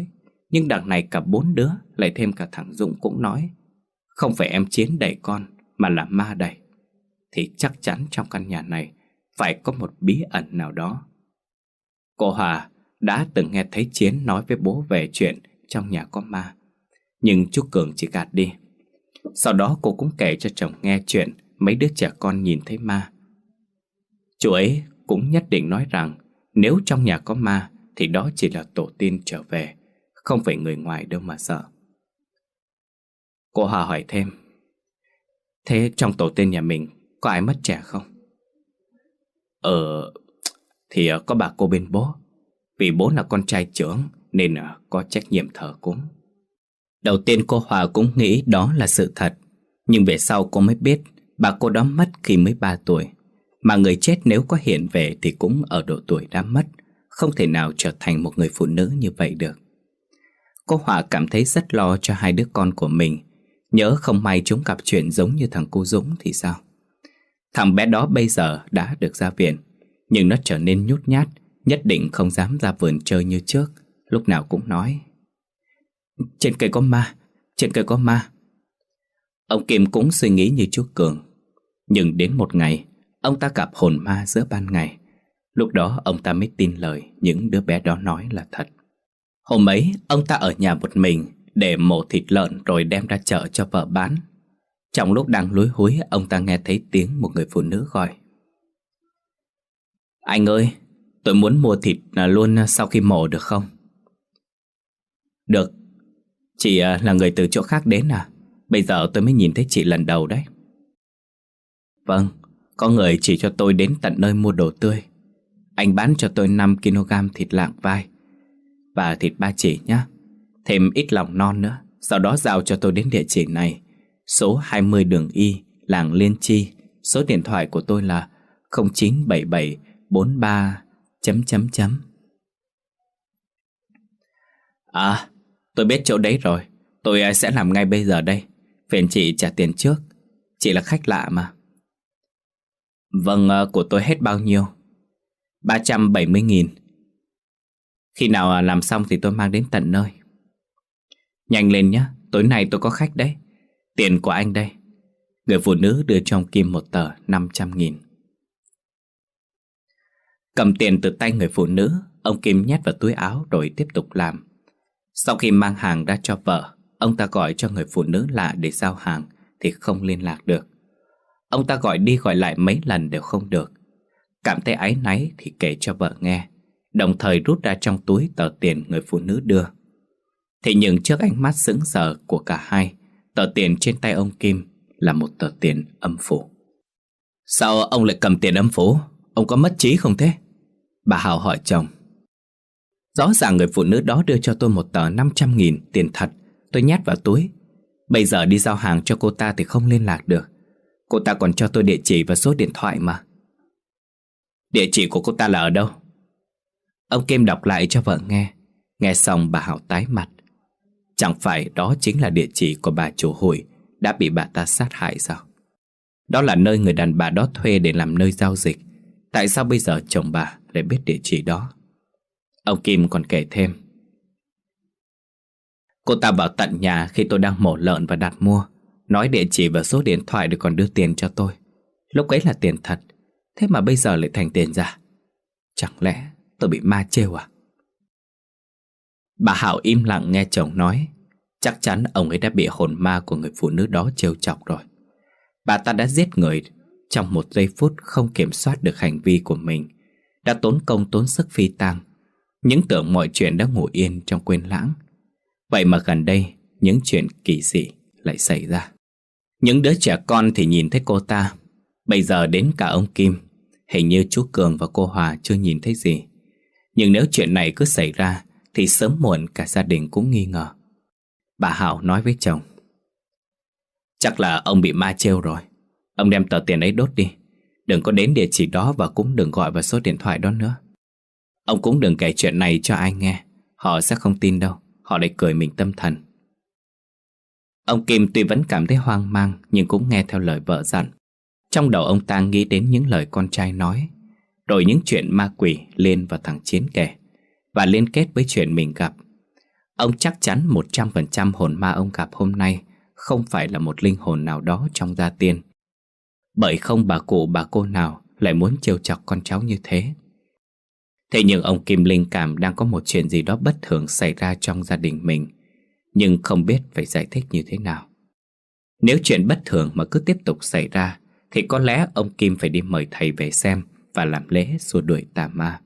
Nhưng đằng này cả bốn đứa, lại thêm cả thằng Dũng cũng nói không phải em Chiến đẩy con, mà là ma đẩy. Thì chắc chắn trong căn nhà này phải có một bí ẩn nào đó. Cô Hòa đã từng nghe thấy Chiến nói với bố về chuyện trong nhà có ma, nhưng chú Cường chỉ gạt đi. Sau đó cô cũng kể cho chồng nghe chuyện mấy đứa trẻ con nhìn thấy ma. Chú ấy cũng nhất định nói rằng nếu trong nhà có ma thì đó chỉ là tổ tiên trở về, không phải người ngoài đâu mà sợ. Cô Hòa hỏi thêm: thế trong tổ tiên nhà mình có ai mất trẻ không? Ờ, thì có bà cô bên bố. Vì bố là con trai trưởng nên có trách nhiệm thờ cúng. Đầu tiên cô Hòa cũng nghĩ đó là sự thật, nhưng về sau cô mới biết bà cô đó mất khi mới ba tuổi. Mà người chết nếu có hiện về thì cũng ở độ tuổi đã mất, không thể nào trở thành một người phụ nữ như vậy được. Cô Hòa cảm thấy rất lo cho hai đứa con của mình. Nhớ không may chúng gặp chuyện giống như thằng cu Dũng thì sao? Thằng bé đó bây giờ đã được ra viện, nhưng nó trở nên nhút nhát, nhất định không dám ra vườn chơi như trước. Lúc nào cũng nói: trên cây có ma, trên cây có ma. Ông Kim cũng suy nghĩ như chú Cường. Nhưng đến một ngày, ông ta gặp hồn ma giữa ban ngày. Lúc đó ông ta mới tin lời những đứa bé đó nói là thật. Hôm ấy ông ta ở nhà một mình để mổ thịt lợn rồi đem ra chợ cho vợ bán. Trong lúc đang lúi húi, ông ta nghe thấy tiếng một người phụ nữ gọi: anh ơi, tôi muốn mua thịt luôn sau khi mổ được không? Được. Chị là người từ chỗ khác đến à? Bây giờ tôi mới nhìn thấy chị lần đầu đấy. Vâng, có người chỉ cho tôi đến tận nơi mua đồ tươi. Anh bán cho tôi năm ki lô gam thịt lạng vai và thịt ba chỉ nhé. Thêm ít lòng non nữa. Sau đó giao cho tôi đến địa chỉ này, số hai mươi đường Y, làng Liên Chi. Số điện thoại của tôi là không chín bảy bảy bốn ba chấm chấm chấm. À, tôi biết chỗ đấy rồi. Tôi sẽ làm ngay bây giờ đây. Phiền chị trả tiền trước. Chị là khách lạ mà. Vâng, của tôi hết bao nhiêu? ba trăm bảy mươi nghìn. Khi nào làm xong thì tôi mang đến tận nơi. Nhanh lên nhé, tối nay tôi có khách đấy. Tiền của anh đây. Người phụ nữ đưa cho ông Kim một tờ năm trăm nghìn. Cầm tiền từ tay người phụ nữ, ông Kim nhét vào túi áo rồi tiếp tục làm. Sau khi mang hàng ra cho vợ, ông ta gọi cho người phụ nữ lạ để giao hàng thì không liên lạc được. Ông ta gọi đi gọi lại mấy lần đều không được. Cảm thấy áy náy thì kể cho vợ nghe, đồng thời rút ra trong túi tờ tiền người phụ nữ đưa. Thế nhưng trước ánh mắt sững sờ của cả hai, tờ tiền trên tay ông Kim là một tờ tiền âm phủ. Sao ông lại cầm tiền âm phủ? Ông có mất trí không thế? Bà Hào hỏi chồng. Rõ ràng người phụ nữ đó đưa cho tôi một tờ năm trăm nghìn tiền thật. Tôi nhét vào túi. Bây giờ đi giao hàng cho cô ta thì không liên lạc được. Cô ta còn cho tôi địa chỉ và số điện thoại mà. Địa chỉ của cô ta là ở đâu? Ông Kim đọc lại cho vợ nghe. Nghe xong bà Hảo tái mặt. Chẳng phải đó chính là địa chỉ của bà chủ hụi đã bị bà ta sát hại sao? Đó là nơi người đàn bà đó thuê để làm nơi giao dịch. Tại sao bây giờ chồng bà lại biết địa chỉ đó? Ông Kim còn kể thêm. Cô ta vào tận nhà khi tôi đang mổ lợn và đặt mua, nói địa chỉ và số điện thoại để còn đưa tiền cho tôi. Lúc ấy là tiền thật, thế mà bây giờ lại thành tiền giả. Chẳng lẽ tôi bị ma trêu à? Bà Hảo im lặng nghe chồng nói. Chắc chắn ông ấy đã bị hồn ma của người phụ nữ đó trêu chọc rồi. Bà ta đã giết người trong một giây phút không kiểm soát được hành vi của mình, đã tốn công tốn sức phi tang, những tưởng mọi chuyện đã ngủ yên trong quên lãng. Vậy mà gần đây những chuyện kỳ dị lại xảy ra. Những đứa trẻ con thì nhìn thấy cô ta. Bây giờ đến cả ông Kim. Hình như chú Cường và cô Hòa chưa nhìn thấy gì. Nhưng nếu chuyện này cứ xảy ra thì sớm muộn cả gia đình cũng nghi ngờ. Bà Hảo nói với chồng. Chắc là ông bị ma trêu rồi. Ông đem tờ tiền ấy đốt đi. Đừng có đến địa chỉ đó và cũng đừng gọi vào số điện thoại đó nữa. Ông cũng đừng kể chuyện này cho ai nghe. Họ sẽ không tin đâu. Họ lại cười mình tâm thần. Ông Kim tuy vẫn cảm thấy hoang mang, nhưng cũng nghe theo lời vợ dặn. Trong đầu ông ta nghĩ đến những lời con trai nói, rồi những chuyện ma quỷ Liên và thằng Chiến kể, và liên kết với chuyện mình gặp. Ông chắc chắn một trăm phần trăm hồn ma ông gặp hôm nay không phải là một linh hồn nào đó trong gia tiên. Bởi không bà cụ bà cô nào lại muốn trêu chọc con cháu như thế. Thế nhưng ông Kim linh cảm đang có một chuyện gì đó bất thường xảy ra trong gia đình mình, nhưng không biết phải giải thích như thế nào. Nếu chuyện bất thường mà cứ tiếp tục xảy ra thì có lẽ ông Kim phải đi mời thầy về xem và làm lễ xua đuổi tà ma.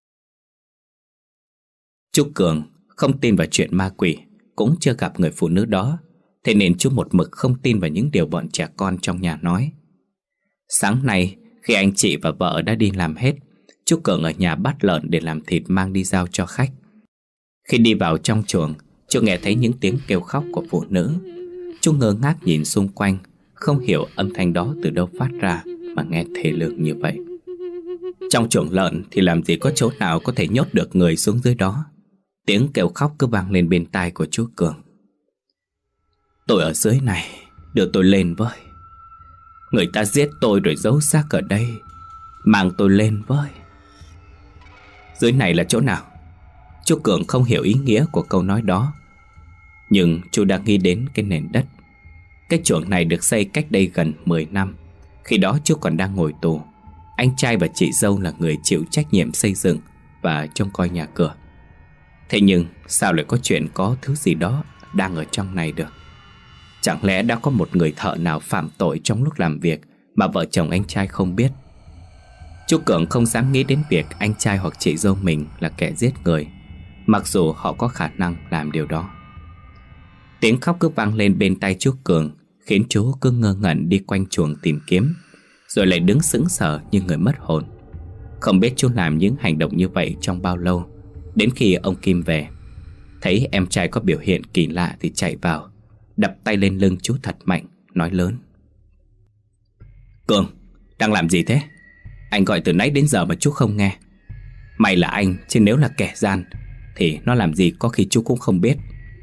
Chú Cường không tin vào chuyện ma quỷ, cũng chưa gặp người phụ nữ đó, thế nên chú một mực không tin vào những điều bọn trẻ con trong nhà nói. Sáng nay khi anh chị và vợ đã đi làm hết, chú Cường ở nhà bắt lợn để làm thịt mang đi giao cho khách. Khi đi vào trong chuồng, chú nghe thấy những tiếng kêu khóc của phụ nữ. Chú ngơ ngác nhìn xung quanh, không hiểu âm thanh đó từ đâu phát ra mà nghe thê lương như vậy. Trong chuồng lợn thì làm gì có chỗ nào có thể nhốt được người xuống dưới đó. Tiếng kêu khóc cứ vang lên bên tai của chú Cường. Tôi ở dưới này, đưa tôi lên với. Người ta giết tôi rồi giấu xác ở đây, mang tôi lên với. Dưới này là chỗ nào? Chú Cường không hiểu ý nghĩa của câu nói đó, nhưng chú đang nghĩ đến cái nền đất. Cái chuồng này được xây cách đây gần mười năm. Khi đó chú còn đang ngồi tù. Anh trai và chị dâu là người chịu trách nhiệm xây dựng và trông coi nhà cửa. Thế nhưng sao lại có chuyện có thứ gì đó đang ở trong này được? Chẳng lẽ đã có một người thợ nào phạm tội trong lúc làm việc mà vợ chồng anh trai không biết? Chú Cường không dám nghĩ đến việc anh trai hoặc chị dâu mình là kẻ giết người, mặc dù họ có khả năng làm điều đó. Tiếng khóc cứ vang lên bên tai chú Cường, khiến chú cứ ngơ ngẩn đi quanh chuồng tìm kiếm, rồi lại đứng sững sờ như người mất hồn. Không biết chú làm những hành động như vậy trong bao lâu. Đến khi ông Kim về, thấy em trai có biểu hiện kỳ lạ thì chạy vào, đập tay lên lưng chú thật mạnh, nói lớn: Cường, đang làm gì thế? Anh gọi từ nãy đến giờ mà chú không nghe. May là anh, chứ nếu là kẻ gian thì nó làm gì có khi chú cũng không biết.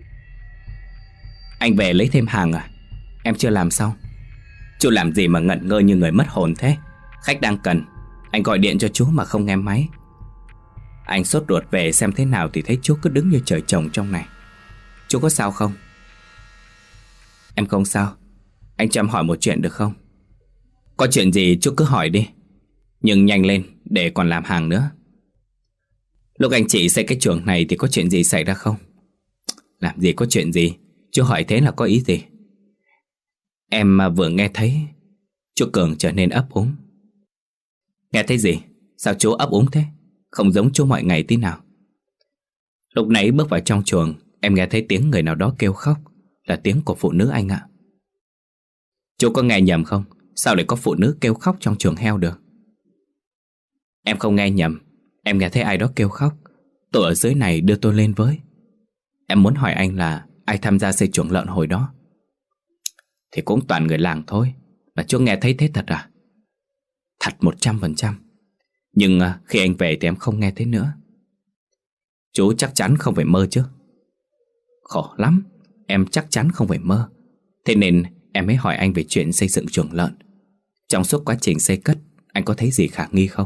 Anh về lấy thêm hàng à? Em chưa làm xong. Chú làm gì mà ngẩn ngơ như người mất hồn thế? Khách đang cần, anh gọi điện cho chú mà không nghe máy. Anh sốt ruột về xem thế nào thì thấy chú cứ đứng như trời trồng trong này. Chú có sao không? Em không sao. Anh cho em hỏi một chuyện được không? Có chuyện gì chú cứ hỏi đi, nhưng nhanh lên để còn làm hàng nữa. Lúc anh chị xây cái chuồng này thì có chuyện gì xảy ra không? Làm gì có chuyện gì? Chú hỏi thế là có ý gì? Em mà vừa nghe thấy. Chú Cường trở nên ấp úng. Nghe thấy gì? Sao chú ấp úng thế? Không giống chú mọi ngày tí nào. Lúc nãy bước vào trong chuồng, em nghe thấy tiếng người nào đó kêu khóc. Là tiếng của phụ nữ anh ạ. Chú có nghe nhầm không? Sao lại có phụ nữ kêu khóc trong chuồng heo được? Em không nghe nhầm. Em nghe thấy ai đó kêu khóc. Tôi ở dưới này, đưa tôi lên với. Em muốn hỏi anh là ai tham gia xây chuồng lợn hồi đó? Thì cũng toàn người làng thôi. Mà chú nghe thấy thế thật à? Thật một trăm phần trăm. Nhưng khi anh về thì em không nghe thấy nữa. Chú chắc chắn không phải mơ chứ? Khổ lắm. Em chắc chắn không phải mơ. Thế nên em mới hỏi anh về chuyện xây dựng chuồng lợn. Trong suốt quá trình xây cất, anh có thấy gì khả nghi không?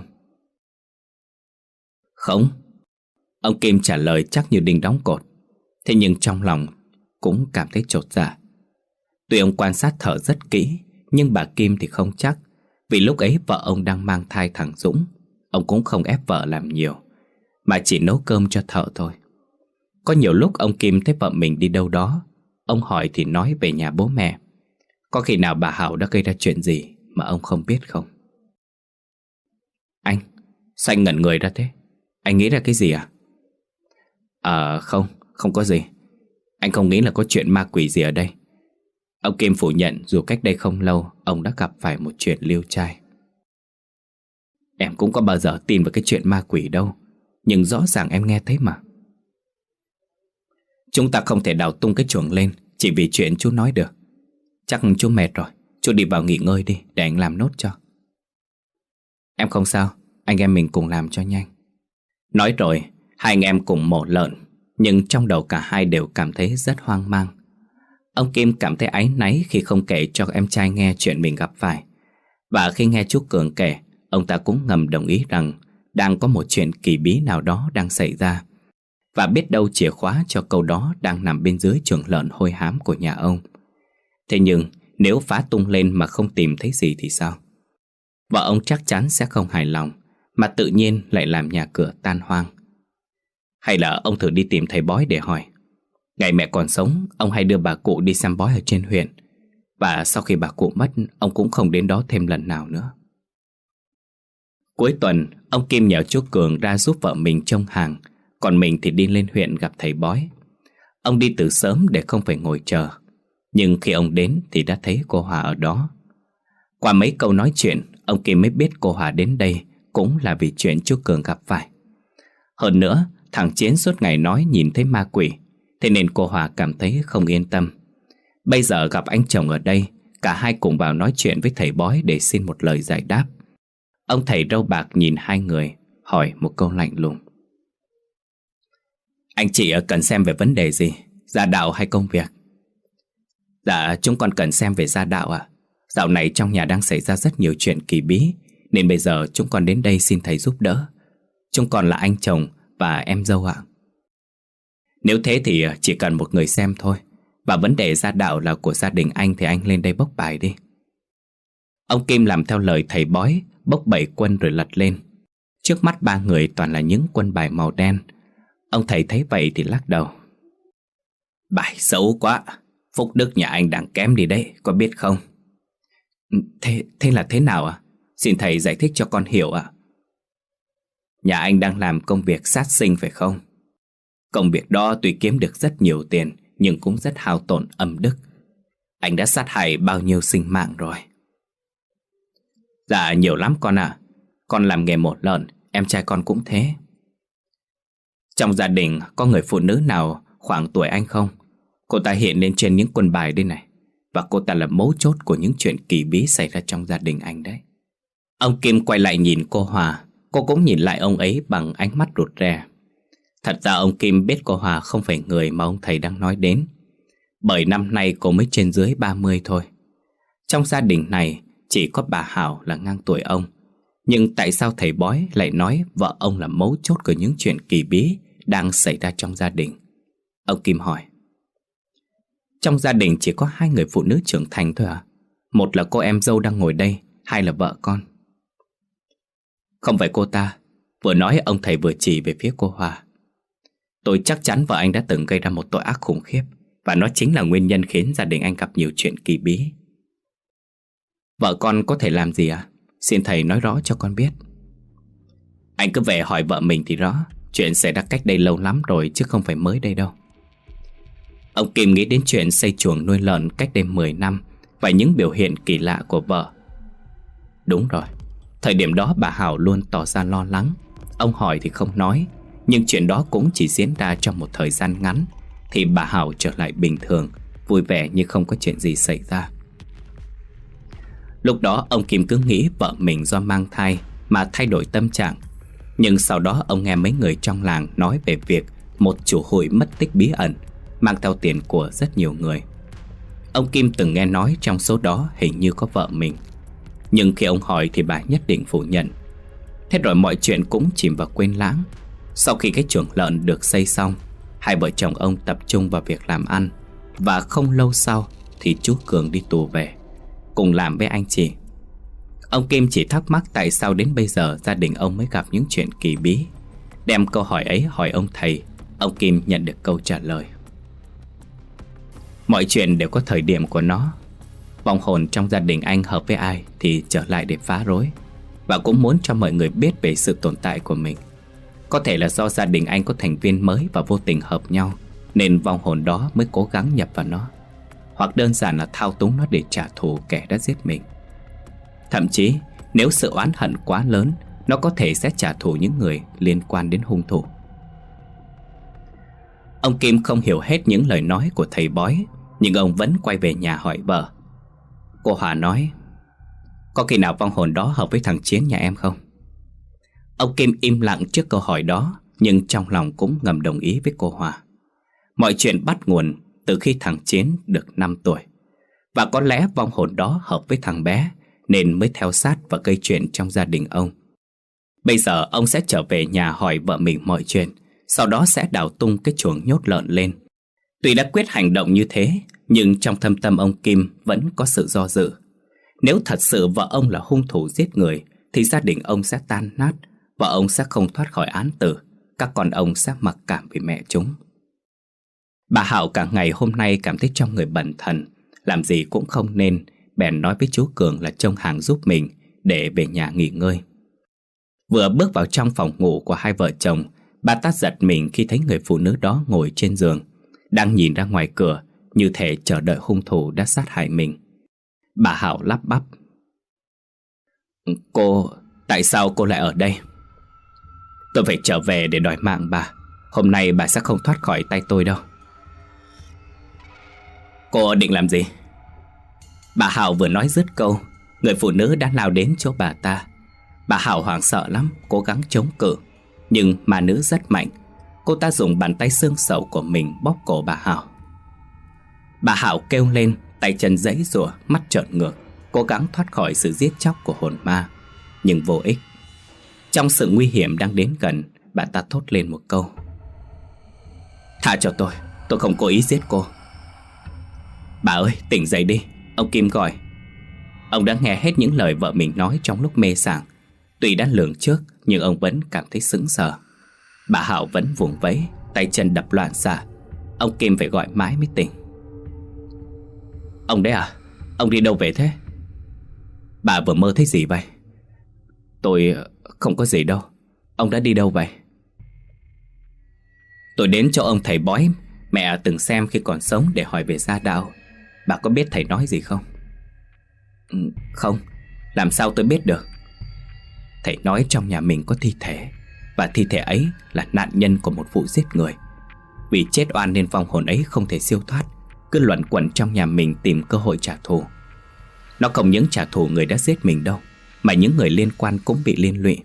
Không. Ông Kim trả lời chắc như đinh đóng cột. Thế nhưng trong lòng cũng cảm thấy chột dạ. Tuy ông quan sát thợ rất kỹ, nhưng bà Kim thì không chắc. Vì lúc ấy vợ ông đang mang thai thằng Dũng. Ông cũng không ép vợ làm nhiều, mà chỉ nấu cơm cho thợ thôi. Có nhiều lúc ông Kim thấy vợ mình đi đâu đó, ông hỏi thì nói về nhà bố mẹ. Có khi nào bà Hảo đã gây ra chuyện gì mà ông không biết không? Anh, sao anh ngẩn người ra thế? Anh nghĩ ra cái gì à? À không, không có gì. Anh không nghĩ là có chuyện ma quỷ gì ở đây. Ông Kim phủ nhận dù cách đây không lâu ông đã gặp phải một chuyện liêu trai. Em cũng có bao giờ tin vào cái chuyện ma quỷ đâu, nhưng rõ ràng em nghe thấy mà. Chúng ta không thể đào tung cái chuồng lên chỉ vì chuyện chú nói được. Chắc chú mệt rồi, chú đi vào nghỉ ngơi đi, để anh làm nốt cho. Em không sao, anh em mình cùng làm cho nhanh. Nói rồi, hai anh em cùng mổ lợn, nhưng trong đầu cả hai đều cảm thấy rất hoang mang. Ông Kim cảm thấy áy náy khi không kể cho em trai nghe chuyện mình gặp phải. Và khi nghe chú Cường kể, ông ta cũng ngầm đồng ý rằng đang có một chuyện kỳ bí nào đó đang xảy ra. Và biết đâu chìa khóa cho câu đó đang nằm bên dưới chuồng lợn hôi hám của nhà ông. Thế nhưng nếu phá tung lên mà không tìm thấy gì thì sao? Vợ ông chắc chắn sẽ không hài lòng, mà tự nhiên lại làm nhà cửa tan hoang. Hay là ông thử đi tìm thầy bói để hỏi. Ngày mẹ còn sống, ông hay đưa bà cụ đi xem bói ở trên huyện, và sau khi bà cụ mất, ông cũng không đến đó thêm lần nào nữa. Cuối tuần, ông Kim nhờ chú Cường ra giúp vợ mình trông hàng, còn mình thì đi lên huyện gặp thầy bói. Ông đi từ sớm để không phải ngồi chờ, nhưng khi ông đến thì đã thấy cô Hòa ở đó. Qua mấy câu nói chuyện, ông Kim mới biết cô Hòa đến đây cũng là vì chuyện chú Cường gặp phải. Hơn nữa, thằng Chiến suốt ngày nói nhìn thấy ma quỷ, thế nên cô Hòa cảm thấy không yên tâm. Bây giờ gặp anh chồng ở đây, cả hai cùng vào nói chuyện với thầy bói để xin một lời giải đáp. Ông thầy râu bạc nhìn hai người, hỏi một câu lạnh lùng. Anh chị cần xem về vấn đề gì, gia đạo hay công việc? Dạ, chúng con cần xem về gia đạo ạ. Dạo này trong nhà đang xảy ra rất nhiều chuyện kỳ bí, nên bây giờ chúng con đến đây xin thầy giúp đỡ. Chúng con là anh chồng và em dâu ạ. Nếu thế thì chỉ cần một người xem thôi, và vấn đề gia đạo là của gia đình anh thì anh lên đây bốc bài đi. Ông Kim làm theo lời thầy bói, bốc bảy quân rồi lật lên. Trước mắt ba người toàn là những quân bài màu đen. Ông thầy thấy vậy thì lắc đầu. Bài xấu quá, phúc đức nhà anh đang kém đi đấy, có biết không? Thế, thế là thế nào ạ? À? Xin thầy giải thích cho con hiểu ạ. À? Nhà anh đang làm công việc sát sinh phải không? Công việc đó tuy kiếm được rất nhiều tiền, nhưng cũng rất hao tổn âm đức. Anh đã sát hại bao nhiêu sinh mạng rồi? Dạ nhiều lắm con ạ. À. Con làm nghề mổ lợn, em trai con cũng thế. Trong gia đình có người phụ nữ nào khoảng tuổi anh không? Cô ta hiện lên trên những quân bài đây này, và cô ta là mấu chốt của những chuyện kỳ bí xảy ra trong gia đình anh đấy. Ông Kim quay lại nhìn cô Hòa. Cô cũng nhìn lại ông ấy bằng ánh mắt rụt rè. Thật ra ông Kim biết cô Hòa không phải người mà ông thầy đang nói đến, bởi năm nay cô mới trên dưới ba mươi thôi. Trong gia đình này chỉ có bà Hảo là ngang tuổi ông. Nhưng tại sao thầy bói lại nói vợ ông là mấu chốt của những chuyện kỳ bí đang xảy ra trong gia đình? Ông Kim hỏi. Trong gia đình chỉ có hai người phụ nữ trưởng thành thôi à? Một là cô em dâu đang ngồi đây, hai là vợ con. Không phải cô ta. Vừa nói ông thầy vừa chỉ về phía cô Hòa. Tôi chắc chắn vợ anh đã từng gây ra một tội ác khủng khiếp, và nó chính là nguyên nhân khiến gia đình anh gặp nhiều chuyện kỳ bí. Vợ con có thể làm gì à? Xin thầy nói rõ cho con biết. Anh cứ về hỏi vợ mình thì rõ. Chuyện xảy ra cách đây lâu lắm rồi, chứ không phải mới đây đâu. Ông Kim nghĩ đến chuyện xây chuồng nuôi lợn cách đây mười năm và những biểu hiện kỳ lạ của vợ. Đúng rồi, thời điểm đó bà Hảo luôn tỏ ra lo lắng. Ông hỏi thì không nói, nhưng chuyện đó cũng chỉ diễn ra trong một thời gian ngắn, thì bà Hảo trở lại bình thường, vui vẻ như không có chuyện gì xảy ra. Lúc đó ông Kim cứ nghĩ vợ mình do mang thai mà thay đổi tâm trạng. Nhưng sau đó ông nghe mấy người trong làng nói về việc một chủ hụi mất tích bí ẩn, mang theo tiền của rất nhiều người. Ông Kim từng nghe nói trong số đó hình như có vợ mình, nhưng khi ông hỏi thì bà nhất định phủ nhận. Thế rồi mọi chuyện cũng chìm vào quên lãng. Sau khi cái chuồng lợn được xây xong, hai vợ chồng ông tập trung vào việc làm ăn. Và không lâu sau thì chú Cường đi tù về, cùng làm với anh chị. Ông Kim chỉ thắc mắc tại sao đến bây giờ gia đình ông mới gặp những chuyện kỳ bí. Đem câu hỏi ấy hỏi ông thầy, ông Kim nhận được câu trả lời. Mọi chuyện đều có thời điểm của nó. Vong hồn trong gia đình anh hợp với ai thì trở lại để phá rối, và cũng muốn cho mọi người biết về sự tồn tại của mình. Có thể là do gia đình anh có thành viên mới và vô tình hợp nhau, nên vong hồn đó mới cố gắng nhập vào nó. Hoặc đơn giản là thao túng nó để trả thù kẻ đã giết mình. Thậm chí nếu sự oán hận quá lớn, nó có thể sẽ trả thù những người liên quan đến hung thủ. Ông Kim không hiểu hết những lời nói của thầy bói, nhưng ông vẫn quay về nhà hỏi vợ. Cô Hòa nói, có khi nào vong hồn đó hợp với thằng Chiến nhà em không? Ông Kim im lặng trước câu hỏi đó, nhưng trong lòng cũng ngầm đồng ý với cô Hòa. Mọi chuyện bắt nguồn từ khi thằng Chiến được năm tuổi, và có lẽ vong hồn đó hợp với thằng bé nên mới theo sát và gây chuyện trong gia đình ông. Bây giờ ông sẽ trở về nhà hỏi vợ mình mọi chuyện, sau đó sẽ đào tung cái chuồng nhốt lợn lên. Tuy đã quyết hành động như thế, nhưng trong thâm tâm ông Kim vẫn có sự do dự. Nếu thật sự vợ ông là hung thủ giết người, thì gia đình ông sẽ tan nát, vợ ông sẽ không thoát khỏi án tử, các con ông sẽ mặc cảm vì mẹ chúng. Bà Hảo cả ngày hôm nay cảm thấy trong người bần thần, làm gì cũng không nên, bèn nói với chú Cường là trông hàng giúp mình để về nhà nghỉ ngơi. Vừa bước vào trong phòng ngủ của hai vợ chồng, bà ta giật mình khi thấy người phụ nữ đó ngồi trên giường, đang nhìn ra ngoài cửa như thể chờ đợi hung thủ đã sát hại mình. Bà Hảo lắp bắp: Cô, tại sao cô lại ở đây? Tôi phải trở về để đòi mạng bà. Hôm nay bà sẽ không thoát khỏi tay tôi đâu. Cô định làm gì? Bà Hảo vừa nói dứt câu, người phụ nữ đã lao đến chỗ bà ta. Bà Hảo hoảng sợ lắm, cố gắng chống cự, nhưng ma nữ rất mạnh. Cô ta dùng bàn tay xương sẩu của mình bóp cổ bà Hảo. Bà Hảo kêu lên, tay chân giãy giụa, mắt trợn ngược, cố gắng thoát khỏi sự giết chóc của hồn ma, nhưng vô ích. Trong sự nguy hiểm đang đến gần, bà ta thốt lên một câu: Tha cho tôi, tôi không cố ý giết cô. Bà ơi, tỉnh dậy đi, ông Kim gọi. Ông đã nghe hết những lời vợ mình nói trong lúc mê sảng. Tuy đã lường trước, nhưng ông vẫn cảm thấy sững sờ. Bà Hảo vẫn vùng vẫy, tay chân đập loạn xạ. Ông Kim phải gọi mãi mới tỉnh. Ông đấy à? Ông đi đâu về thế? Bà vừa mơ thấy gì vậy? Tôi không có gì đâu. Ông đã đi đâu vậy? Tôi đến cho ông thầy bói mẹ từng xem khi còn sống để hỏi về gia đạo. Bà có biết thầy nói gì không? Ừ, không. Làm sao tôi biết được? Thầy nói trong nhà mình có thi thể, và thi thể ấy là nạn nhân của một vụ giết người. Vì chết oan nên vong hồn ấy không thể siêu thoát, cứ luẩn quẩn trong nhà mình tìm cơ hội trả thù. Nó không những trả thù người đã giết mình đâu, mà những người liên quan cũng bị liên lụy.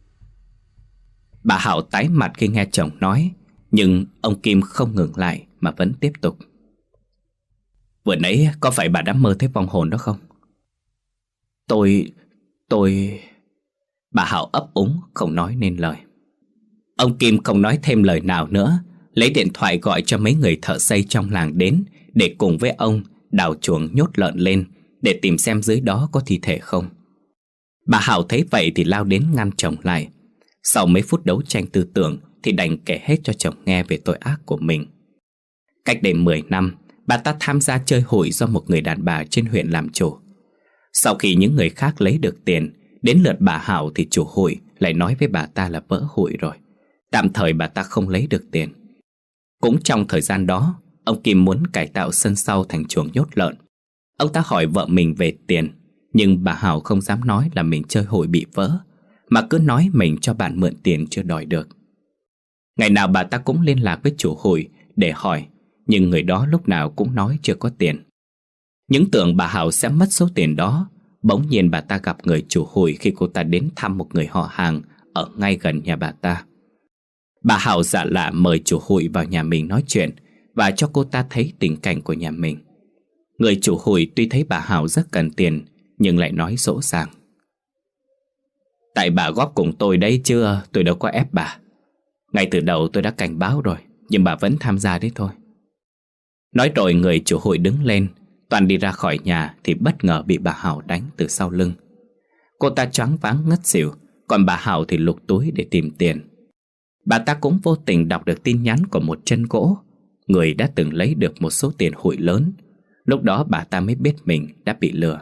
Bà Hảo tái mặt khi nghe chồng nói, nhưng ông Kim không ngừng lại mà vẫn tiếp tục. Vừa nãy có phải bà đã mơ thấy vong hồn đó không? Tôi... tôi... Bà Hảo ấp úng không nói nên lời. Ông Kim không nói thêm lời nào nữa, lấy điện thoại gọi cho mấy người thợ xây trong làng đến để cùng với ông đào chuồng nhốt lợn lên để tìm xem dưới đó có thi thể không. Bà Hảo thấy vậy thì lao đến ngăn chồng lại. Sau mấy phút đấu tranh tư tưởng thì đành kể hết cho chồng nghe về tội ác của mình. Cách đây mười năm, bà ta tham gia chơi hụi do một người đàn bà trên huyện làm chủ. Sau khi những người khác lấy được tiền, đến lượt bà Hảo thì chủ hụi lại nói với bà ta là vỡ hụi rồi, tạm thời bà ta không lấy được tiền. Cũng trong thời gian đó, ông Kim muốn cải tạo sân sau thành chuồng nhốt lợn. Ông ta hỏi vợ mình về tiền, nhưng bà Hảo không dám nói là mình chơi hụi bị vỡ, mà cứ nói mình cho bạn mượn tiền chưa đòi được. Ngày nào bà ta cũng liên lạc với chủ hụi để hỏi, nhưng người đó lúc nào cũng nói chưa có tiền. Những tưởng bà Hảo sẽ mất số tiền đó, bỗng nhiên bà ta gặp người chủ hụi khi cô ta đến thăm một người họ hàng ở ngay gần nhà bà ta. Bà Hảo dạ lạ mời chủ hụi vào nhà mình nói chuyện và cho cô ta thấy tình cảnh của nhà mình. Người chủ hụi tuy thấy bà Hảo rất cần tiền, nhưng lại nói dỗ dàng: Tại bà góp cùng tôi đấy chứ tôi đâu có ép bà. Ngay từ đầu tôi đã cảnh báo rồi, nhưng bà vẫn tham gia đấy thôi. Nói rồi người chủ hụi đứng lên, toàn đi ra khỏi nhà thì bất ngờ bị bà Hảo đánh từ sau lưng. Cô ta choáng váng ngất xỉu, còn bà Hảo thì lục túi để tìm tiền. Bà ta cũng vô tình đọc được tin nhắn của một chân gỗ, người đã từng lấy được một số tiền hụi lớn. Lúc đó bà ta mới biết mình đã bị lừa.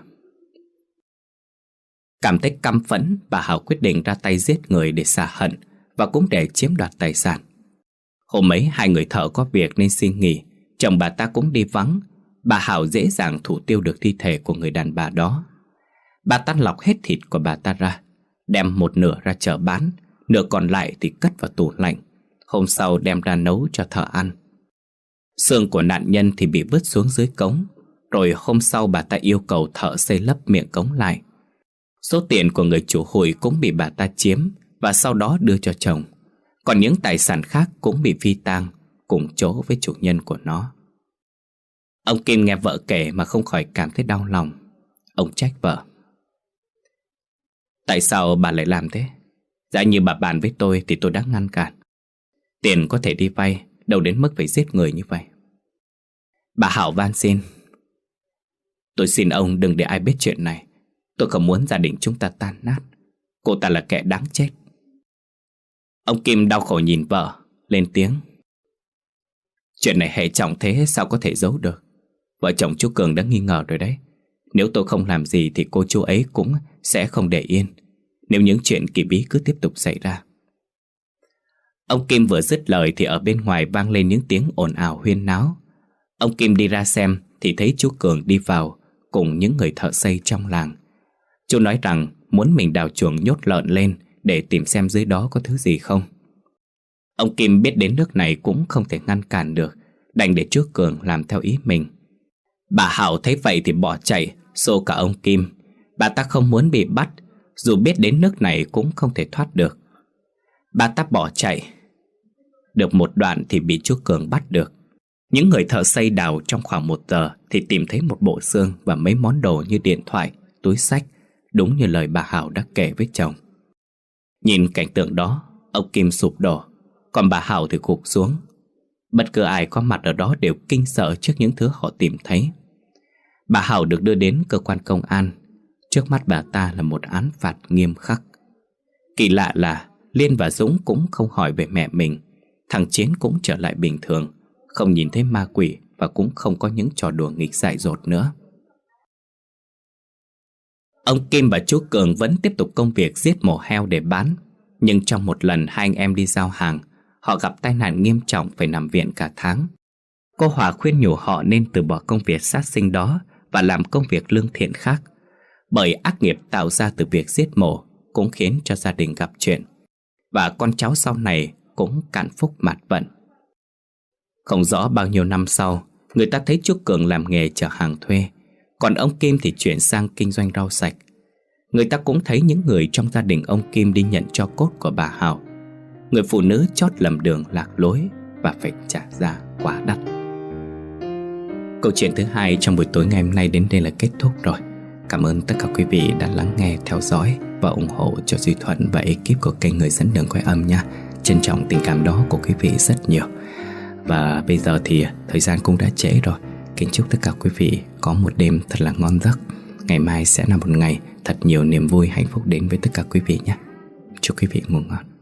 Cảm thấy căm phẫn, bà Hảo quyết định ra tay giết người để xả hận và cũng để chiếm đoạt tài sản. Hôm ấy hai người thợ có việc nên xin nghỉ, chồng bà ta cũng đi vắng. Bà Hảo dễ dàng thủ tiêu được thi thể của người đàn bà đó. Bà ta lọc hết thịt của bà ta ra, đem một nửa ra chợ bán, nửa còn lại thì cất vào tủ lạnh. Hôm sau đem ra nấu cho thợ ăn. Xương của nạn nhân thì bị vứt xuống dưới cống. Rồi hôm sau bà ta yêu cầu thợ xây lấp miệng cống lại. Số tiền của người chủ hụi cũng bị bà ta chiếm và sau đó đưa cho chồng. Còn những tài sản khác cũng bị phi tang cùng chỗ với chủ nhân của nó. Ông Kim nghe vợ kể mà không khỏi cảm thấy đau lòng. Ông trách vợ: Tại sao bà lại làm thế? Giả như bà bàn với tôi thì tôi đã ngăn cản. Tiền có thể đi vay, đâu đến mức phải giết người như vậy. Bà Hảo van xin: Tôi xin ông đừng để ai biết chuyện này. Tôi không muốn gia đình chúng ta tan nát. Cô ta là kẻ đáng chết. Ông Kim đau khổ nhìn vợ, lên tiếng: Chuyện này hệ trọng thế sao có thể giấu được. Vợ chồng chú Cường đã nghi ngờ rồi đấy. Nếu tôi không làm gì thì cô chú ấy cũng sẽ không để yên, nếu những chuyện kỳ bí cứ tiếp tục xảy ra. Ông Kim vừa dứt lời thì ở bên ngoài vang lên những tiếng ồn ào huyên náo. Ông Kim đi ra xem thì thấy chú Cường đi vào cùng những người thợ xây trong làng. Chú nói rằng muốn mình đào chuồng nhốt lợn lên để tìm xem dưới đó có thứ gì không. Ông Kim biết đến nước này cũng không thể ngăn cản được, đành để chú Cường làm theo ý mình. Bà Hảo thấy vậy thì bỏ chạy, xô cả ông Kim. Bà ta không muốn bị bắt, dù biết đến nước này cũng không thể thoát được. Bà ta bỏ chạy. Được một đoạn thì bị chú Cường bắt được. Những người thợ xây đào trong khoảng một giờ thì tìm thấy một bộ xương và mấy món đồ như điện thoại, túi xách, đúng như lời bà Hảo đã kể với chồng. Nhìn cảnh tượng đó, ông Kim sụp đổ, còn bà Hảo thì gục xuống. Bất cứ ai có mặt ở đó đều kinh sợ trước những thứ họ tìm thấy. Bà Hảo được đưa đến cơ quan công an. Trước mắt bà ta là một án phạt nghiêm khắc. Kỳ lạ là Liên và Dũng cũng không hỏi về mẹ mình. Thằng Chiến cũng trở lại bình thường, không nhìn thấy ma quỷ và cũng không có những trò đùa nghịch dại dột nữa. Ông Kim và chú Cường vẫn tiếp tục công việc giết mổ heo để bán. Nhưng trong một lần hai anh em đi giao hàng, họ gặp tai nạn nghiêm trọng phải nằm viện cả tháng. Cô Hòa khuyên nhủ họ nên từ bỏ công việc sát sinh đó và làm công việc lương thiện khác, bởi ác nghiệp tạo ra từ việc giết mổ cũng khiến cho gia đình gặp chuyện, và con cháu sau này cũng cạn phúc mạt vận. Không rõ bao nhiêu năm sau, người ta thấy chú Cường làm nghề chở hàng thuê, còn ông Kim thì chuyển sang kinh doanh rau sạch. Người ta cũng thấy những người trong gia đình ông Kim đi nhận tro cốt của bà Hảo. Người phụ nữ chót lầm đường lạc lối và phải trả giá quá đắt. Câu chuyện thứ hai trong buổi tối ngày hôm nay đến đây là kết thúc rồi. Cảm ơn tất cả quý vị đã lắng nghe, theo dõi và ủng hộ cho Duy Thuận và ekip của kênh Người Dẫn Đường Quay Âm nha. Trân trọng tình cảm đó của quý vị rất nhiều. Và bây giờ thì thời gian cũng đã trễ rồi. Kính chúc tất cả quý vị có một đêm thật là ngon giấc. Ngày mai sẽ là một ngày thật nhiều niềm vui hạnh phúc đến với tất cả quý vị nhé. Chúc quý vị ngủ ngon.